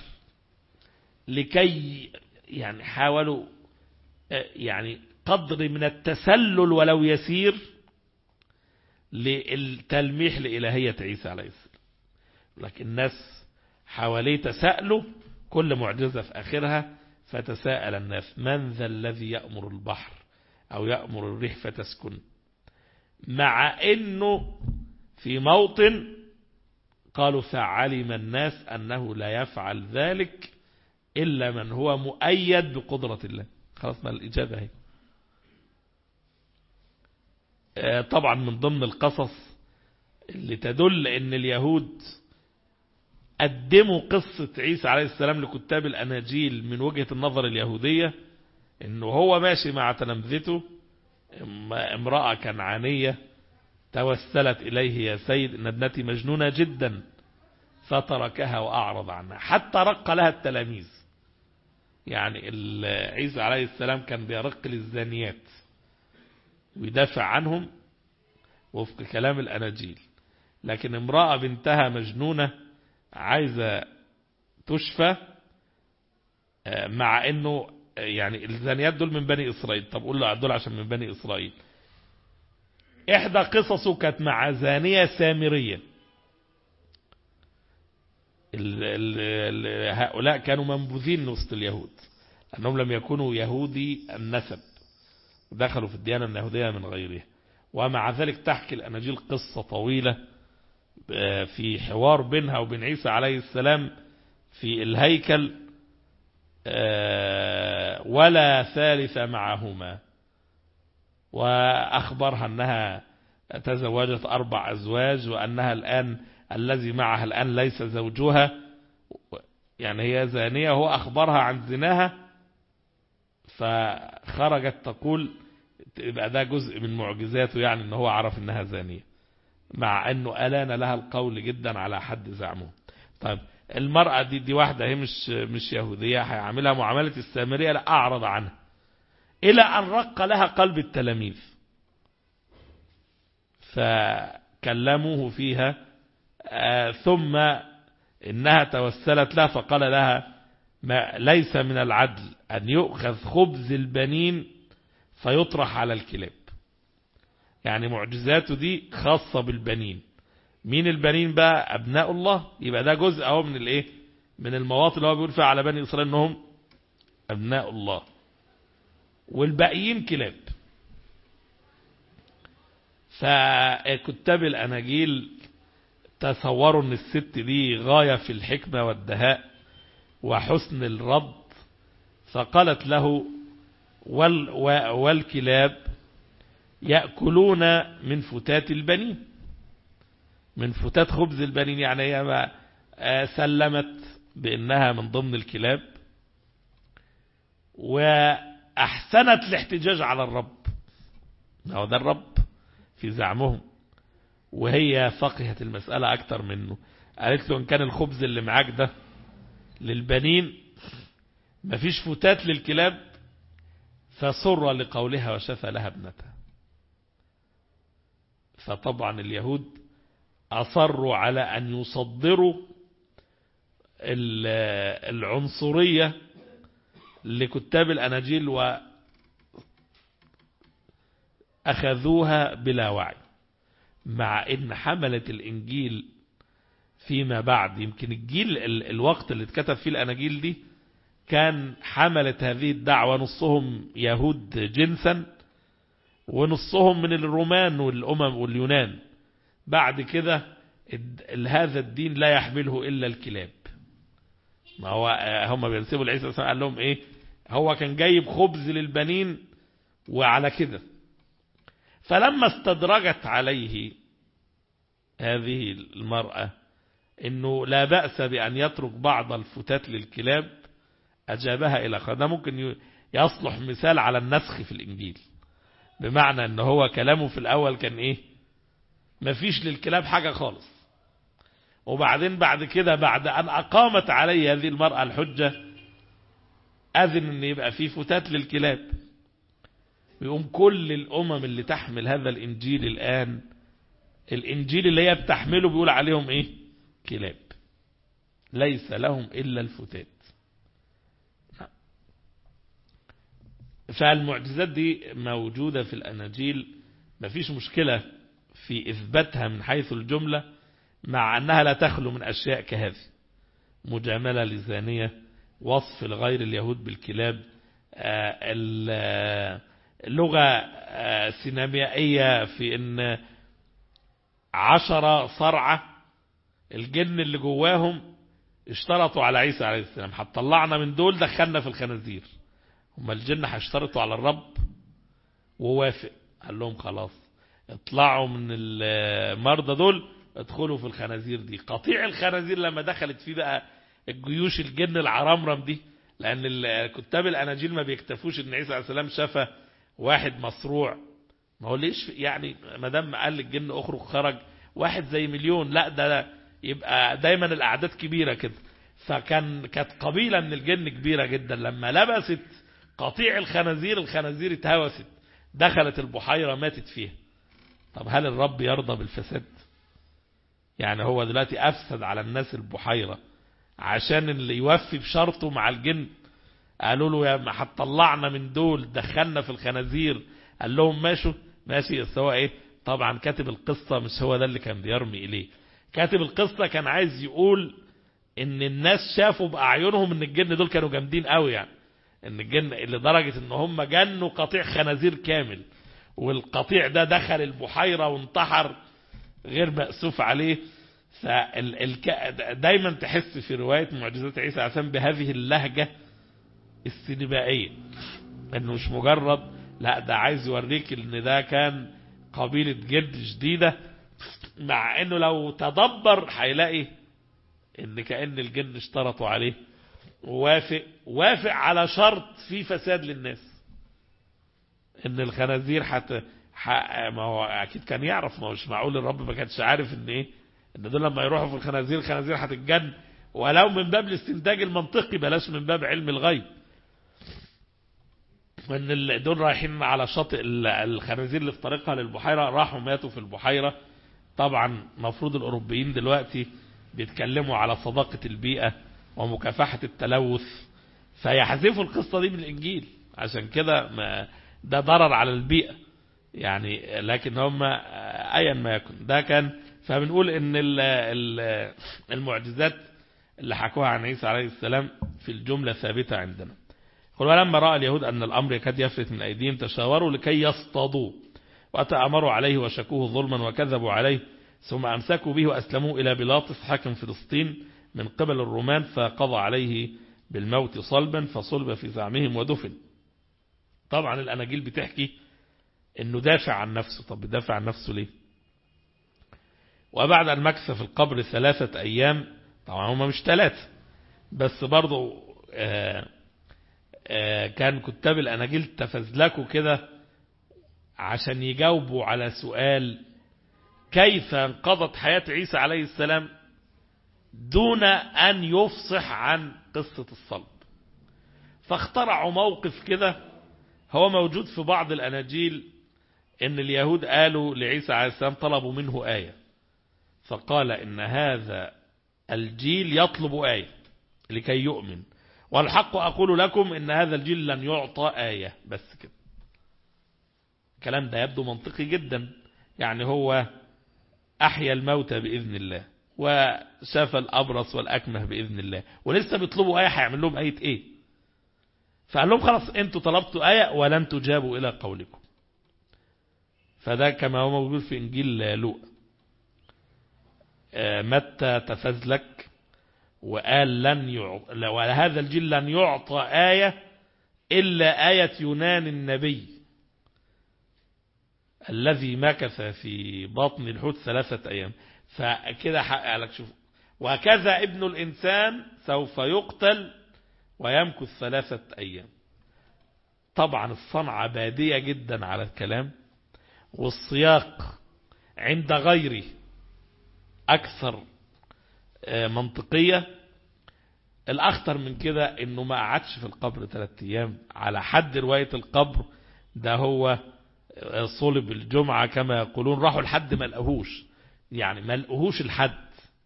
لكي يعني حاولوا يعني قدر من التسلل ولو يسير للتلميح لإلهية عيسى عليه السلام. لكن الناس حواليه تساءلوا كل معجزة في آخرها، فتساءل الناس من ذا الذي يأمر البحر أو يأمر الريح فتسكن، مع أنه في موطن قالوا فعلم الناس أنه لا يفعل ذلك إلا من هو مؤيد بقدرة الله. خلاص ما الإجابة هي. طبعا من ضمن القصص اللي تدل أن اليهود قدموا قصة عيسى عليه السلام لكتاب الأناجيل من وجهة النظر اليهودية، أنه هو ماشي مع تلامذته، امرأة كنعانية توسلت إليه يا سيد إن ابنتي مجنونة جدا، فتركها وأعرض عنها حتى رق لها التلاميذ. يعني عيسى عليه السلام كان بيرق للزانيات ويدافع عنهم وفق كلام الأناجيل، لكن امرأة بنتها مجنونة عايزة تشفى، مع انه يعني الزانيات دول من بني إسرائيل. طب قول له دول عشان من بني إسرائيل. إحدى قصصه كانت مع زانية سامرية. هؤلاء كانوا منبوذين وسط اليهود أنهم لم يكونوا يهودي النسب، ودخلوا في الديانة اليهودية من غيرها. ومع ذلك تحكي الأناجيل قصة طويلة في حوار بينها وبين عيسى عليه السلام في الهيكل، ولا ثالث معهما، وأخبرها أنها تزوجت 4 أزواج، وأنها الآن الذي معها الآن ليس زوجها، يعني هي زانية، هو أخبرها عن زناها، فخرجت تقول يبقى ده جزء من معجزاته، يعني أنه هو عرف أنها زانية، مع أنه ألان لها القول جدا على حد زعمه. طيب المرأة دي واحدة هي مش يهودية، هيعملها معاملة السامرية، لا أعرض عنها إلى أن رق لها قلب التلاميذ فكلموه فيها، ثم إنها توسلت لها فقال لها ما ليس من العدل أن يؤخذ خبز البنين فيطرح على الكلاب. يعني معجزاته دي خاصة بالبنين. مين البنين بقى؟ أبناء الله. يبقى ده جزء أهو من الإيه، من المواطن اللي هو بيقول فيها على بني إسرائيل أنهم أبناء الله، والباقيين كلاب. فكتاب الأناجيل تصوروا أن الست دي غاية في الحكمة والدهاء وحسن الرد، فقالت له والكلاب يأكلون من فتات البنين، من فتات خبز البنين. يعني هي سلمت بأنها من ضمن الكلاب، فأحسنت الاحتجاج على الرب، هو ده الرب في زعمهم، وهي فقهت المسألة أكتر منه. قالت له إن كان الخبز اللي معاك ده للبنين مفيش فتات للكلاب، فسر لقولها وشفى لها ابنتها. فطبعا اليهود أصروا على أن يصدروا العنصرية لكتاب الأناجيل وأخذوها بلا وعي، مع أن حملة الإنجيل فيما بعد، يمكن الجيل الوقت اللي اتكتب فيه الأناجيل دي كان حملة هذه الدعوة نصهم يهود جنسا ونصهم من الرومان والأمم واليونان. بعد كده هذا الدين لا يحمله إلا الكلاب. ما هو هم بينسبوا لعيسى قال لهم إيه؟ هو كان جايب خبز للبنين وعلى كده. فلما استدرجت عليه هذه المرأة إنه لا بأس بأن يترك بعض الفتات للكلاب، أجابها إلى ده ممكن يصلح مثال على النسخ في الإنجيل، بمعنى أنه هو كلامه في الأول كان إيه؟ مفيش للكلاب حاجة خالص، وبعدين بعد كده بعد أن أقامت عليه هذه المرأة الحجة أذن أن يبقى فيه فتات للكلاب. يقوم كل الأمم اللي تحمل هذا الإنجيل الآن، الإنجيل اللي هي بتحمله بيقول عليهم إيه؟ كلاب، ليس لهم إلا الفتات. فالمعجزات دي موجودة في الأناجيل، مفيش مشكلة في إثباتها من حيث الجملة، مع أنها لا تخلو من أشياء كهذه: مجاملة لزانية، وصف لغير اليهود بالكلاب، اللغة سينمائية في أن 10 صرعة الجن اللي جواهم اشترطوا على عيسى عليه السلام، هتطلعنا من دول دخلنا في الخنازير. هم الجن هيشترطوا على الرب ووافق، قال لهم خلاص اطلعوا من المرضى دول ادخلوا في الخنازير دي. قطيع الخنازير لما دخلت فيه بقى الجيوش الجن العرمرم دي، لأن كتاب الأناجيل ما بيكتفوش ان عيسى عليه السلام شفى واحد مصروع. ما هو ليش يعني ما دام قال للجن اخرج خرج واحد زي مليون؟ لا ده يبقى دايما الأعداد كبيرة كده. كانت قبيلة من الجن كبيرة جدا، لما لبست قطيع الخنازير اتهوست، دخلت البحيرة ماتت فيها. طب هل الرب يرضى بالفساد؟ يعني هو دلوقتي أفسد على الناس البحيرة عشان اللي يوفي بشرطه مع الجن. قالوا له يا ما هتطلعنا من دول دخلنا في الخنازير، قال لهم ماشي. سواء ايه؟ طبعا كاتب القصة مش هو ده اللي كان بيرمي إليه. كاتب القصة كان عايز يقول ان الناس شافوا بأعينهم ان الجن دول كانوا جامدين قوي، يعني ان الجن لدرجة ان هم جنوا قطيع خنازير كامل، والقطيع ده دخل البحيرة وانتحر غير مأسوف عليه. دايما تحس في رواية معجزات عيسى عليه السلام بهذه اللهجة السينمائية، انه مش مجرد لا ده عايز يوريك ان ده كان قبيلة جد جديدة، مع انه لو تدبر هيلاقي ان كأن الجن اشترطوا عليه ووافق على شرط في فساد للناس، ان الخنازير ما هو اكيد كان يعرف، ما هو مش معقول الرب ما كانش عارف ان ايه، ان دول لما يروحوا في الخنازير هتتجن، ولو من باب الاستنتاج المنطقي بلاش من باب علم الغيب، وان دول رايحين على شاطئ الخنازير اللي في طريقها للبحيرة، راحوا ماتوا في البحيرة. طبعا مفروض الاوروبيين دلوقتي بيتكلموا على صداقة البيئة ومكافحة التلوث، فيحذفوا القصة دي من الانجيل، عشان كده ده ضرر على البيئة يعني. لكن هم ايا ما يكن ده كان. فبنقول ان المعجزات اللي حكوها عن عيسى عليه السلام في الجملة ثابتة عندنا. ولما رأى اليهود أن الأمر يكاد يفلت من أيديهم تشاوروا لكي يصطادوه، وتأمروا عليه وشكوه ظلما وكذبوا عليه، ثم أمسكوا به وأسلموه إلى بيلاطس حاكم فلسطين من قبل الرومان، فقضى عليه بالموت صلبا، فصلب في زعمهم ودفن. طبعا الأناجيل بتحكي أنه دافع عن نفسه. طب دافع عن نفسه ليه؟ وبعد أن مكث في القبر 3 أيام، طبعا هم مش 3 بس برضو كان كتاب الأناجيل تفزلكوا كده عشان يجاوبوا على سؤال كيف انقضت حياة عيسى عليه السلام دون أن يفصح عن قصة الصلب. فاخترعوا موقف كده هو موجود في بعض الأناجيل، إن اليهود قالوا لعيسى عليه السلام طلبوا منه آية، فقال إن هذا الجيل يطلب آية لكي يؤمن، والحق أقول لكم إن هذا الجيل لن يعطى آية. بس كده. الكلام ده يبدو منطقي جدا، يعني هو أحيا الموتى بإذن الله وشاف الأبرص والأكمه بإذن الله، ولسه بيطلبوا آية، هيعمل لهم آية إيه؟ فقال لهم خلاص انتوا طلبتوا آية ولن تجابوا إلى قولكم. فده كما هو موجود في إنجيل لوقا. متى تفزلك وقال وهذا الجيل لن يعطى آية إلا آية يونان النبي الذي مكث في بطن الحوت 3 أيام. فكده حقق لك، شوف، وكذا ابن الإنسان سوف يقتل ويمكث 3 أيام. طبعا الصنعة بادية جدا على الكلام، والسياق عند غيره أكثر منطقية. الأخطر من كده إنه ما قعدش في القبر 3 أيام على حد رواية القبر ده، هو صلب الجمعة كما يقولون، راحوا لحد ما لقوهوش، يعني ما لقوهوش الحد.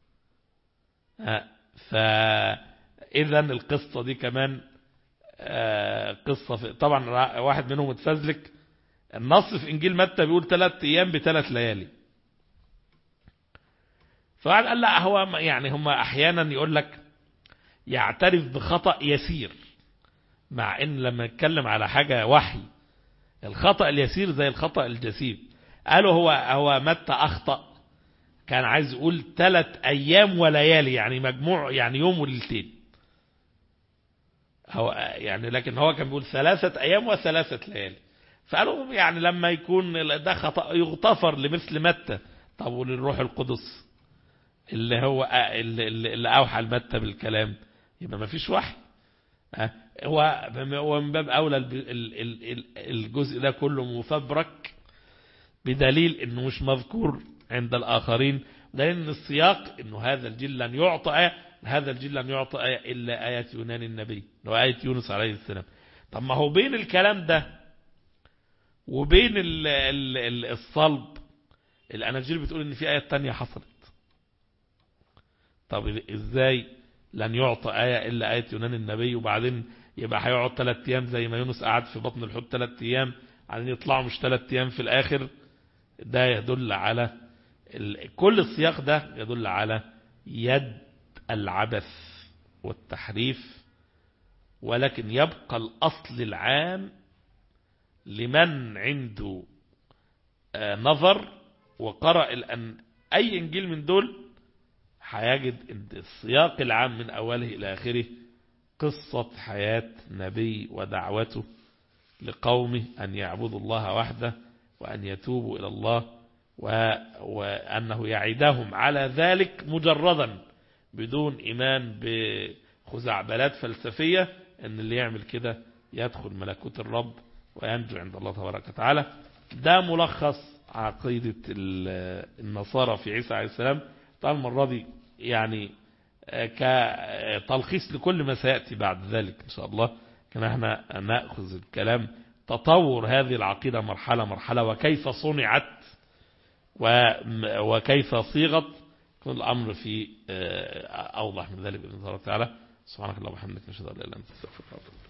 فإذا القصة دي كمان قصة طبعا واحد منهم اتفزلك. النص في إنجيل متى بيقول 3 أيام ب3 ليالي. فقال لا، هو يعني هم أحيانا يقول لك يعترف بخطأ يسير، مع إن لما نتكلم على حاجة وحي الخطأ اليسير زي الخطأ الجسيم. قالوا هو متى أخطأ، كان عايز يقول 3 أيام وليالي، يعني مجموع، يعني يوم وليلتين. هو يعني لكن هو كان بيقول 3 أيام و3 ليالي. فقالوا يعني لما يكون ده خطأ يغتفر لمثل متى. طب وللروح القدس اللي هو اللي أوحى لمتى بالكلام، يبقى ما فيش وحي. هو من باب أولى الجزء ده كله مفبرك، بدليل انه مش مذكور عند الآخرين، دليل ان السياق انه هذا الجيل لن يعطى آية، هذا الجيل لن يعطى آية إلا آية يونان النبي وآية يونس عليه السلام. طب ما هو بين الكلام ده وبين الصلب الأناجيل بتقول ان في آية تانية حصلت. طب ازاي لن يعطى آية إلا آية يونان النبي، وبعدين يبقى هيقعد 3 أيام زي ما يونس قعد في بطن الحوت 3 أيام، بعدين يطلعوا مش 3 أيام في الآخر؟ ده يدل على كل السياق ده يدل على يد العبث والتحريف. ولكن يبقى الأصل العام لمن عنده نظر وقرأ أي إنجيل من دول هيجد ان السياق العام من أوله إلى آخره قصة حياة نبي ودعوته لقومه أن يعبدوا الله وحده وأن يتوبوا إلى الله، وأنه يعدهم على ذلك مجردا بدون إيمان بخزعبلات فلسفية، أن اللي يعمل كده يدخل ملكوت الرب وينجو عند الله تبارك وتعالى. ده ملخص عقيدة النصارى في عيسى عليه السلام. طبعا المرة دي يعني كتلخيص لكل ما سيأتي بعد ذلك إن شاء الله، كان احنا نأخذ الكلام تطور هذه العقيدة مرحلة مرحلة، وكيف صنعت وكيف صيغت، كل الأمر في أوضح من ذلك بإذن الله تعالى. سبحانك اللهم وبحمدك، نشهد أن لا إله إلا أنت، نستغفرك ونتوب إليك.